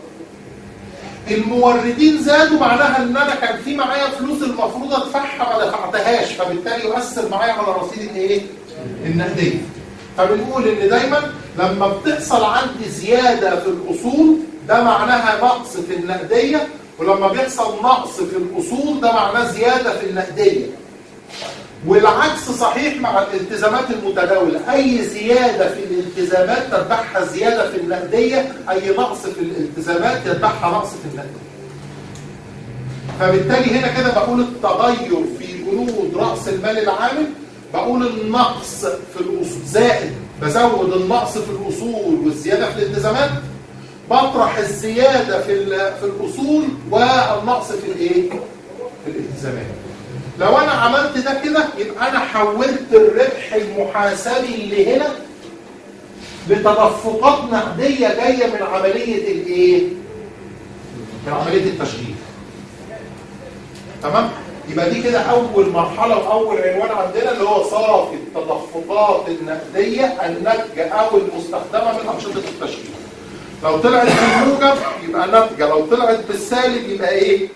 الموردين زادوا معناها ان انا كان في معايا فلوس المفروض ادفعها ما دفعتهاش فبالتالي يؤثر معايا على رصيد الايه؟ النقديه. فبنقول ان دايما لما بتحصل عندي زياده في الاصول ده معناها نقص في النقديه، ولما بيحصل نقص في الاصول ده معناه زياده في النقديه. والعكس صحيح مع الالتزامات المتداوله، اي زياده في الالتزامات تتبعها زياده في النقديه، اي نقص في الالتزامات يتبعها نقص في النقديه. فبالتالي هنا كده بقول التغير في بنود راس المال العامل، بقول النقص في الاصول زائد، بزود النقص في الاصول والزياده في الالتزامات، بطرح الزياده في في الاصول والنقص في الايه؟ في الالتزامات. لو انا عملت ده كده يبقى انا حولت الربح المحاسبي اللي هنا لتدفقات نقديه جايه من عمليه الايه؟ من عمليه التشغيل. تمام؟ يبقى دي كده اول مرحله واول عنوان عندنا اللي هو صافي التدفقات النقديه الناتجه او المستخدمه من انشطه التشغيل. لو طلعت بالموجب يبقى ناتجه، لو طلعت بالسالب يبقى ايه؟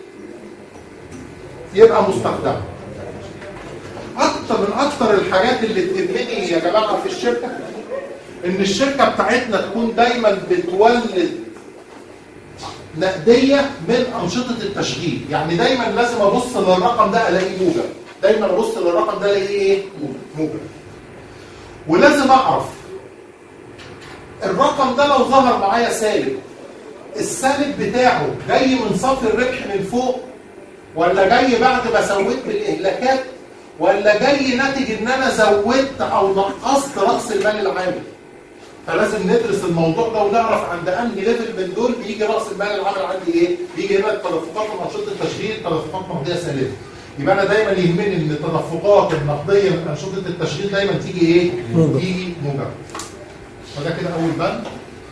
يبقى مستخدمه. اكتر من اكتر الحاجات اللي تهمني يا جماعه في الشركه ان الشركه بتاعتنا تكون دايما بتولد نقديه من انشطه التشغيل. يعني دايما لازم ابص للرقم ده الاقي موجب، دايما ابص للرقم ده الاقي ايه؟ موجب. ولازم اعرف الرقم ده لو ظهر معايا سالب، السالب بتاعه جاي من صافي الربح من فوق ولا جاي بعد ما سويت بالاهلاكات ولا جاي ناتج ان انا زودت او نقصت راس المال العامل. فلازم ندرس الموضوع ده ونعرف عند انهي ليفل من دول بيجي راس المال العام عندي ايه؟ بيجي هنا التدفقات من انشطه التشغيل، تدفقات نقديه سالبه. يبقى انا دايما يهمني ان التدفقات النقديه من انشطه التشغيل دايما تيجي ايه؟ موجب. تيجي موجب. فده كده اول بند.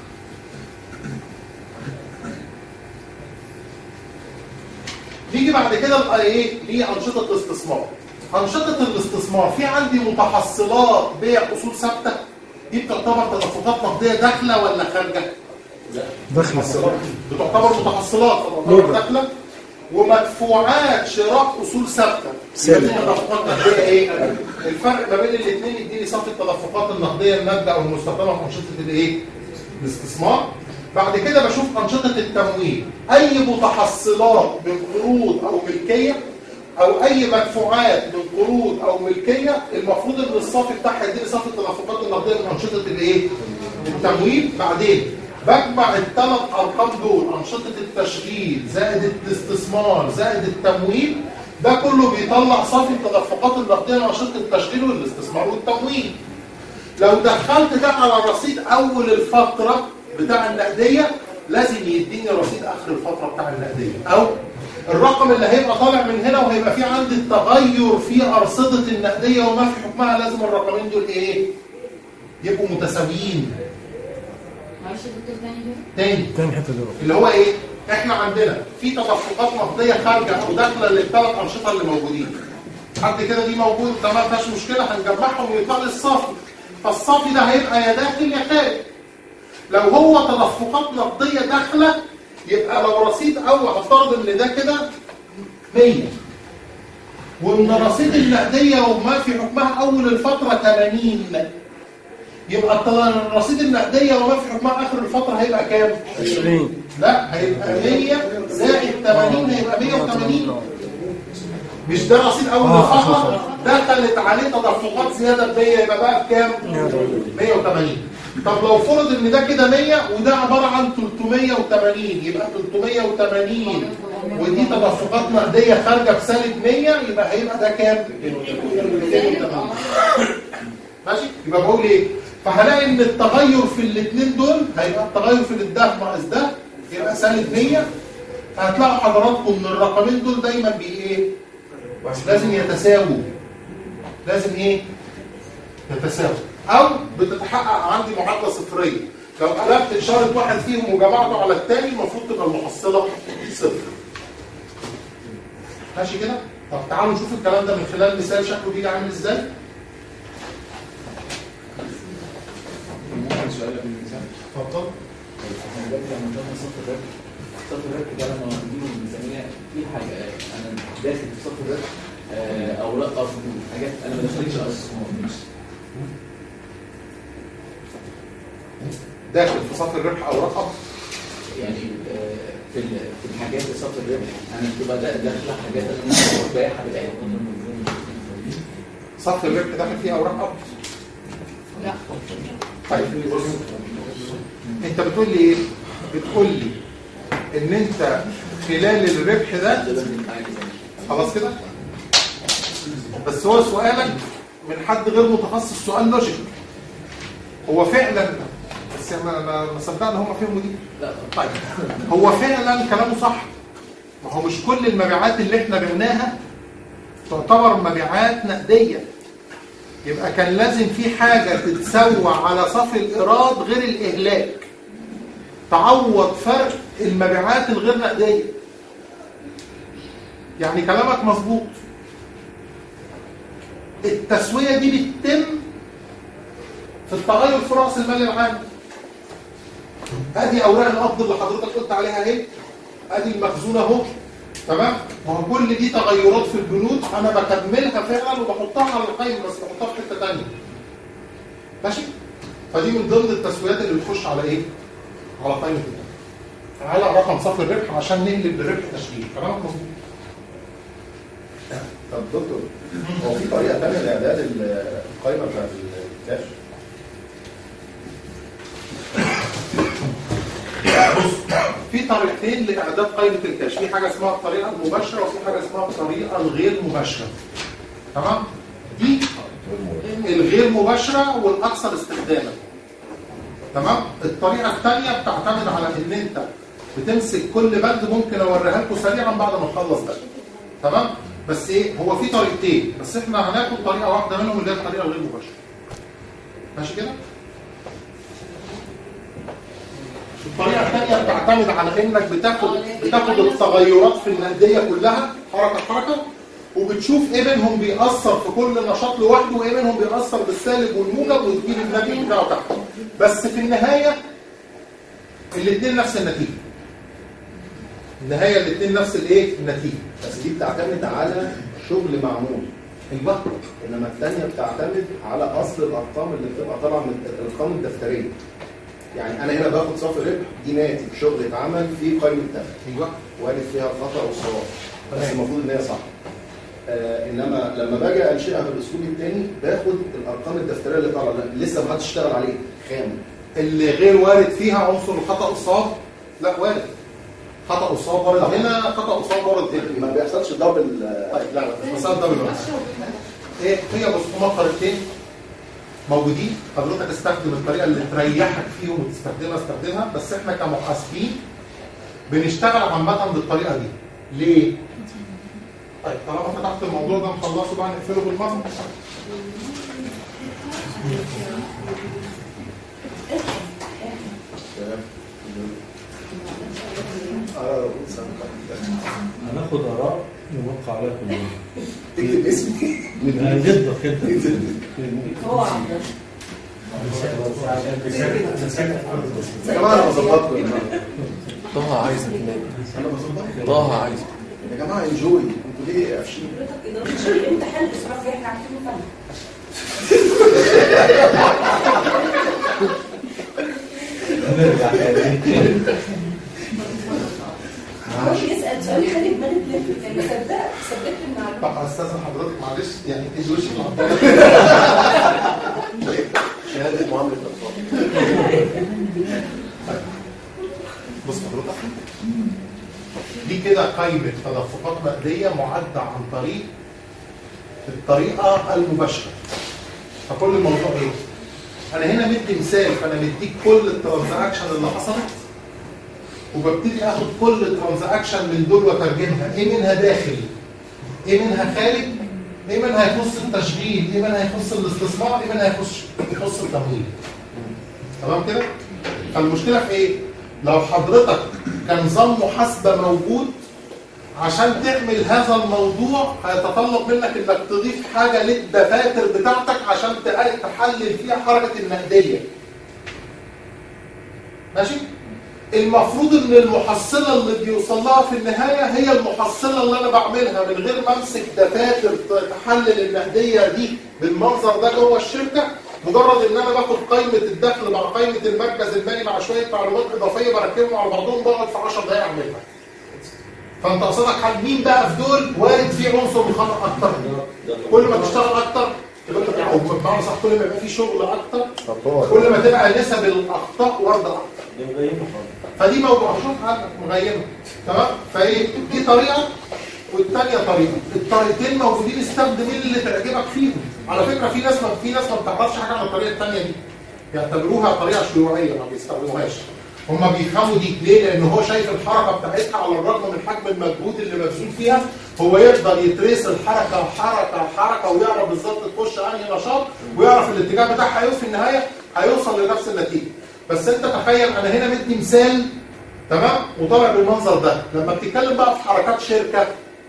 نيجي بعد كده ايه؟ لانشطه الاستثمار. انشطه الاستثمار في عندي متحصلات بيع اصول ثابته، دي بتعتبر تدفقات نقديه داخله ولا خارجه؟ داخله. بتعتبر متحصلات تعتبر داخله. ومدفوعات شراء اصول ثابته سالب. دي تدفقات نقديه ايه؟ الفرق ما بين الاثنين يديني صافي التدفقات النقديه الناتجه او المستخدمه في انشطه الايه؟ الاستثمار. بعد كده بشوف انشطه التمويل، اي متحصلات من قروض او ملكيه او اي مدفوعات من قروض او ملكيه المفروض ان الصافي بتاعها يديني صافي التدفقات النقديه من انشطه الايه؟ التمويل. بعدين بجمع الثلاث ارقام دول، انشطه التشغيل زائد الاستثمار زائد التمويل، ده كله بيطلع صافي التدفقات النقديه من انشطه التشغيل والاستثمار والتمويل. لو دخلت ده على رصيد اول الفتره بتاع النقديه لازم يديني رصيد اخر الفتره بتاع النقديه، او الرقم اللي هيبقى طالع من هنا وهيبقى فيه عندي التغير في ارصده النقديه وما في حكمها، لازم الرقمين دول ايه؟ يبقوا متساويين. معلش يا دكتور تاني كده. تاني تاني حته دي اللي هو ايه؟ احنا عندنا في تدفقات نقديه خارجه او داخله للثلاث انشطه اللي موجودين. حد كده دي موجود، ده ما فيهاش مشكله، هنجمعهم ويطلع لي الصافي. فالصافي ده هيبقى يا داخل يا خارج. لو هو تدفقات نقديه داخله يبقى لو رصيد اول هفترض ان ده كده مية، وان رصيد النقديه وما في حكمها اول الفتره ثمانين، يبقى الرصيد النقديه وما في حكمها اخر الفتره هيبقى كام؟ عشرين. لا، هيبقى مية زائد ثمانين هيبقى مية وثمانين. مش ده رصيد اول الفتره دخلت عليه تدفقات زياده ب مية، يبقى بقى بكام؟ مية وثمانين. طب لو فرض ان ده كده مية وده عباره عن ثلاثمية وثمانين، يبقى ثلاثمية وثمانين ودي تدفقات نقديه خارجه بسالب مية، يبقى هيبقى ده كام؟ ميتين وثمانين. ماشي؟ يبقى بقول ايه؟ فهلاقي ان التغير في الاثنين دول هيبقى التغير في ده ناقص ده يبقى سالب مية. فهتلاقوا حضراتكم ان الرقمين دول دايما بي ايه؟ لازم يتساووا. لازم ايه؟ يتساووا. او بتتحقق عندي معادله صفريه. لو قلبت اشاره واحد فيهم وجمعته على الثاني المفروض تبقى المحصله صفر. ماشي كده؟ طب تعالوا نشوف الكلام ده من خلال مثال شكله بيجي عامل ازاي. ممكن سؤال قبل الميزان؟ اتفضل. احنا دلوقتي لما قلنا صف الربح، صف الربح ده لما بنجيبه الميزانيه في حاجه انا داخل في صف الربح آه، اوراق او حاجات انا ما دخلتش اصلا. داخل في صف الربح او رقم يعني آه، في في الحاجات في صف الربح انا بتبقى داخله حاجات انا بايعها بتاعتنا. صف الربح داخل فيه او رقم؟ لا. طيب بص، انت بتقول لي ايه؟ بتقول لي ان انت خلال الربح ده خلاص كده، بس هو سؤالك من حد غير متخصص سؤال لوجيك. هو فعلا بس ما ما صدقنا هم فهموا دي. لا طيب هو فعلا كلامه صح. ما هو مش كل المبيعات اللي احنا بعناها تعتبر مبيعات نقديه. يبقى كان لازم في حاجه تتسوى على صف الايراد غير الاهلاك تعوض فرق المبيعات الغير نقديه. يعني كلامك مظبوط. التسويه دي بتتم في التغير في راس المال العام. ادي اوراق القبض اللي حضرتك قلت عليها اهي، ادي المخزون اهو، تمام؟ ما هو كل دي تغيرات في البنود انا بكملها فعلا وبحطها على القائمه، بس بحطها في حته ثانيه. ماشي؟ فدي من ضمن التسويات اللي بتخش على ايه؟ على قائمه الدخل. على رقم صافي الربح عشان نقلب للربح تشغيل. كلامك مظبوط. طب دكتور، هو في طريقه ثانيه لاعداد القائمه بتاعت الكاش؟ بص، في طريقتين لاعداد قائمه الكاش، في حاجه اسمها الطريقه المباشره وفي حاجه اسمها الطريقه الغير مباشره. تمام؟ دي الغير مباشره والاكثر استخداما. تمام. الطريقه الثانيه بتعتمد على ان انت بتمسك كل بند، ممكن اوريها لكم سريعا بعد ما نخلص ده. تمام. بس ايه، هو في طريقتين، بس احنا هناخد طريقه واحده منهم اللي هي الطريقه الغير مباشره. ماشي كده؟ الطريقه الثانيه بتعتمد على انك بتاخد بتاخد التغيرات في النقديه كلها حركه حركه، وبتشوف ايه منهم بيأثر في كل نشاط لوحده وايه منهم بيأثر بالسالب والموجب، وتجيب الناتج بتاعه تحت. بس في النهايه الاثنين نفس النتيجه. النهايه الاثنين نفس الايه؟ النتيجه. بس دي بتعتمد على شغل معمول. ايوه. انما الثانيه بتعتمد على اصل الارقام اللي بتبقى طالعه من الارقام الدفتريه. يعني انا هنا باخد صافي ربح، دي ناتج شغل اتعمل في قائمه الدخل. ايوه. وارد فيها الخطا والصواب، بس المفروض ان هي صح. آه انما لما باجي انشئها بالاسلوب الثاني باخد الارقام الدفتريه اللي طالعه لسه ما حدش اشتغل عليه خام. اللي غير وارد فيها عنصر الخطا والصواب؟ لا وارد. خطا وصواب وارد هنا، خطا وصواب وارد هنا. ما بيحصلش دبل. طيب لا لا مش مسألة دبل. ايه هي؟ بص هما طريقتين موجودين، حضرتك استخدم الطريقه اللي تريحك فيهم وتستخدمها استخدمها، بس احنا كمحاسبين بنشتغل عامه بالطريقه دي. ليه؟ طيب طالما فتحت الموضوع ده نخلصه بقى نقفله بالمره. هناخد اراء نوقع عليها كلنا. تكتب اسمي جدا كده. هو يا جماعه انا بظبطكم. طه عايزك انا بظبطكم. طه عايزك يا جماعه انجوي، انتوا ليه قافشين؟ حضرتك اداره الشركه امتحان الاسبوع الجاي احنا عارفين نفهم. نرجع تاني. هو يسال سؤال يخلي دماغي تلف، يعني صدقت صدقت المعلومه. طب استاذن حضرتك معلش يعني ادي وشك العطار. شهاده معامله الاطفال. بص حضرتك، دي كده قائمه تدفقات نقديه معده عن طريق الطريقه المباشره. فكل الموضوع ايه؟ انا هنا مدي مثال، فانا مديك كل الترانزاكشن اللي حصلت، وببتدي اخد كل ترانزاكشن من دول وترجمها، ايه منها داخل؟ ايه منها خارج؟ ايه منها يخص التشغيل؟ ايه منها يخص الاستثمار؟ ايه منها يخص يخص التمويل؟ تمام كده؟ فالمشكله في ايه؟ لو حضرتك كان نظام محاسبه موجود عشان تعمل هذا الموضوع هيتطلب منك انك تضيف حاجه للدفاتر بتاعتك عشان تحلل فيها حركه النقديه. ماشي؟ المفروض ان المحصله اللي بيوصل لها في النهايه هي المحصله اللي انا بعملها من غير ما امسك دفاتر تحلل النقديه دي بالمنظر ده جوه الشركه، مجرد ان انا باخد قائمه الدخل مع قائمه المركز المالي مع شويه معلومات اضافيه بركبهم على بعضهم بقعد في عشر دقائق اعملها. فانت قصدك حد مين بقى في دول وارد فيه عنصر الخطا اكتر؟ كل ما تشتغل اكتر او بمعنى صح كل ما يبقى فيه شغل اكتر كل ما تبقى نسب الاخطاء وارده اكتر. فدي موضوع شوف عندك مغيمه. تمام؟ فايه دي طريقه والثانيه طريقه، الطريقتين موجودين، استخدم اللي تعجبك فيهم. على فكره في ناس ما في ناس ما بتعرفش حاجه عن الطريقه الثانيه دي، يعتبروها طريقه شيوعيه ما بيستخدموهاش. هم بيفهموا دي ليه؟ لان هو شايف الحركه بتاعتها على الرغم من حجم المجهود اللي مبذول فيها، هو يقدر يتريس الحركه حركه حركه ويعرف بالظبط تخش انهي نشاط ويعرف الاتجاه بتاعها ايه، وفي النهايه هيوصل لنفس النتيجه. بس انت تخيل انا هنا مدي مثال تمام وطالع بالمنظر ده. لما بتتكلم بقى في حركات شركه،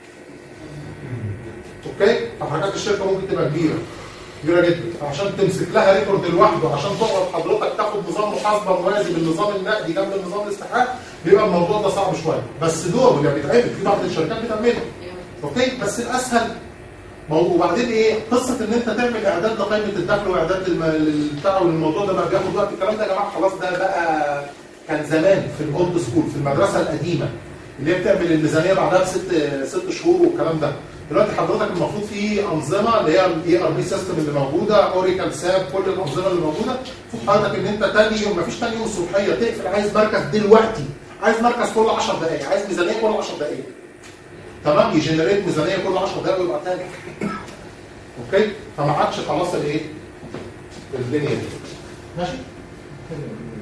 اوكي، حركات الشركه ممكن تبقى كبيره كبيره جدا، عشان تمسك لها ريكورد لوحده عشان تقعد حضرتك تاخد نظام محاسبه موازي بالنظام النقدي جنب النظام الاستحقاق، بيبقى الموضوع ده صعب شويه. بس دول اللي بيتعمل في بعض الشركات بتعمله، اوكي، بس الاسهل. وبعدين ايه قصه ان انت تعمل اعداد لقائمه الدخل واعداد بتاع والموضوع ده بقى بياخد وقت. الكلام ده يا جماعه خلاص ده بقى كان زمان في الاولد سكول في المدرسه القديمه اللي هي بتعمل الميزانيه بعدها بست ست شهور والكلام ده. دلوقتي حضرتك المفروض في انظمه اللي هي الاي ار بي سيستم اللي موجوده، اوريكل، ساب، كل الانظمه اللي موجوده، المفروض حضرتك ان انت تاني يوم مفيش تاني يوم الصبحيه تقفل عايز مركز دلوقتي، عايز مركز كل عشر دقائق، عايز ميزانيه كل عشر دقائق. تمام؟ يجنريت ميزانيه كل عشر دقائق ويبقى تاني. اوكي؟ فما عادش خلاص الايه؟ الدنيا دي. ماشي؟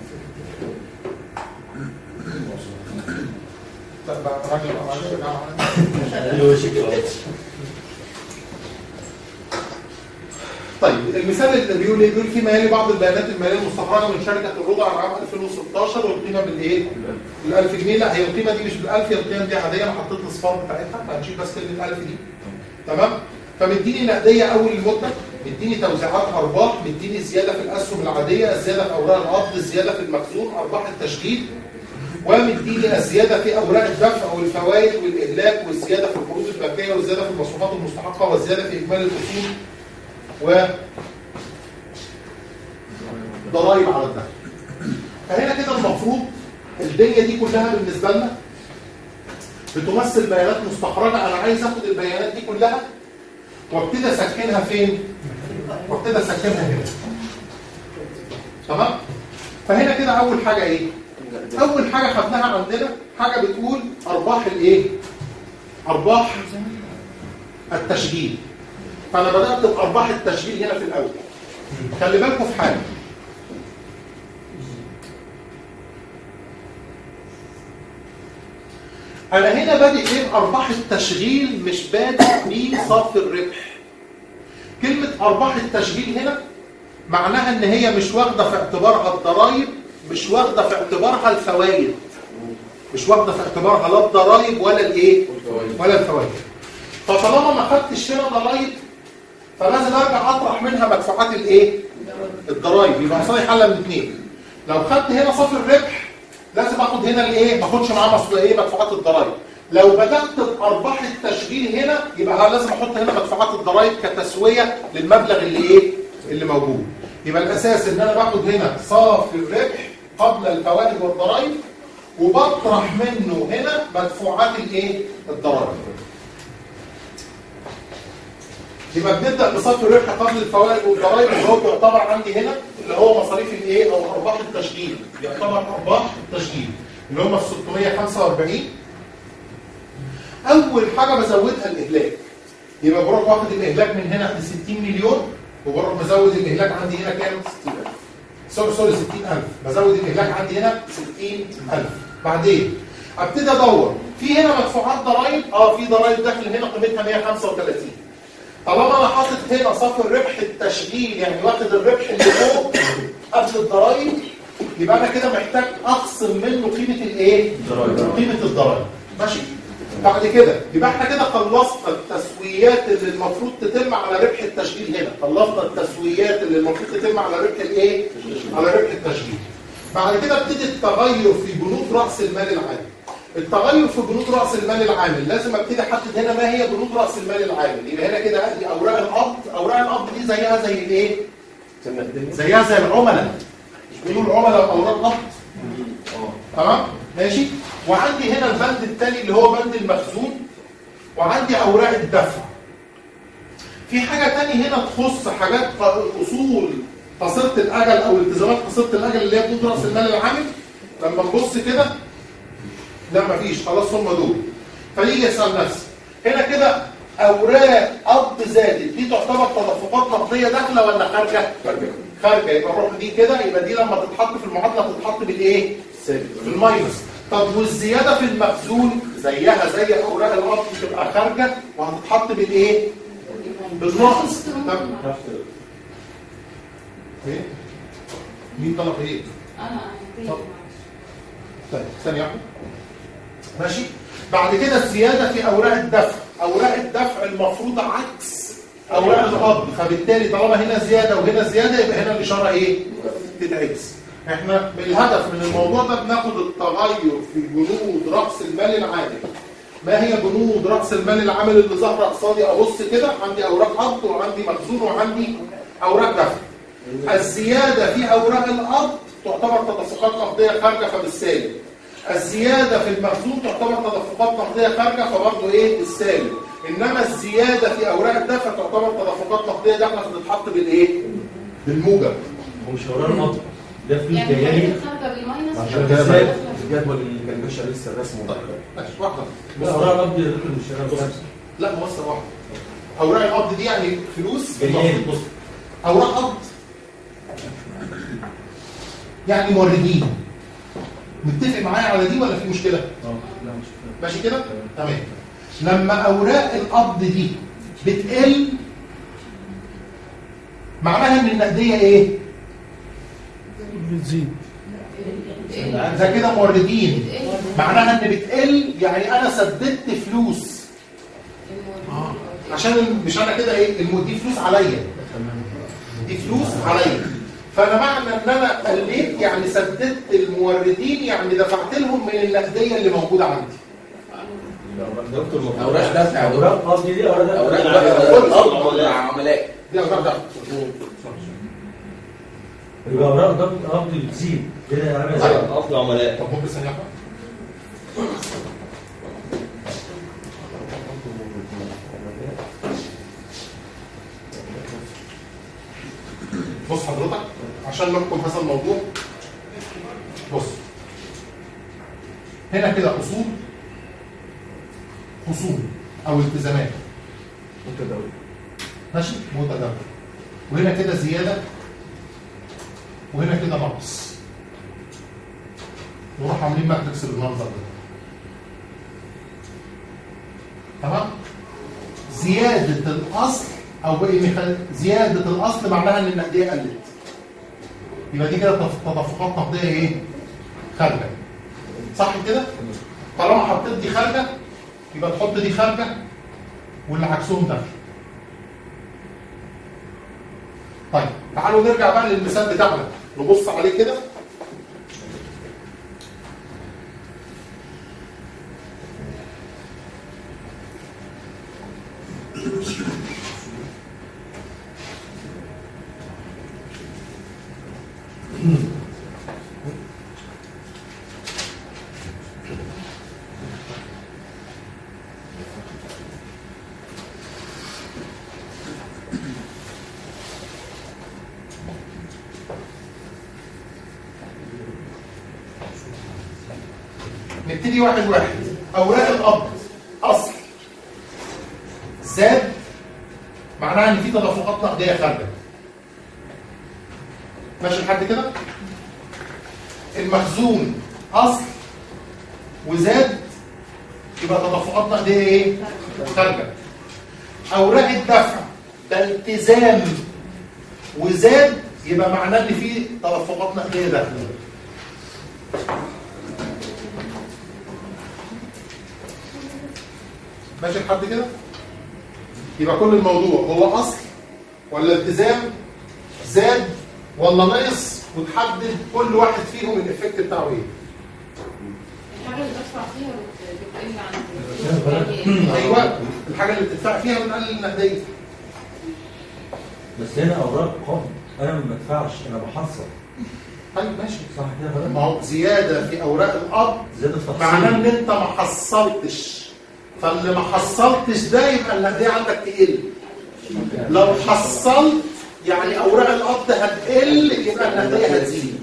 طيب المثال اللي بيقول ايه؟ بيقول في ما يلي بعض البيانات الماليه المستخرجه من شركه الرضع عام ألفين وستاشر والقيمه بالايه؟ بال ألف جنيه. لا هي القيمه دي مش بال ألف، هي القيمه دي عاديه، انا حطيت الاصفار بتاعتها فهنشيل بس كلمه ألف دي. تمام؟ فمديني نقديه اول المده، مديني توزيعات ارباح، مديني زياده في الاسهم العاديه، زياده في اوراق القبض، زياده في المخزون، ارباح التشغيل، ومديني الزياده في اوراق الدفع والفوائد والاهلاك، والزياده في القروض البنكيه، والزياده في المصروفات المستحقه، والزياده في اجمالي الاصول و ضرائب على الدخل. فهنا كده المفروض الدنيا دي كلها بالنسبه لنا بتمثل بيانات مستخرجه. انا عايز اخد البيانات دي كلها وابتدي اسكنها فين؟ وابتدي اسكنها هنا. تمام؟ فهنا كده اول حاجه ايه؟ اول حاجه خدناها عندنا حاجه بتقول ارباح الايه؟ ارباح التشغيل. فانا بدات بارباح التشغيل هنا في الاول. خلي بالكم في حاجه. انا هنا بادئ ايه؟ ارباح التشغيل، مش بادئ بصافي الربح. كلمه ارباح التشغيل هنا معناها ان هي مش واخده في اعتبارها الضرائب، مش واخده في اعتبارها الفوائد، مش واخده في اعتبارها لا الضرائب ولا الايه؟ ولا الفوائد. فطالما ما خدتش هنا ضرائب فلازم ارجع اطرح منها مدفوعات الايه؟ الضرائب. يبقى صاي حل من اثنين. لو خدت هنا صافي الربح لازم اخد هنا الايه؟ ما اخدش معاه مصدر ايه؟ مدفوعات الضرائب. لو بدات بارباح التشغيل هنا يبقى لازم احط هنا مدفوعات الضرائب كتسويه للمبلغ اللي ايه؟ اللي موجود. يبقى الاساس ان انا باخد هنا صافي الربح قبل الفوائد والضرائب، وبطرح منه هنا مدفوعات الايه؟ الضرائب. يبقى بنبدا بصافي الربح قبل الفوائد والضرائب اللي هو بيعتبر عندي هنا اللي هو مصاريف الايه؟ او ارباح التشغيل. يعتبر ارباح التشغيل اللي هم ال ستمية وخمسة وأربعين. اول حاجه بزودها الاهلاك. يبقى بروح واخد الاهلاك من هنا ل ستين مليون، وبروح بزود الاهلاك عندي هنا كام؟ ستين ألف. سوري سوري ستين ألف. بزود الاهلاك عندي هنا ستين ألف. بعدين ابتدي ادور في هنا مدفوعات ضرائب. اه في ضرائب داخل هنا قيمتها مية وخمسة وثلاثين. طالما انا حاطط هنا صافي الربح التشغيل، يعني واخد الربح اللي فوق قبل الضرائب، يبقى انا كده محتاج اخصم منه قيمه الايه؟ قيمه الضرائب. ماشي؟ بعد كده يبقى احنا كده خلصنا التسويات اللي المفروض تتم على ربح التشغيل هنا. خلصنا التسويات اللي المفروض تتم على ربح الايه؟ على ربح التشغيل. بعد كده ابتدي التغير في بنود راس المال العام. التغير في بنود راس المال العامل لازم ابتدي احدد هنا ما هي بنود راس المال العامل. يبقى هنا كده ادي اوراق القبض. اوراق القبض دي زيها زي الايه؟ زيها زي العملاء. مش بنقول عملاء واوراق قبض. تمام؟ ماشي؟ وعندي هنا البند الثاني اللي هو بند المخزون، وعندي اوراق الدفع. في حاجه ثانيه هنا تخص حاجات اصول قصيره الاجل او التزامات قصيره الاجل اللي هي بنود راس المال العامل. لما نبص كده لا مفيش، خلاص هم دول. فيجي يسال نفسي هنا كده اوراق قبض زادت، دي تعتبر تدفقات نقديه داخله ولا خارجه؟ خارجه. يبقى نروح دي كده، يبقى دي لما تتحط في المعادله تتحط بالايه؟ بالماينس. طب والزياده في المخزون زيها زي اوراق القبض تبقى خارجه وهتتحط بالايه؟ بالناقص. طب ايه؟ مين طلب ايه؟ انا طيب ثانيه واحده. ماشي؟ بعد كده الزياده في اوراق الدفع. اوراق الدفع المفروض عكس اوراق القبض، فبالتالي طالما هنا زياده وهنا زياده يبقى هنا الاشاره ايه؟ تتعكس. احنا بالهدف من الموضوع ده بناخد التغير في بنود راس المال العامل. ما هي بنود راس المال العامل اللي ظاهره قصادي؟ ابص كده عندي اوراق قبض وعندي مخزون وعندي اوراق دفع. الزياده في اوراق القبض تعتبر تدفقات نقديه خارجه فبالسالب. الزياده في المخزون تعتبر تدفقات نقديه خارجه فبرضه ايه؟ بالسالب. انما الزياده في اوراق الدفع تعتبر تدفقات نقديه داخله فتتحط بالايه؟ بالموجب. هو مش اوراق القبض ده فلوس يعني جايه خارجه بالماينس عشان كده الجدول اللي كان ماشي لسه الرسم ماشي واحده. بس اوراق القبض يا دكتور مش اوراق القبض. لا موصل واحده. اوراق القبض دي يعني فلوس جايه. بص اوراق قبض يعني موردين. متفق معايا على دي ولا في مشكله؟ اه لا مش ماشي كده؟ تمام. لما اوراق القبض دي بتقل معناها ان النقديه ايه؟ بتزيد. ده كده موردين، معناها ان بتقل يعني انا سددت فلوس عشان مش انا كده ايه الم- دي فلوس عليا، دي فلوس عليا، فانا معنى ان انا قليت يعني سددت الموردين يعني دفعت لهم من النقديه اللي موجوده عندي. اوراق دفع اوراق قبض دي اوراق اوراق دفع. قبض عملاء دي اوراق دفع. يبقى اوراق ضبط قبض بتزيد كده يعني زي قبض عملاء. طب ممكن ثانيه واحده؟ بص حضرتك عشان نحكم هذا الموضوع، بص هنا كده اصول خصوم او التزامات متداول ماشي متداول، وهنا كده زياده وهنا كده نقص، نروح عاملين ماتريكس بالمنظر ده. تمام؟ زياده الاصل او بقي مخ... زياده الاصل معناها ان النقديه قلت، يبقى دي كده تدفقات نقديه ايه؟ خارجه، صح كده؟ طالما حطيت دي خارجه يبقى تحط دي خارجه واللي عكسهم داخل. طيب تعالوا نرجع بقى للمثال بتاعنا نبص عليه كده. نبتدي واحد واحد. اوراق القبض اصل زاد معناها ان في تدفقات نقديه خارجه، ماشي لحد كده؟ المخزون اصل وزاد يبقى تدفقات نقديه ايه؟ خارجه. اوراق الدفع ده التزام وزاد يبقى معناه ان في تدفقات نقديه داخله. ماشي لحد كده؟ يبقى كل الموضوع هو اصل ولا التزام زاد ولا ناقص، وتحدد كل واحد فيهم الافكت بتاعه ايه. الحاجه اللي بدفع فيها بتقل عن ايوه الحاجه اللي بتدفع فيها بنقلل النقديه. بس هنا اوراق قبض انا ما بدفعش انا بحصل. طيب ماشي صح كده؟ ما هو زياده في اوراق القبض زياده تفصيل معناه ان انت ما حصلتش، فاللي ما حصلتش ده يبقى النقديه عندك تقل. لو حصلت يعني اوراق القبض هتقل يبقى النقديه هتزيد.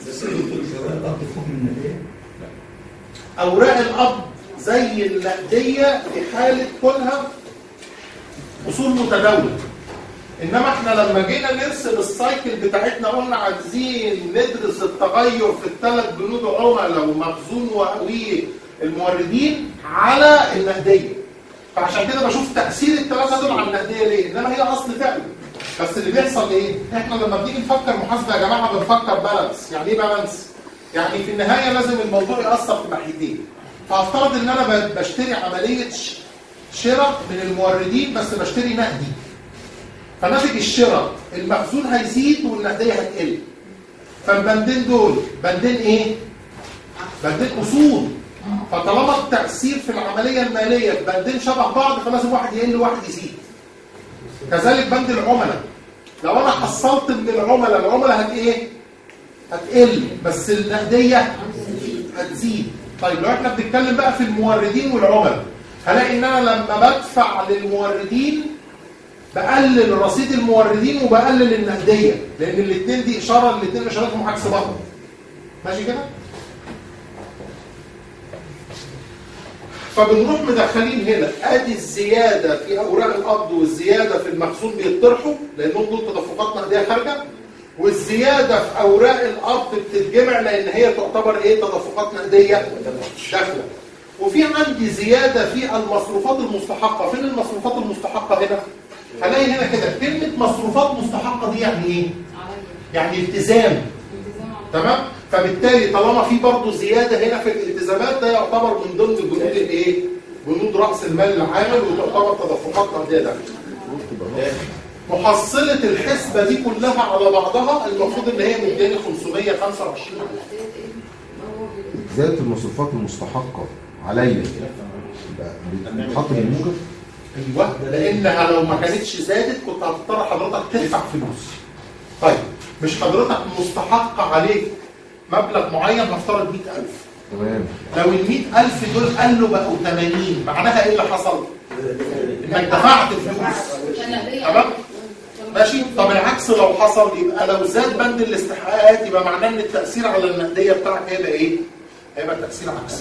اوراق القبض زي النقديه في حاله كونها اصول متداوله، انما احنا لما جينا نرسم السايكل بتاعتنا قلنا عايزين ندرس التغير في الثلاث بنود عملاء ومخزون والموردين على النقديه، فعشان كده بشوف تاثير الثلاثه دول على النقديه ليه؟ انما هي اصل فعلا. بس اللي بيحصل ايه؟ احنا لما بنيجي نفكر محاسبه يا جماعه بنفكر بالانس. يعني ايه بالانس؟ يعني في النهايه لازم الموضوع ياثر في ناحيتين. فافترض ان انا بشتري عمليه شراء من الموردين بس بشتري نقدي، فناتج الشراء المخزون هيزيد والنقديه هتقل. فالبندين دول بندين ايه؟ بندين اصول. فطالما التاثير في العمليه الماليه بندين شبه بعض فلازم واحد يقل وواحد يزيد. كذلك بند العملاء، لو انا حصلت من العملاء العملاء هت ايه؟ هتقل بس النقديه هتزيد. طيب لو احنا بنتكلم بقى في الموردين والعملاء، هلاقي ان انا لما بدفع للموردين بقلل رصيد الموردين وبقلل النقديه، لان الاثنين دي اشاره الاثنين اشاراتهم عكس بعض. ماشي كده؟ فبنروح مدخلين هنا ادي الزياده في اوراق القبض والزياده في المخزون بيطرحوا لانهم دول تدفقات نقديه خارجه، والزياده في اوراق الارض بتتجمع لان هي تعتبر ايه؟ تدفقات نقديه داخله. وفي عندي زياده في المصروفات المستحقه. فين المصروفات المستحقه هنا؟ هلاقي هنا كده كلمه مصروفات مستحقه دي يعني ايه؟ يعني التزام. تمام؟ فبالتالي طالما في برضه زياده هنا في الالتزامات ده يعتبر من ضمن بنود الايه؟ بنود راس المال العامل وتعتبر تدفقات نقديه داخله. محصله الحسبه دي كلها على بعضها المفروض ان هي مدياني خمسمية وخمسة وعشرين. زياده المصروفات المستحقه عليا بتتحط بالموجب؟ ايوه، لانها لو ما كانتش زادت كنت هتضطر حضرتك تدفع فلوس. طيب مش حضرتك مستحق عليك مبلغ معين نفترض مئة ألف. تمام. لو ال مئة ألف دول قالوا بقوا ثمانين معناها ايه اللي حصل؟ انك دفعت فلوس. تمام؟ ماشي؟ طب العكس لو حصل يبقى لو زاد بند الاستحقاقات يبقى معناه ان التأثير على النقدية بتاعك هيبقى ايه؟ هيبقى تأثير عكسي.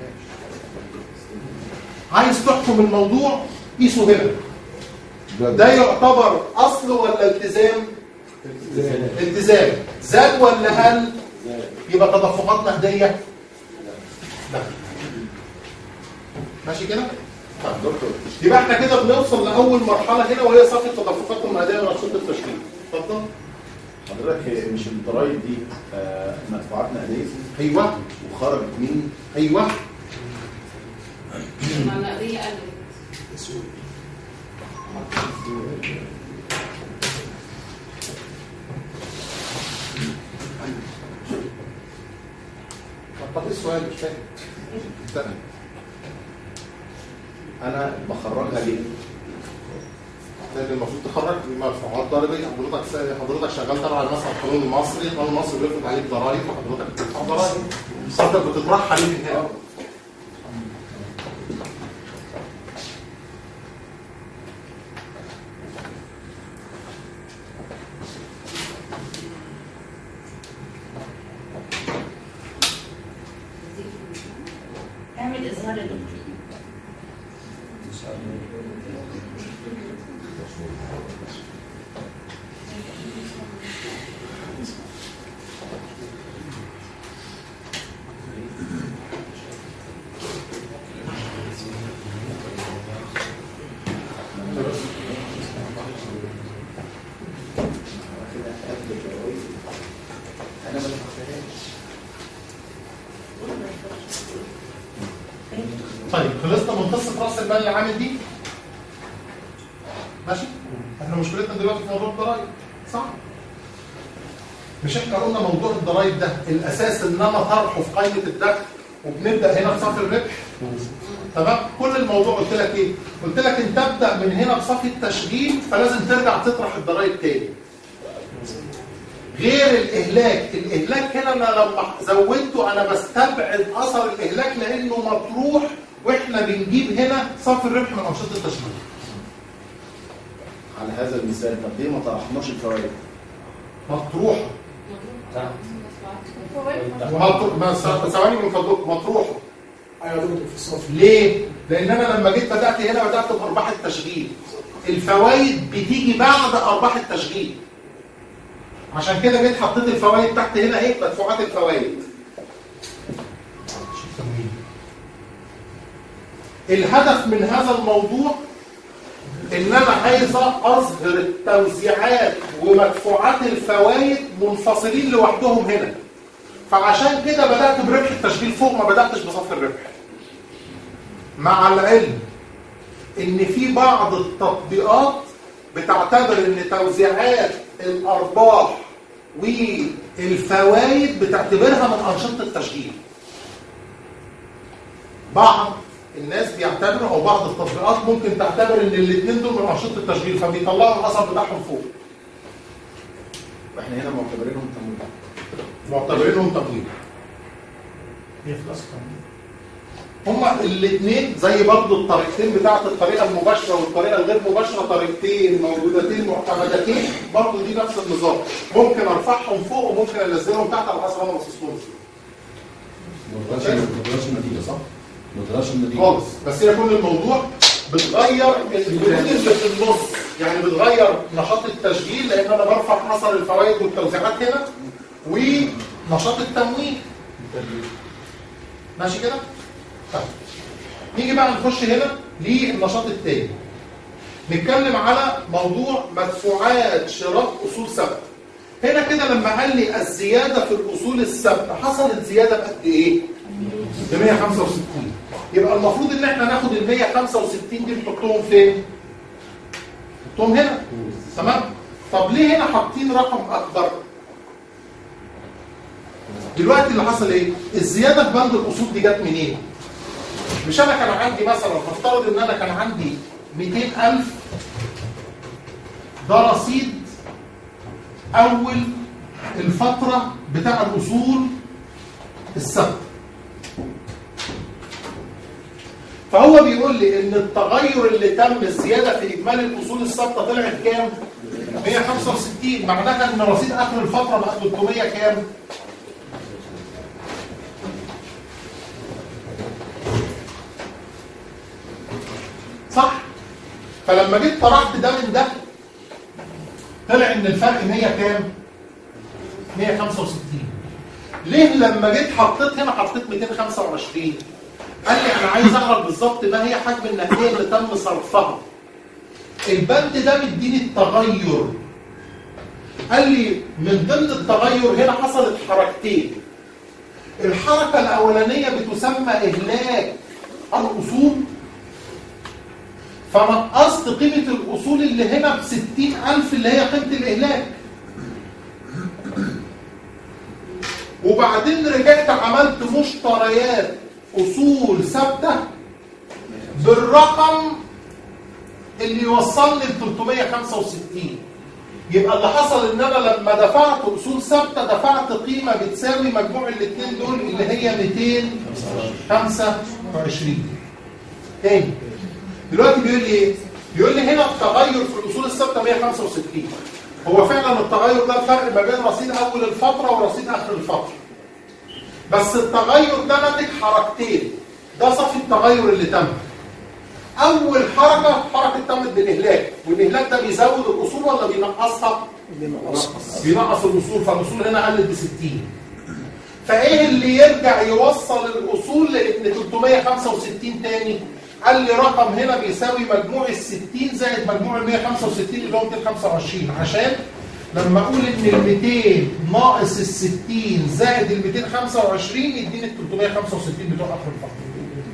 عايز تحكم الموضوع قيسه هنا. ده يعتبر اصل ولا التزام؟ التزام. التزام. زاد ولا قل؟ يبقى تدفقات نقديه؟ لا. ماشي كده؟ طيب دكتور يبقى احنا كده بنوصل لاول مرحله هنا وهي صافي التدفقات النقديه من انشطه التشغيل. اتفضل. حضرتك مش الضرايب دي آه مدفوعات نقديه؟ ايوه. وخرجت مين؟ ايوه. النقديه قلت. طب ايه السؤال مش فاهم؟ استنى. انا بخرجها ليه؟ لان المفروض تخرج مدفوعات ضريبيه. حضرتك حضرتك شغال تبع مثلا القانون المصري، القانون المصري بيفرض عليك ضرائب وحضرتك بتدفع ضرائب. حضرتك بتطرحها ليه من هنا؟ اعمل اظهار الدكتور. طيب خلصنا من قصه راس المال العامل دي؟ ماشي؟ احنا مشكلتنا دلوقتي في موضوع الضرايب، صح؟ مش احنا قلنا موضوع الضرايب ده الاساس ان انا طرحه في قائمه الدخل وبنبدا هنا بصافي الربح. تمام؟ كل الموضوع قلت لك ايه؟ قلت لك انت تبدا من هنا بصافي التشغيل فلازم ترجع تطرح الضرايب تاني. غير الاهلاك، الاهلاك هنا انا لما زودته انا بستبعد اثر الاهلاك لانه مطروح واحنا بنجيب هنا صافي الربح من انشطه التشغيل. على هذا المثال طب ليه ما طرحناش الفوائد؟ مطروحه. مطروحه ثواني من فضلك مطروحه. ايوه دكتور في الصف. ليه؟ لان انا لما جيت بدات هنا بدات بارباح التشغيل. الفوائد بتيجي بعد ارباح التشغيل. عشان كده جيت حطيت الفوائد تحت هنا ايه؟ مدفوعات الفوائد. الهدف من هذا الموضوع ان انا عايز اظهر التوزيعات ومدفوعات الفوائد منفصلين لوحدهم هنا. فعشان كده بدات بربح التشغيل فوق ما بداتش بصافي الربح. مع العلم ان في بعض التطبيقات بتعتبر ان توزيعات الارباح والفوائد بتعتبرها من انشطه التشغيل. بعض الناس بيعتبروا او بعض التطبيقات ممكن تعتبر ان الاثنين دول من انشطه التشغيل فبيطلعوا الاثر بتاعهم فوق. واحنا هنا معتبرينهم تمويل. معتبرينهم تمويل. هي في الاصل هما الاثنين زي برضه الطريقتين بتاعت الطريقه المباشره والطريقه الغير مباشره طريقتين موجودتين معتمدتين برضه دي نفس النظام. ممكن ارفعهم فوق وممكن انزلهم تحت على حسب انا باصص لهم. ما تغيرش النتيجه صح؟ ما تغيرش النتيجه خالص، بس هي كل الموضوع بتغير البنود اللي في النص. يعني بتغير نشاط التشغيل لان انا برفع اثر الفوائد والتوزيعات هنا، ونشاط التمويل. ماشي كده؟ طيب نيجي بقى نخش هنا للنشاط الثاني. نتكلم على موضوع مدفوعات شراء اصول ثابته. هنا كده لما قال لي الزياده في الاصول الثابته حصلت زياده بقد ايه؟ ب مية وخمسة وستين. يبقى المفروض ان احنا ناخد ال مية وخمسة وستين دي نحطهم فين؟ نحطهم هنا. تمام؟ طب ليه هنا حاطين رقم اكبر؟ دلوقتي اللي حصل ايه؟ الزياده في بند الاصول دي جت منين؟ مش انا كان عندي مثلا، هفترض ان انا كان عندي مئتين ألف ده رصيد اول الفتره بتاع الاصول الثابته. فهو بيقول لي ان التغير اللي تم الزياده في اجمالي الاصول الثابته طلعت كام؟ مية وخمسة وستين. معناها ان رصيد اخر الفتره بقى ثلاثمية كام؟ صح؟ فلما جيت طرحت ده من ده طلع ان الفرق مية كام؟ مية وخمسة وستين. ليه لما جيت حطيت هنا حطيت مئتين وخمسة وعشرين؟ قال لي انا عايز اعرف بالظبط ما هي حجم النقديه اللي تم صرفها. البند ده مديني التغير. قال لي من ضمن التغير هنا حصلت حركتين. الحركه الاولانيه بتسمى اهلاك الاصول، فنقصت قيمه الاصول اللي هنا ب ستين ألف اللي هي قيمه الاهلاك. وبعدين رجعت عملت مشتريات اصول ثابته بالرقم اللي يوصلني ل ثلاثمية وخمسة وستين. يبقى اللي حصل ان انا لما دفعت اصول ثابته دفعت قيمه بتساوي مجموع الاثنين دول اللي هي مئتين وخمسة وعشرين. تاني دلوقتي بيقول لي ايه؟ بيقول لي هنا التغير في الاصول الثابته مية وخمسة وستين. هو فعلا التغير ده الفرق ما بين رصيد اول الفتره ورصيد اخر الفتره. بس التغير ده ناتج حركتين. ده صافي التغير اللي تم. اول حركه حركه تمت بالاهلاك، والاهلاك ده بيزود الاصول ولا بينقصها؟ بينقص. بينقص الاصول، فالاصول هنا قلت ب ستين. فايه اللي يرجع يوصل الاصول لان ثلاثمية وخمسة وستين تاني؟ قال لي رقم هنا بيساوي مجموع ال ستين زائد مجموع ال مية وخمسة وستين اللي هو مئتين وخمسة وعشرين، عشان لما اقول ان ال مئتين ناقص ال ستين زائد ال مئتين وخمسة وعشرين يديني ال ثلاثمية وخمسة وستين بتوع اخر الفتره.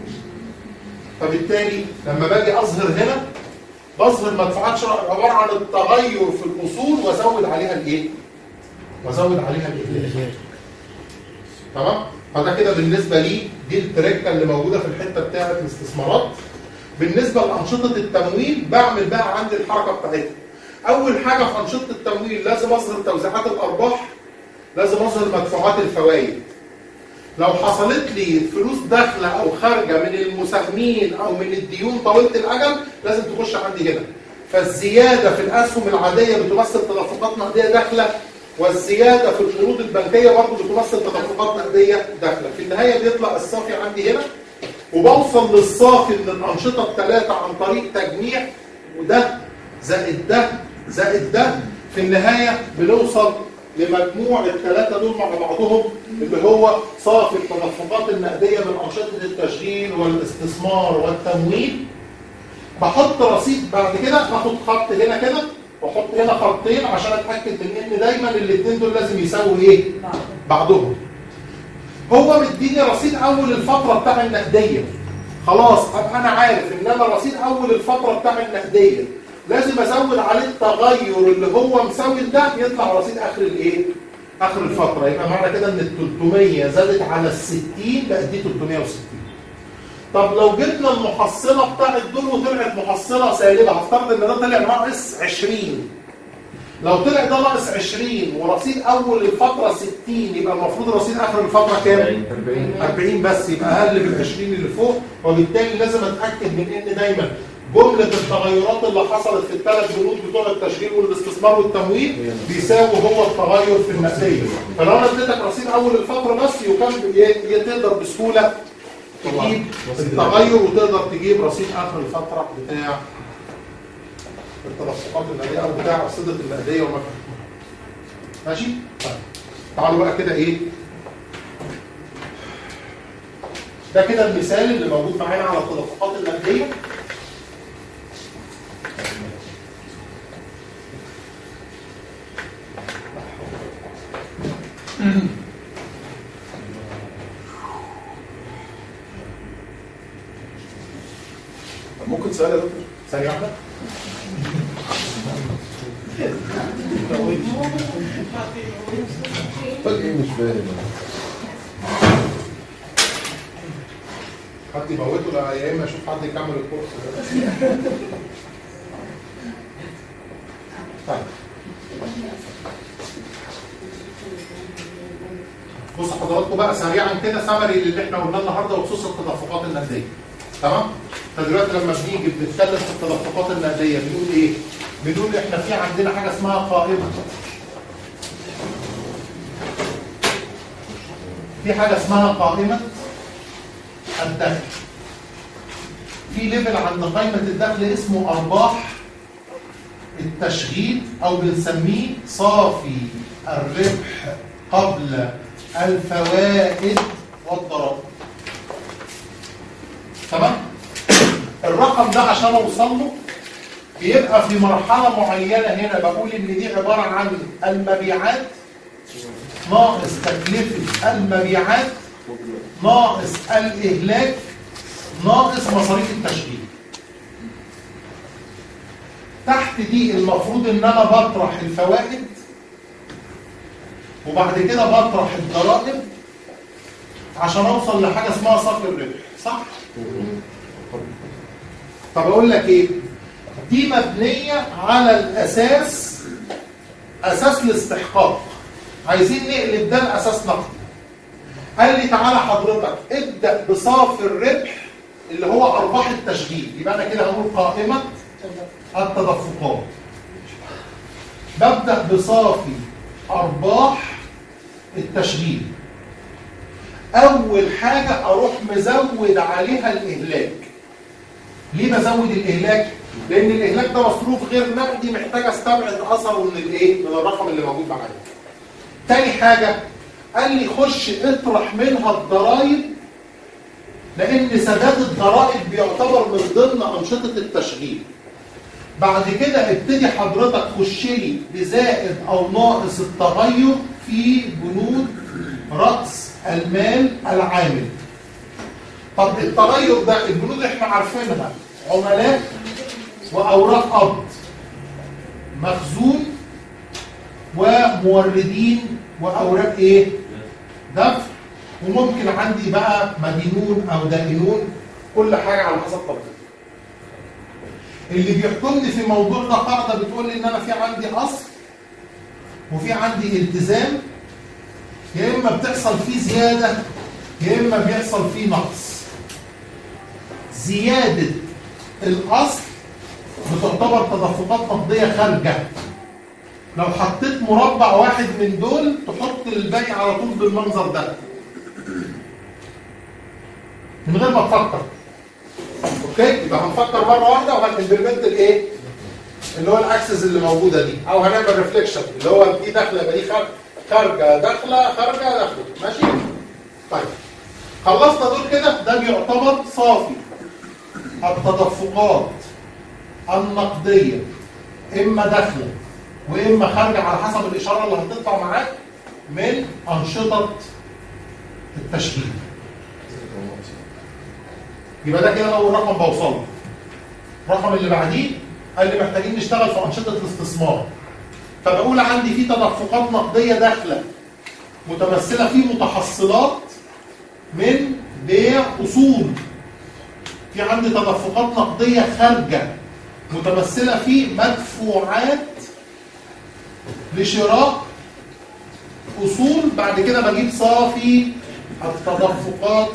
فبالتالي لما باجي اظهر هنا بظهر مدفوعات شراء عباره عن التغير في الاصول وازود عليها الايه؟ وازود عليها الاهلاك. تمام؟ فده كده بالنسبه لي دي التركه اللي موجوده في الحته بتاعه الاستثمارات. بالنسبه لانشطه التمويل بعمل بقى عندي الحركه بتاعتها. اول حاجه في انشطه التمويل لازم اظهر توزيعات الارباح، لازم اظهر مدفوعات الفوائد. لو حصلت لي فلوس داخله او خارجه من المساهمين او من الديون طويله الاجل لازم تخش عندي هنا. فالزياده في الاسهم العاديه بتمثل تدفقات نقديه داخله، والزياده في القروض البنكيه برضه بتمثل تدفقات نقديه داخله. في النهايه بيطلع الصافي عندي هنا، وبوصل للصافي من الانشطه الثلاثه عن طريق تجميع، وده زائد ده زائد ده. في النهايه بنوصل لمجموع الثلاثه دول مع بعضهم اللي هو صافي التدفقات النقديه من انشطه التشغيل والاستثمار والتمويل. بحط رصيد بعد كده، باخد خط هنا كده واحط هنا خطين عشان اتاكد من ان دايما الاثنين دول لازم يساووا ايه؟ بعضهم. هو مديني رصيد اول الفتره بتاع النقديه. خلاص ابقى انا عارف ان انا رصيد اول الفتره بتاع النقديه لازم ازود عليه التغير اللي هو مساوي ده يطلع رصيد اخر الايه؟ اخر الفتره. يبقى معنى كده ان ال ثلاثمية زادت على ال ستين بقت دي ثلاثمية وستين. طب لو جبنا المحصله بتاعت دول وطلعت محصله سالبه، هفترض ان ده طلع ناقص عشرين. لو طلع ده ناقص عشرين ورصيد اول الفتره ستين يبقى المفروض رصيد اخر الفتره كام؟ أربعين. أربعين بس، يبقى اقل من عشرين اللي فوق. وبالتالي لازم اتاكد من ان دايما جمله التغيرات اللي حصلت في الثلاث بنود بتوع التشغيل والاستثمار والتمويل بيساوي هو التغير في النقديه. فلو انا اديتك رصيد اول الفتره بس يمكن تقدر بسهوله تجيب التغير وتقدر تجيب رصيد اخر الفتره بتاع التدفقات النقديه او بتاع ارصده النقديه وما ماشي؟ طيب تعالوا بقى كده ايه؟ ده كده المثال اللي موجود معانا على التدفقات النقديه. ممكن سؤال يا دكتور؟ ثانيه واحده. ايه مش فاهم حد يموته لا يا اما اشوف حد يكمل الكورس. طيب بصوا حضراتكم بقى سريعا كده سمري اللي احنا قلناه النهارده بخصوص التدفقات النقديه. تمام؟ فدلوقتي لما بنيجي بنتكلم في التدفقات النقديه بنقول ايه؟ بنقول احنا في عندنا حاجه اسمها قائمه. في حاجه اسمها قائمه الدخل. في ليفل عند قائمه الدخل اسمه ارباح التشغيل او بنسميه صافي الربح قبل الفوائد والضرائب. تمام؟ الرقم ده عشان اوصل له بيبقى في مرحله معينه هنا بقول ان دي عباره عن المبيعات ناقص تكلفه المبيعات ناقص الاهلاك ناقص مصاريف التشغيل. تحت دي المفروض ان انا بطرح الفوائد وبعد كده بطرح الضرائب عشان اوصل لحاجه اسمها صافي الربح، صح؟ طب اقول لك ايه؟ دي مبنيه على الاساس اساس الاستحقاق. عايزين نقلب ده لاساس نقدي. قال لي تعالى حضرتك ابدا بصافي الربح اللي هو ارباح التشغيل. يبقى انا كده هقول قائمه التدفقات. ببدا بصافي ارباح التشغيل. اول حاجه اروح مزود عليها الاهلاك. ليه بزود الاهلاك؟ لان الاهلاك ده مصروف غير نقدي محتاج استبعد اثره من الايه؟ من الرقم اللي موجود معايا. تاني حاجه قال لي خش اطرح منها الضرائب لان سداد الضرائب بيعتبر من ضمن انشطه التشغيل. بعد كده ابتدي حضرتك خش لي بزائد او ناقص التغير في بنود راس المال العامل. طب التغير ده البنود احنا عارفينها عملاء واوراق قبض مخزون وموردين واوراق ايه؟ دفع. وممكن عندي بقى مدينون او دائنون، كل حاجه على حسب طبيعتها. اللي بيحكمني في موضوع ده قاعده بتقول لي ان انا في عندي اصل وفي عندي التزام، يا اما بتحصل فيه زياده يا اما بيحصل فيه نقص. زياده الاصل بتعتبر تدفقات نقديه خارجه. لو حطيت مربع واحد من دول تحط الباقي على طول بالمنظر ده من غير ما تفكر. اوكي؟ يبقى هنفكر مره واحده وهنمبلمنت الايه؟ اللي هو الاكسس اللي موجوده دي، او هنعمل ريفليكشن اللي هو دي داخله يبقى دي خارجه داخله خارجه داخله. ماشي؟ طيب خلصنا دول كده. ده بيعتبر صافي التدفقات النقديه، اما داخله واما خارجه على حسب الاشاره اللي هتطلع معاك من انشطه التشغيل. يبقى ده كده اول رقم بوصله. الرقم اللي بعديه قال لي محتاجين نشتغل في انشطه الاستثمار. فبقول عندي في تدفقات نقديه داخله متمثله في متحصلات من بيع اصول. في عندي تدفقات نقديه خارجه متمثله في مدفوعات لشراء اصول. بعد كده بجيب صافي التدفقات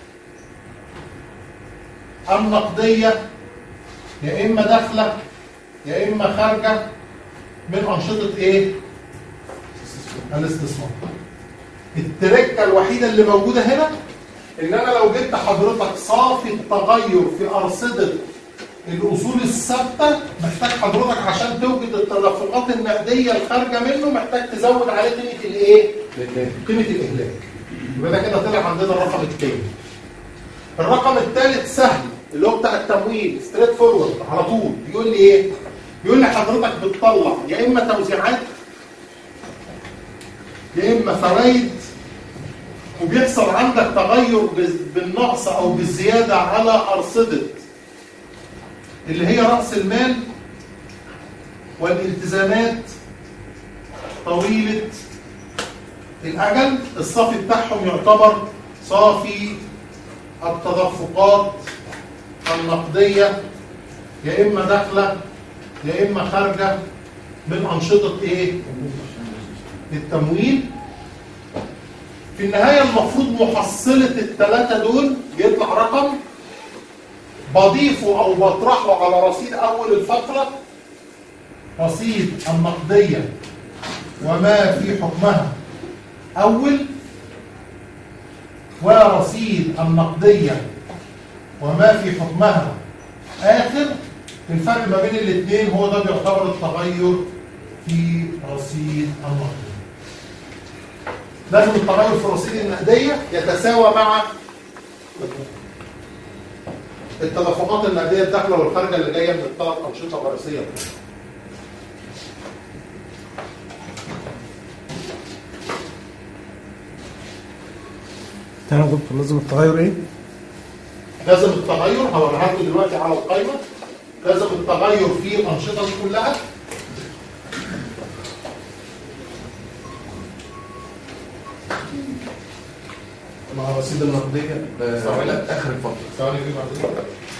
النقديه يا اما داخله يا اما خارجه من انشطه ايه؟ الاستثمار. التركه الوحيده اللي موجوده هنا ان انا لو جبت حضرتك صافي التغير في ارصده الاصول الثابته محتاج حضرتك عشان توجد التدفقات النقديه الخارجه منه محتاج تزود عليه قيمه الايه؟ قيمه الاهلاك. يبقى ده كده طلع عندنا الرقم الثاني. الرقم الثالث سهل اللي هو بتاع التمويل ستريت فورورد على طول. يقول لي ايه؟ يقول لي حضرتك بتطلع يا اما توزيعات يا اما فوائد، وبيحصل عندك تغير بالنقص او بالزياده على ارصده اللي هي راس المال والالتزامات طويله الاجل. الصافي بتاعهم يعتبر صافي التدفقات النقديه يا اما داخله يا اما خارجه من انشطه ايه؟ التمويل. في النهايه المفروض محصله الثلاثه دول بيطلع رقم بضيفه او بطرحه على رصيد اول الفتره، رصيد النقديه وما في حكمها اول، ورصيد النقديه وما في حكمها اخر. الفرق ما بين الاثنين هو ده بيعتبر التغير في رصيد النقديه. لازم التغير في الرصيد النقديه يتساوى مع التدفقات النقديه الداخله والخارجه اللي جايه من الثلاث انشطه الرئيسيه. تاني يا دكتور لازم التغير ايه؟ لازم التغير هوريها لكم دلوقتي على القائمه. لازم التغير في الانشطه دي كلها مع رصيد النقديه ثواني اخر الفتره. ثواني في بعد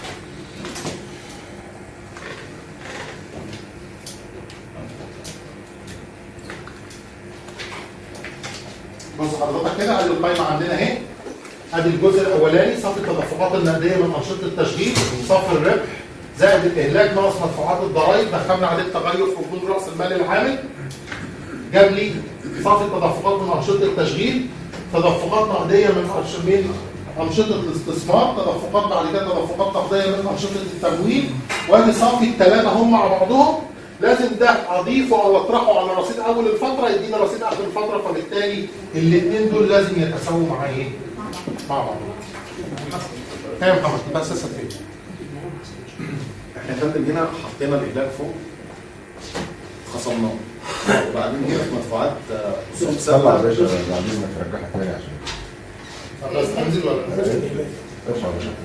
بص حضرتك كده ادي القائمه عندنا اهي. ادي الجزء الاولاني صافي التدفقات النقديه من انشطه التشغيل، صافي الربح زائد الاهلاك ناقص مدفوعات الضرائب، دخلنا عليه التغير في وجود راس المال العامل. جاب لي صافي التدفقات من انشطه التشغيل، تدفقات نقديه من من انشطه الاستثمار، تدفقات بعد كده تدفقات نقديه من انشطه التمويل، وادي صافي الثلاثه هم مع بعضهم. لازم ده اضيفه او اطرحه على رصيد اول الفتره يدينا رصيد اخر الفتره، فبالتالي الاثنين دول لازم يتساووا مع ايه؟ مع بعض. يا محمد بس اسف فين؟ احنا يا فندم هنا حطينا الاهلاك فوق خصمناه، وبعدين هنا في مدفوعات اصول طلع يا ثابته. باشا بعد اذنك رجعها تاني عشان بس انزل ولا ارفع يا باشا.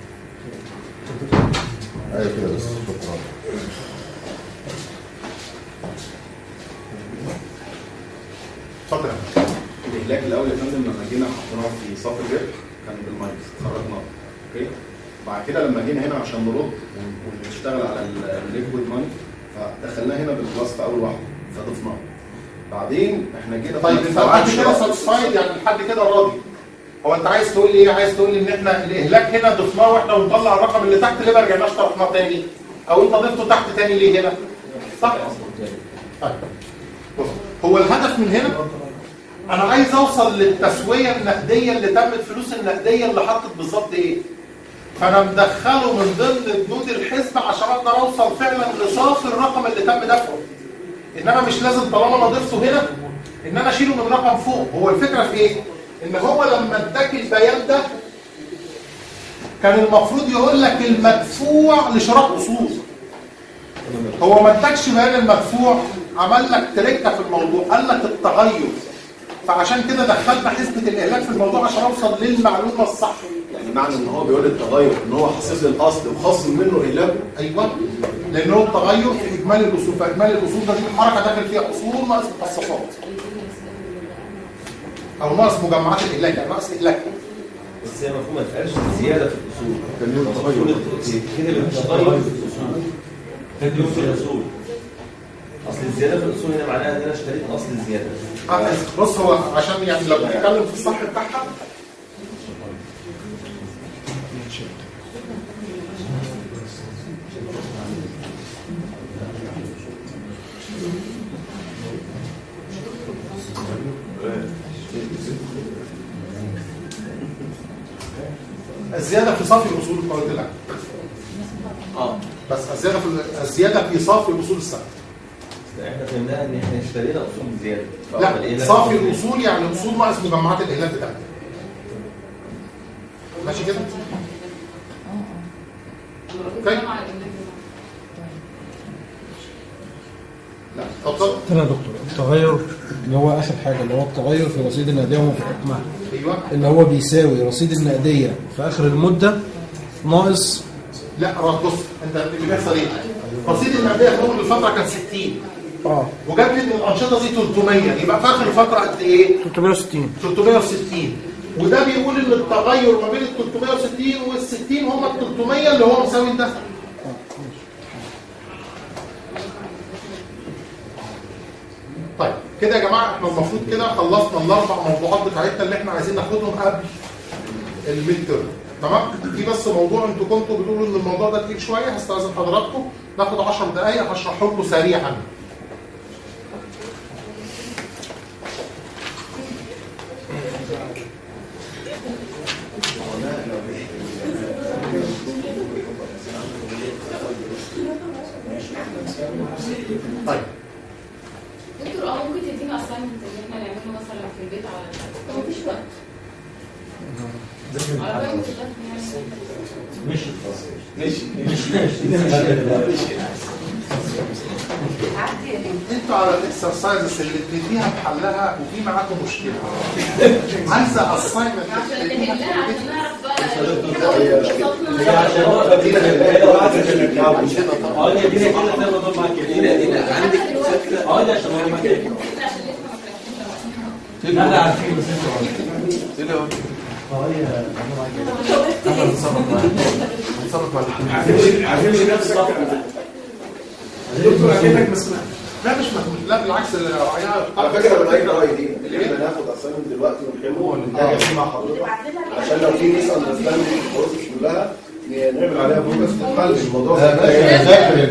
ايوه كده بس شكرا. اتفضل. الاهلاك الاول يا فندم لما جينا حطيناه في صافي الربح كان بالماينس خرجناه. اوكي. بعد كده لما جينا هنا عشان نرد ونشتغل على الليكويد ماني فدخلناه هنا بالبلس في اول واحده فضفناه. بعدين احنا جينا طيب انت لحد كده ساتسفايد يعني لحد كده راضي. هو انت عايز تقول لي ايه؟ عايز تقول لي ان احنا الاهلاك هنا ضفناه واحنا بنطلع الرقم اللي تحت ليه ما رجعناش طرحناه تاني؟ او انت ضفته تحت تاني ليه هنا؟ صح؟ طيب بص هو الهدف من هنا انا عايز اوصل للتسويه النقديه اللي تمت، فلوس النقديه اللي حطت بالظبط ايه؟ فانا مدخله من ضمن بنود الحسبه عشان اقدر اوصل فعلا لصافي الرقم اللي تم دفعه. انما مش لازم طالما انا ضفته هنا ان انا اشيله من رقم فوق. هو الفكره في ايه؟ ان هو لما اداك البيان ده كان المفروض يقول لك المدفوع لشراء اصول. هو ما اداكش بيان المدفوع، عمل لك تركه في الموضوع، قال لك التغير. فعشان كده دخلنا حسبه الاهلاك في الموضوع عشان اوصل للمعلومه الصح. يعني معنى ان هو بيقول التغير ان هو حاسب لي الاصل وخصم منه اهلاكه. ايوه لان هو التغير في اجمالي الاصول، فاجمالي الاصول ده دي حركه داخل فيها اصول ناقص مخصصات او ناقص مجمعات الاهلاك، يعني ناقص اهلاك. بس هي مفهومه ما تقالش زياده في الاصول. كده بالتغير في الاصول. كده في الاصول. اصل الزياده في الاصول هنا معناها ان انا اشتريت اصل الزياده. اه بص هو عشان يعني لو بنتكلم في الصح بتاعها الزياده في صافي الاصول اللي قلت لك اه بس الزياده في الزياده في صافي الاصول الثابته. احنا فهمناها ان احنا اشترينا اصول زياده. لا صافي الاصول يعني اصول ناقص مجمعات الاهلاك بتاعتها. ماشي كده؟ اوكي؟ لا اتفضل. تاني يا دكتور التغير اللي هو اخر حاجه اللي هو التغير في رصيد النقديه ومفاتيحها. ايوه اللي هو بيساوي رصيد النقديه في اخر المده ناقص. لا بص انت اللي بيحصل ايه؟ رصيد النقديه في اول الفتره كان ستين. اه وجاب لي ان الانشطه دي ثلاثمية، يبقى في اخر الفتره قد ايه؟ ثلاثمية وستين. ثلاثمية وستين. وده بيقول ان التغير ما بين ال ثلاثمية وستين وال ستين هم ال ثلاثمية اللي هو مساوي ده. طيب كده يا جماعه احنا المفروض كده خلصنا الاربع موضوعات بتاعتنا اللي احنا عايزين ناخدهم قبل الميد تيرم. تمام؟ في بس موضوع انتوا كنتوا بتقولوا ان الموضوع ده تقيل شويه، هستاذن حضراتكم ناخد عشر دقائق هشرحه لكم سريعا. طيب دكتور اه ممكن تدينا اساينمنت اللي احنا نعمله مثلا في البيت على مفيش وقت. على بالي مش مش انتوا على الاكسرسايزز اللي بتديها بحلها وفي معاكم مشكله عايزه اساينمنت عشان نحلها عشان نعرف بقى عشان نقدر دي اه دي كده كده زي ما ضل معاك كده عندك فكره اه ده عشان هو معاك كده لا لا عارفين بس انتوا عارفين نفس دكتور اكيدك مسموح. لا مش مسموح، لا بالعكس رأيها على فكره من اين راي دي اللي احنا ناخد اسايمنت دلوقتي ونحله ونتابع فيه مع حضرتك عشان لو في ميس اندرستاندينج البروسيس كلها نعمل عليها بروجرس تتحل الموضوع ده نذاكر في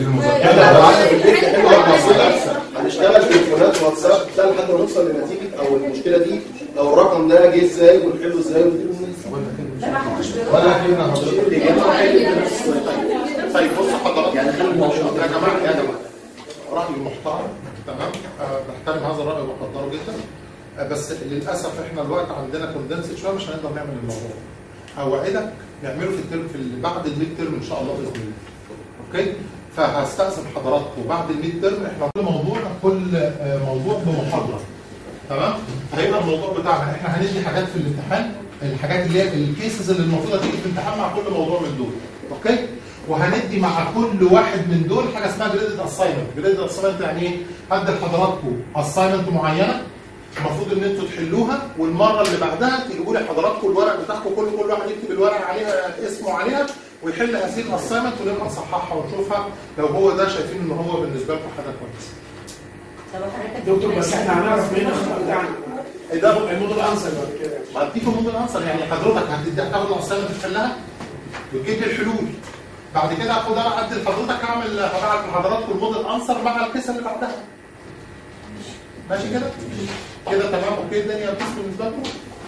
المذاكره. هنشتغل تليفونات واتساب ده لحد ما نوصل لنتيجه او المشكله دي او الرقم ده جه ازاي ونحله ازاي ونديله ولا كده حضرتك. طيب بصوا حضرتك يعني خلي الموضوع يا جماعه يا جماعه راي محترم تمام، أه بحترم هذا الراي وبقدره جدا، أه بس للاسف احنا الوقت عندنا كوندنس شويه مش هنقدر نعمل الموضوع. اوعدك نعمله في الترم في اللي بعد الميد ترم ان شاء الله باذن الله. اوكي؟ فهستأذن حضراتكم بعد الميد ترم احنا كل موضوع كل موضوع بمحاضره. تمام؟ هيبقى الموضوع بتاعنا احنا هندي حاجات في الامتحان، الحاجات اللي هي الكيسز اللي المفروض تيجي في الامتحان مع كل موضوع من دول. اوكي؟ وهندي مع كل واحد من دول حاجه اسمها جريدد اساينمنت. جريدد اساينمنت يعني ايه؟ هدي لحضراتكم اساينمنت معينه المفروض ان انتوا تحلوها، والمره اللي بعدها تجيبوا لي حضراتكم الورق بتاعكم كل كل واحد يكتب الورق عليها اسمه عليها ويحل هذه الاساينمنت ونبقى نصححها ونشوفها لو هو ده شايفين ان هو بالنسبه لكم حاجه كويسه. دكتور بس احنا هنعرف منين الخطا بتاعنا؟ ايه ده؟ الموديل انسر بعد كده. هديكم موديل انسر يعني حضرتك هتدي تاخد الاساينمنت تحلها وتجيب لي الحلول. بعد كده هاخد انا ادي لحضرتك اعمل هبعت لحضراتكم الموديل انسر مع القصه اللي بعدها. ماشي كده؟ كده تمام اوكي الدنيا بس بالنسبه لكم؟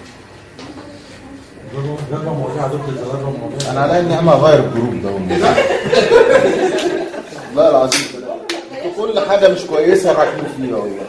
جرب مواضيع دكتور جرب مواضيع. انا على اني اعمل اغير الجروب ده والله. والله العظيم كل حاجه مش كويسه راكبين فيها والله.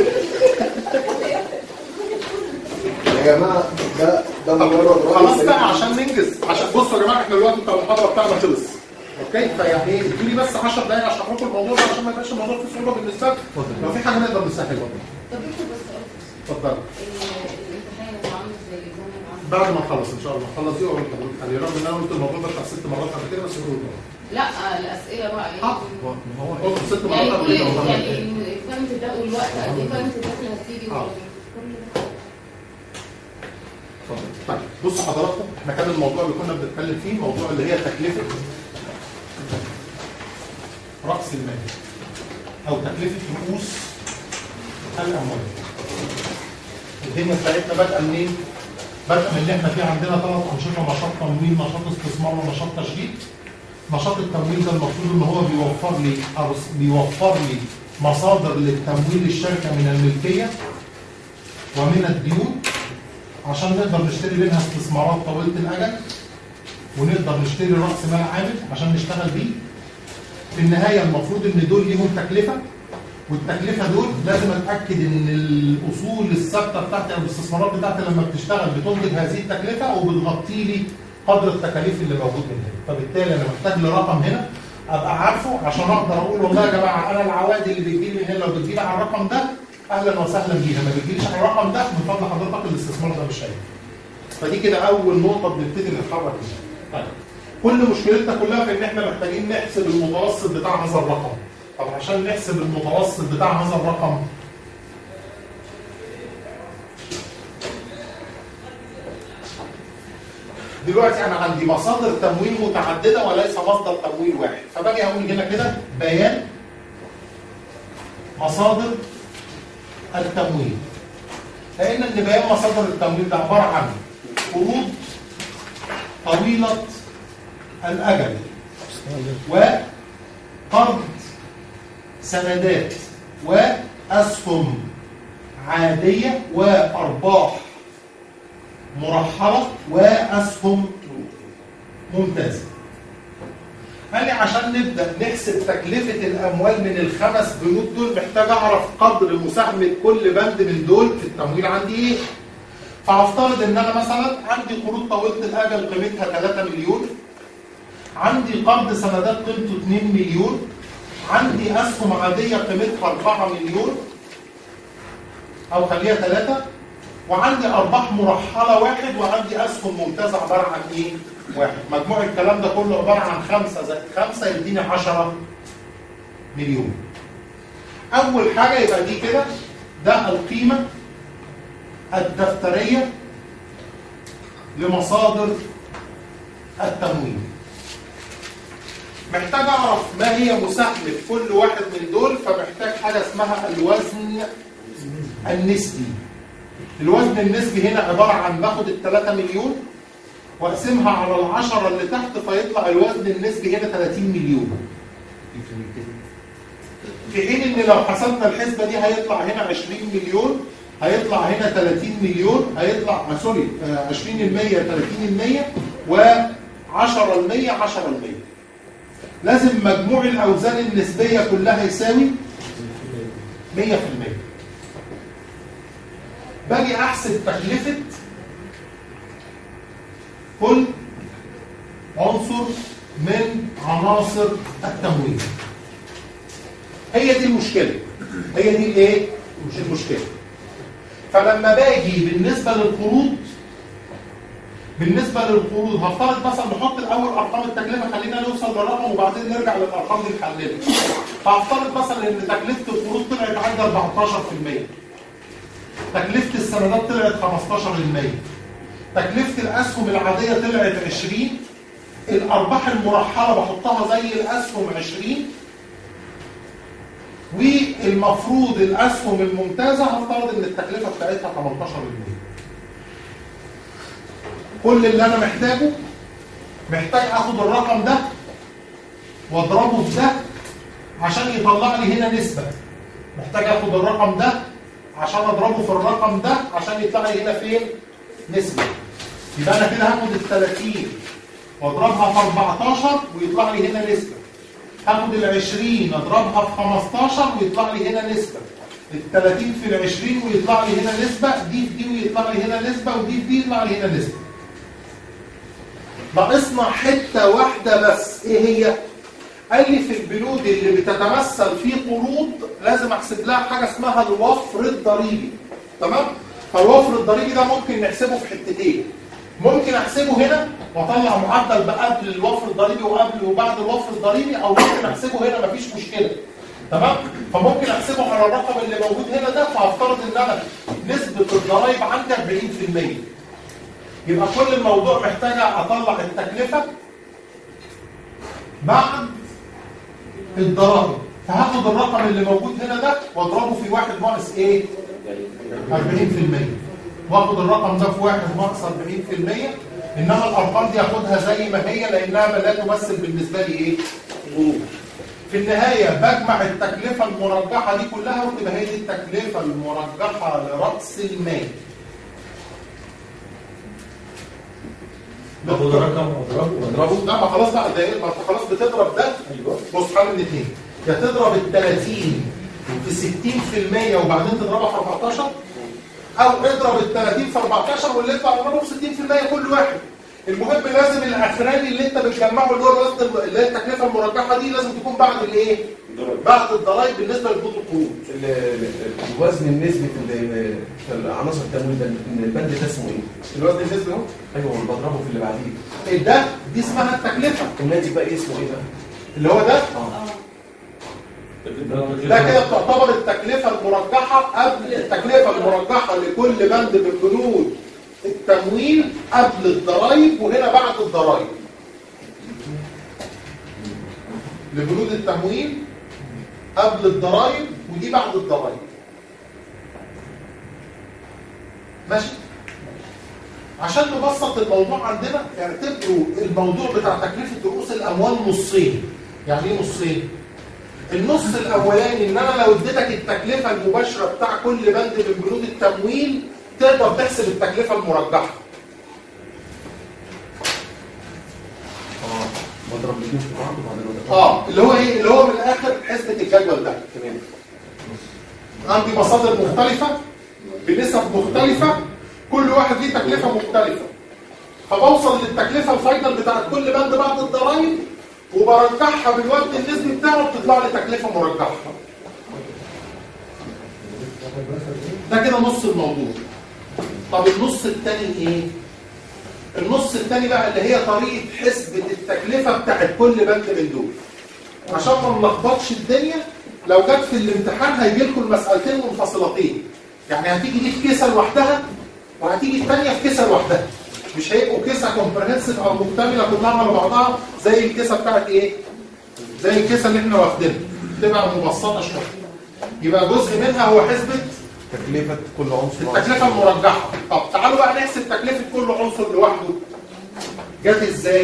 يا جماعه ده ده مجرد خلاص بقى عشان ننجز، عشان بصوا يا جماعه احنا الوقت بتاع المحاضره بتاعنا خلص. اوكي فيعني ايه ادوني بس عشر دقايق اشرح لكم الموضوع ده عشان ما يبقاش الموضوع فيه صعوبه بالنسبه لكم. لو في حاجه نقدر نسهلها. طب دكتور بس اتفضل. الامتحان هيبقى عامل ازاي؟ بعد ما نخلص ان شاء الله نخلص دي واقول لحضرتك عليه رغم ان انا قلت الموضوع ده بتاع ست مرات قبل كده بس قول لا الاسئله بقى ايه؟ اه هو قلت ست مرات قبل كده يعني الفرنت ده والوقت قد ايه فرنت ده اللي هتيجي طيب بصوا حضراتكم احنا كان الموضوع اللي كنا بنتكلم فيه موضوع اللي هي تكلفه راس المال او تكلفه رؤوس الاموال. الدنيا بتاعتنا بادئه منين؟ بادئه من اللي احنا في عندنا ثلاث انشطه، نشاط تمويل، نشاط استثمار، ونشاط تشغيل. نشاط التمويل ده المفروض ان هو بيوفر لي بيوفر لي مصادر للتمويل للشركه من الملكيه ومن الديون عشان نقدر نشتري منها استثمارات طويله الاجل ونقدر نشتري راس مال عامل عشان نشتغل بيه. في النهايه المفروض ان دول ليهم تكلفه، والتكلفه دول لازم اتاكد ان الاصول الثابته بتاعتي او الاستثمارات بتاعتي لما بتشتغل بتنتج هذه التكلفه وبتغطي لي قدر التكاليف اللي موجود من هنا. فبالتالي انا محتاج لرقم هنا ابقى عارفه عشان اقدر اقول والله يا جماعه انا العوائد اللي بتجيلي من هنا لو بتجيلي على الرقم ده اهلا وسهلا بيها، ما بتجيليش على الرقم ده من فضل حضرتك الاستثمار ده مش هينفع. فدي كده اول نقطه بنبتدي نتحرك فيها. طيب كل مشكلتنا كلها في ان احنا محتاجين نحسب المتوسط بتاع هذا الرقم. طب عشان نحسب المتوسط بتاع هذا الرقم دلوقتي انا عندي مصادر تمويل متعدده وليس مصدر تمويل واحد، فباجي اقول هنا كده بيان مصادر التمويل. لان ان بيان مصادر التمويل ده عباره عن قروض طويله الاجل وقرض سندات واسهم عاديه وارباح مرحله واسهم ممتازه. قال لي عشان نبدا نحسب تكلفه الاموال من الخمس بنود دول محتاج اعرف قدر مساهمه كل بند من دول في التمويل عندي ايه. فهفترض ان انا مثلا عندي قروض طويله الاجل قيمتها ثلاثة مليون، عندي قرض سندات قيمته اثنين مليون، عندي اسهم عاديه قيمتها أربعة مليون او خليها ثلاثة، وعندي ارباح مرحله واحد، وعندي اسهم ممتازه عباره عن ايه؟ واحد. مجموع الكلام ده كله عباره عن خمسة زائد خمسة يديني عشرة مليون. اول حاجه يبقى دي كده ده القيمه الدفتريه لمصادر التمويل. محتاج اعرف ما هي مساهمه كل واحد من دول، فمحتاج حاجه اسمها الوزن النسبي. الوزن النسبي هنا عباره عن باخد ال ثلاثة مليون واقسمها على العشرة اللي تحت فيطلع الوزن النسبي هنا ثلاثين مليون. في حين ان لو حسبنا الحسبه دي هيطلع هنا عشرين مليون، هيطلع هنا ثلاثين مليون، هيطلع آه سوري آه عشرين بالمية ثلاثين بالمية و10 بالمية عشرة بالمية. لازم مجموع الاوزان النسبيه كلها يساوي مية بالمية. باجي احسب تكلفه كل عنصر من عناصر التمويل. هي دي المشكله، هي دي الايه؟ مش المشكله. فلما باجي بالنسبه للقروض بالنسبه للقروض هفترض مثلا نحط الاول ارقام التكلفه، خلينا نوصل للرقم وبعدين نرجع للارقام دي نحللها. فهفترض مثلا ان تكلفه القروض طلعت عندي أربعتاشر بالمية، تكلفه السندات طلعت خمستاشر بالمية، تكلفه الاسهم العاديه طلعت عشرين، الارباح المرحله بحطها زي الاسهم عشرين، والمفروض الاسهم الممتازه هفترض ان التكلفه بتاعتها تمنتاشر بالمية. كل اللي انا محتاجه محتاج اخد الرقم ده واضربه في ده عشان يطلع لي هنا نسبه. محتاج اخد الرقم ده عشان اضربه في الرقم ده عشان يطلع لي هنا فين؟ نسبه. يبقى انا كده هاخد ال ثلاثين واضربها في أربعتاشر ويطلع لي هنا نسبه. هاخد ال عشرين اضربها في خمستاشر ويطلع لي هنا نسبه. ال ثلاثين في ال عشرين ويطلع لي هنا نسبه، دي في دي ويطلع لي هنا نسبه، ودي في دي يطلع لي هنا نسبه. ناقصنا حته واحده بس، ايه هي؟ قال لي في البنود اللي بتتمثل في قروض لازم احسب لها حاجه اسمها الوفر الضريبي. تمام؟ فالوفر الضريبي ده ممكن نحسبه في حتتين. ممكن احسبه هنا واطلع معدل قبل الوفر الضريبي وقبل وبعد الوفر الضريبي، او ممكن احسبه هنا مفيش مشكله. تمام؟ فممكن احسبه على الرقم اللي موجود هنا ده، فهفترض ان انا نسبه الضرايب عندي أربعين بالمية. يبقى كل الموضوع محتاج اطلع التكلفه بعد الضرائب، فهاخد الرقم اللي موجود هنا ده واضربه في واحد ناقص ايه؟ أربعين بالمية. واخد الرقم ده في واحد ناقص أربعين بالمية، انما الارقام دي اخدها زي ما هي لانها لا تمثل بالنسبه لي ايه؟ قروض. في النهايه بجمع التكلفه المرجحه دي كلها وتبقى هي دي التكلفه المرجحه لراس المال. باخد رقم واضربه. لا ما خلاص بقى ده ما انت خلاص بتضرب ده. بص حاجه من الاثنين، يا تضرب ال ثلاثين في ستين في المية وبعدين تضربها في أربعتاشر، او اضرب ال ثلاثين في أربعتاشر واللي يطلع اضربه في ستين في المية كل واحد. المهم لازم الاخراني اللي انت بتجمعه اللي هو الوزن اللي هي التكلفه المرجحه دي لازم تكون بعد الايه؟ بعد الضرايب بالنسبه لبطوله القروض. الوزن النسبي في في عناصر التمويل ده البند ده اسمه ايه؟ الوزن النسبي اهو. ايوه بضربه في اللي بعديه. ده دي اسمها التكلفه. الناتج بقى ايه اسمه ايه بقى؟ اللي هو ده؟ اه ده كده بتعتبر التكلفه المرجحه قبل التكلفه المرجحه لكل بند من بنود التمويل قبل الضرايب وهنا بعد الضرايب. لبنود التمويل قبل الضرايب ودي بعد الضرايب. ماشي؟ عشان نبسط الموضوع عندنا اعتبروا الموضوع بتاع تكلفه رؤوس الاموال نصين. يعني ايه نصين؟ النص الاولاني ان انا لو اديتك التكلفه المباشره بتاع كل بند من بنود التمويل تقدر تحسب التكلفه المرجحه. اه بضرب الاثنين في بعض وبعدين اه اللي هو ايه؟ اللي هو من الاخر حسبه الجدول ده. تمام. عندي مصادر مختلفه بنسب مختلفه كل واحد ليه تكلفه مختلفه. فبوصل للتكلفه الفاينل بتاعت كل بند بعد الضرايب وبرجحها بالوزن النسبي بتاعه بتطلع لي تكلفه مرجحه. ده كده نص الموضوع. طب النص الثاني ايه؟ النص الثاني بقى اللي هي طريقه حسبه التكلفه بتاعت كل بند من دول. عشان ما نلخبطش الدنيا لو جت في الامتحان هيجي لكم المسألتين منفصلتين. يعني هتيجي دي في كيسه لوحدها وهتيجي الثانيه في كيسه لوحدها. مش هيبقوا كيسه كومبرهنسيف او مكتمله كلها على بعضها زي الكيسه بتاعت ايه؟ زي الكيسه اللي احنا واخدينها. تبقى مبسطه شويه. يبقى جزء منها هو حسبه تكلفه كل عنصر. التكلفه المرجحه. طب تعالوا بقى نحسب تكلفه كل عنصر لوحده. جت ازاي؟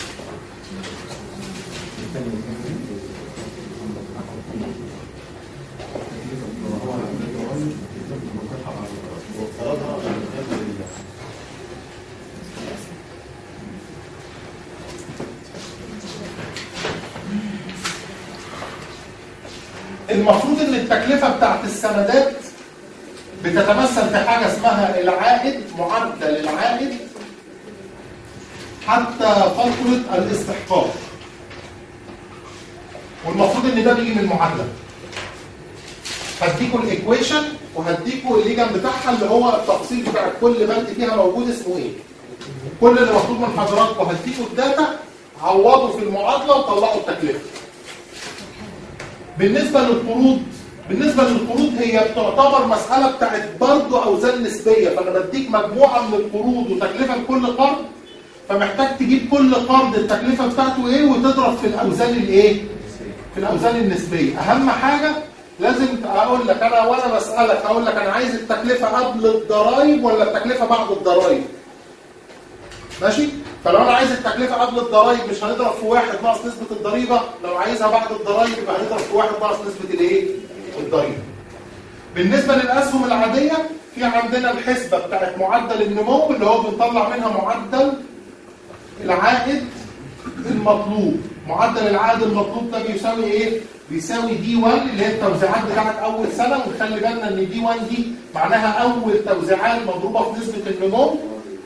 المفروض ان التكلفه بتاعت السندات بتتمثل في حاجه اسمها العائد، معدل العائد حتى فتره الاستحقاق. والمفروض ان ده بيجي من المعادله. هديكوا الايكويشن وهديكوا الليجن بتاعها اللي هو التفصيل بتاع كل بند فيها موجود اسمه ايه. كل اللي مطلوب من حضراتكم هديكوا الداتا عوضوا في المعادله وطلعوا التكلفه. بالنسبه للقروض بالنسبه للقروض هي بتعتبر مساله بتاعت برضه اوزان نسبيه. فانا بديك مجموعه من القروض وتكلفه لكل قرض، فمحتاج تجيب كل قرض التكلفه بتاعته ايه وتضرب في الاوزان الايه؟ في الاوزان النسبيه. اهم حاجه لازم اقول لك انا وانا بسالك اقول لك انا عايز التكلفه قبل الضرايب ولا التكلفه بعد الضرايب. ماشي؟ فلو انا عايز التكلفه قبل الضرايب مش هنضرب في واحد ناقص نسبه الضريبه، لو عايزها بعد الضرايب يبقى هنضرب في واحد ناقص نسبه الايه؟ الضريبه. بالنسبه للاسهم العاديه في عندنا الحسبه بتاعت معدل النمو اللي هو بنطلع منها معدل العائد المطلوب. معدل العائد المطلوب ده بيساوي ايه؟ بيساوي دي واحد اللي هي التوزيعات بتاعت اول سنه، ونخلي بالنا ان دي واحد دي معناها اول توزيعات مضروبه في نسبه النمو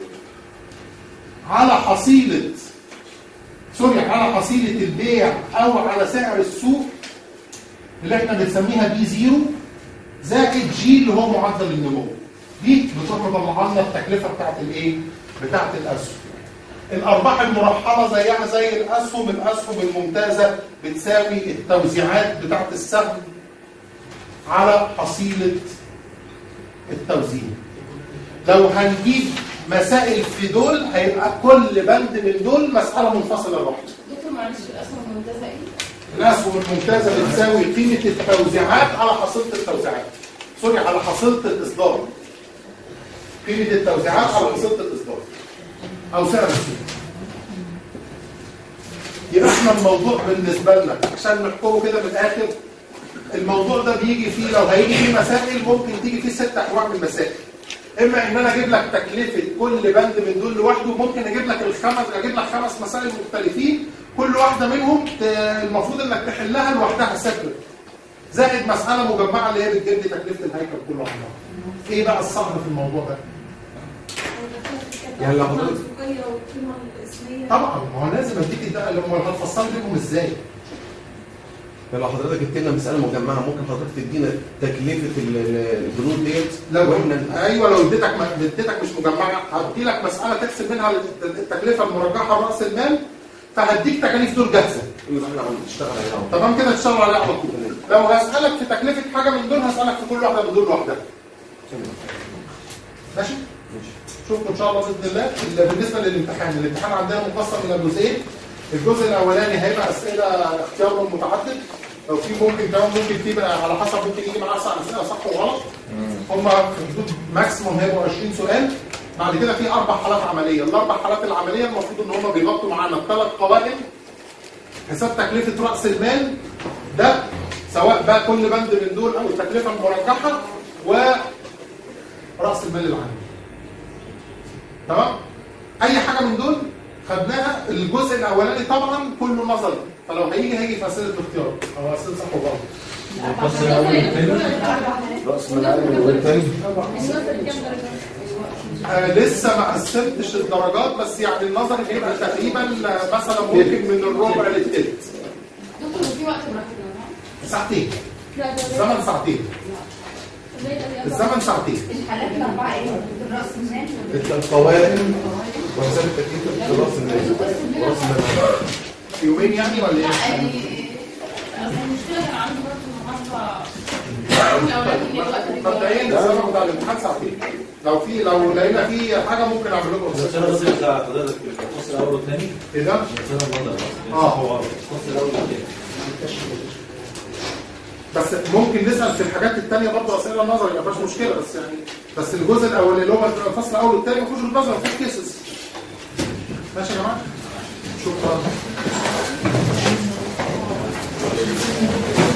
على حصيله سوري على حصيله البيع او على سعر السوق اللي احنا بنسميها بي زيرو زائد جي اللي هو معدل النمو. دي بتروح مطلعه لنا التكلفه بتاعت الايه؟ بتاعت الاسهم. الارباح المرحله زيها زي الاسهم، الاسهم الممتازه بتساوي التوزيعات بتاعت السهم على حصيله التوزيع. لو هنجيب مسائل في دول هيبقى كل بند من دول مساله منفصله لوحدها. دكتور معلش الاسهم الممتازه ايه؟ الاسهم الممتازه بتساوي قيمه التوزيعات على حصيله التوزيعات. سوري على حصيله الاصدار. قيمه التوزيعات على حصيله الاصدار او سعر السوق. يبقى احنا الموضوع بالنسبه لنا عشان نحكمه كده من الاخر، الموضوع ده بيجي فيه لو هيجي فيه مسائل ممكن تيجي فيه ست انواع من المسائل. اما ان انا اجيب لك تكلفه كل بند من دول لوحده، ممكن اجيب لك الخمس اجيب لك خمس مسائل مختلفين كل واحده منهم المفروض انك تحلها لوحدها سيبريت، زائد مساله مجمعه اللي هي بتجيب لي تكلفه الهيكل كل واحده. ايه بقى الصعب في الموضوع ده؟ يعني لو حضرتك طبعا ما هو لازم اديك ده اللي هم هتفصل بينهم ازاي؟ لو حضرتك جبت لنا مساله مجمعه ممكن حضرتك تدينا تكلفه البنود ديت لو احنا ايوه لو اديتك اديتك مش مجمعه هدي لك مساله تحسب منها التكلفه المرجحه راس المال، فهديك تكاليف دول جاهزه. يبقى احنا هنشتغل عليها تمام كده تشتغل عليها على طول. لو هسالك في تكلفه حاجه من دول هسالك في كل واحده من دول لوحدها. ماشي؟ شوفوا ان شاء الله باذن الله. بالنسبه للامتحان، الامتحان عندنا مقسم الى جزئين. الجزء الاولاني هيبقى اسئله اختيار متعدد، لو في ممكن كمان ممكن في على حسب ممكن يجي معاه اسئله صح وغلط. هم في حدود ماكسيموم هيبقوا عشرين سؤال. بعد كده في اربع حالات عمليه، الاربع حالات العمليه المفروض ان هم بيغطوا معانا الثلاث قوائم، حساب تكلفه راس المال ده سواء بقى كل بند من دول او التكلفه المرجحه وراس المال العام. تمام؟ اي حاجه من دول خدناها. الجزء الاولاني طبعا كله نظري، فلو هيجي هيجي في اسئله الاختيار او اسئله صح وغلط. الفصل الاول والثاني راس مال العام والثاني آه لسه ما قسمتش الدرجات، بس يعني النظري هيبقى تقريبا مثلا ممكن من الربع للثلث. دكتور في وقت براحتنا ساعتين. الزمن ساعتين. الزمن ساعتين. الحالات الاربعه ايه؟ راس المال القوائم وحساب التكلفه راس المال وراس المال يومين يعني ولا ايه؟ لا يعني المشكله كان عندي برضه النهارده مبدئيا الزمن بتاع الامتحان ساعتين. لو في لو لقينا في حاجه ممكن اعمل لكم الفصل بتاع حضرتك الفصل الاول والثاني ايه ده؟ اه الفصل الاول والثاني بس ممكن نسال في الحاجات الثانيه برضه اسئله نظري ما فيهاش مشكله، بس يعني بس الجزء الاولاني اللي هو الفصل الاول والثاني ما فيهوش النظر، ما فيهوش كيسز. ماشي يا جماعه؟ شكرا.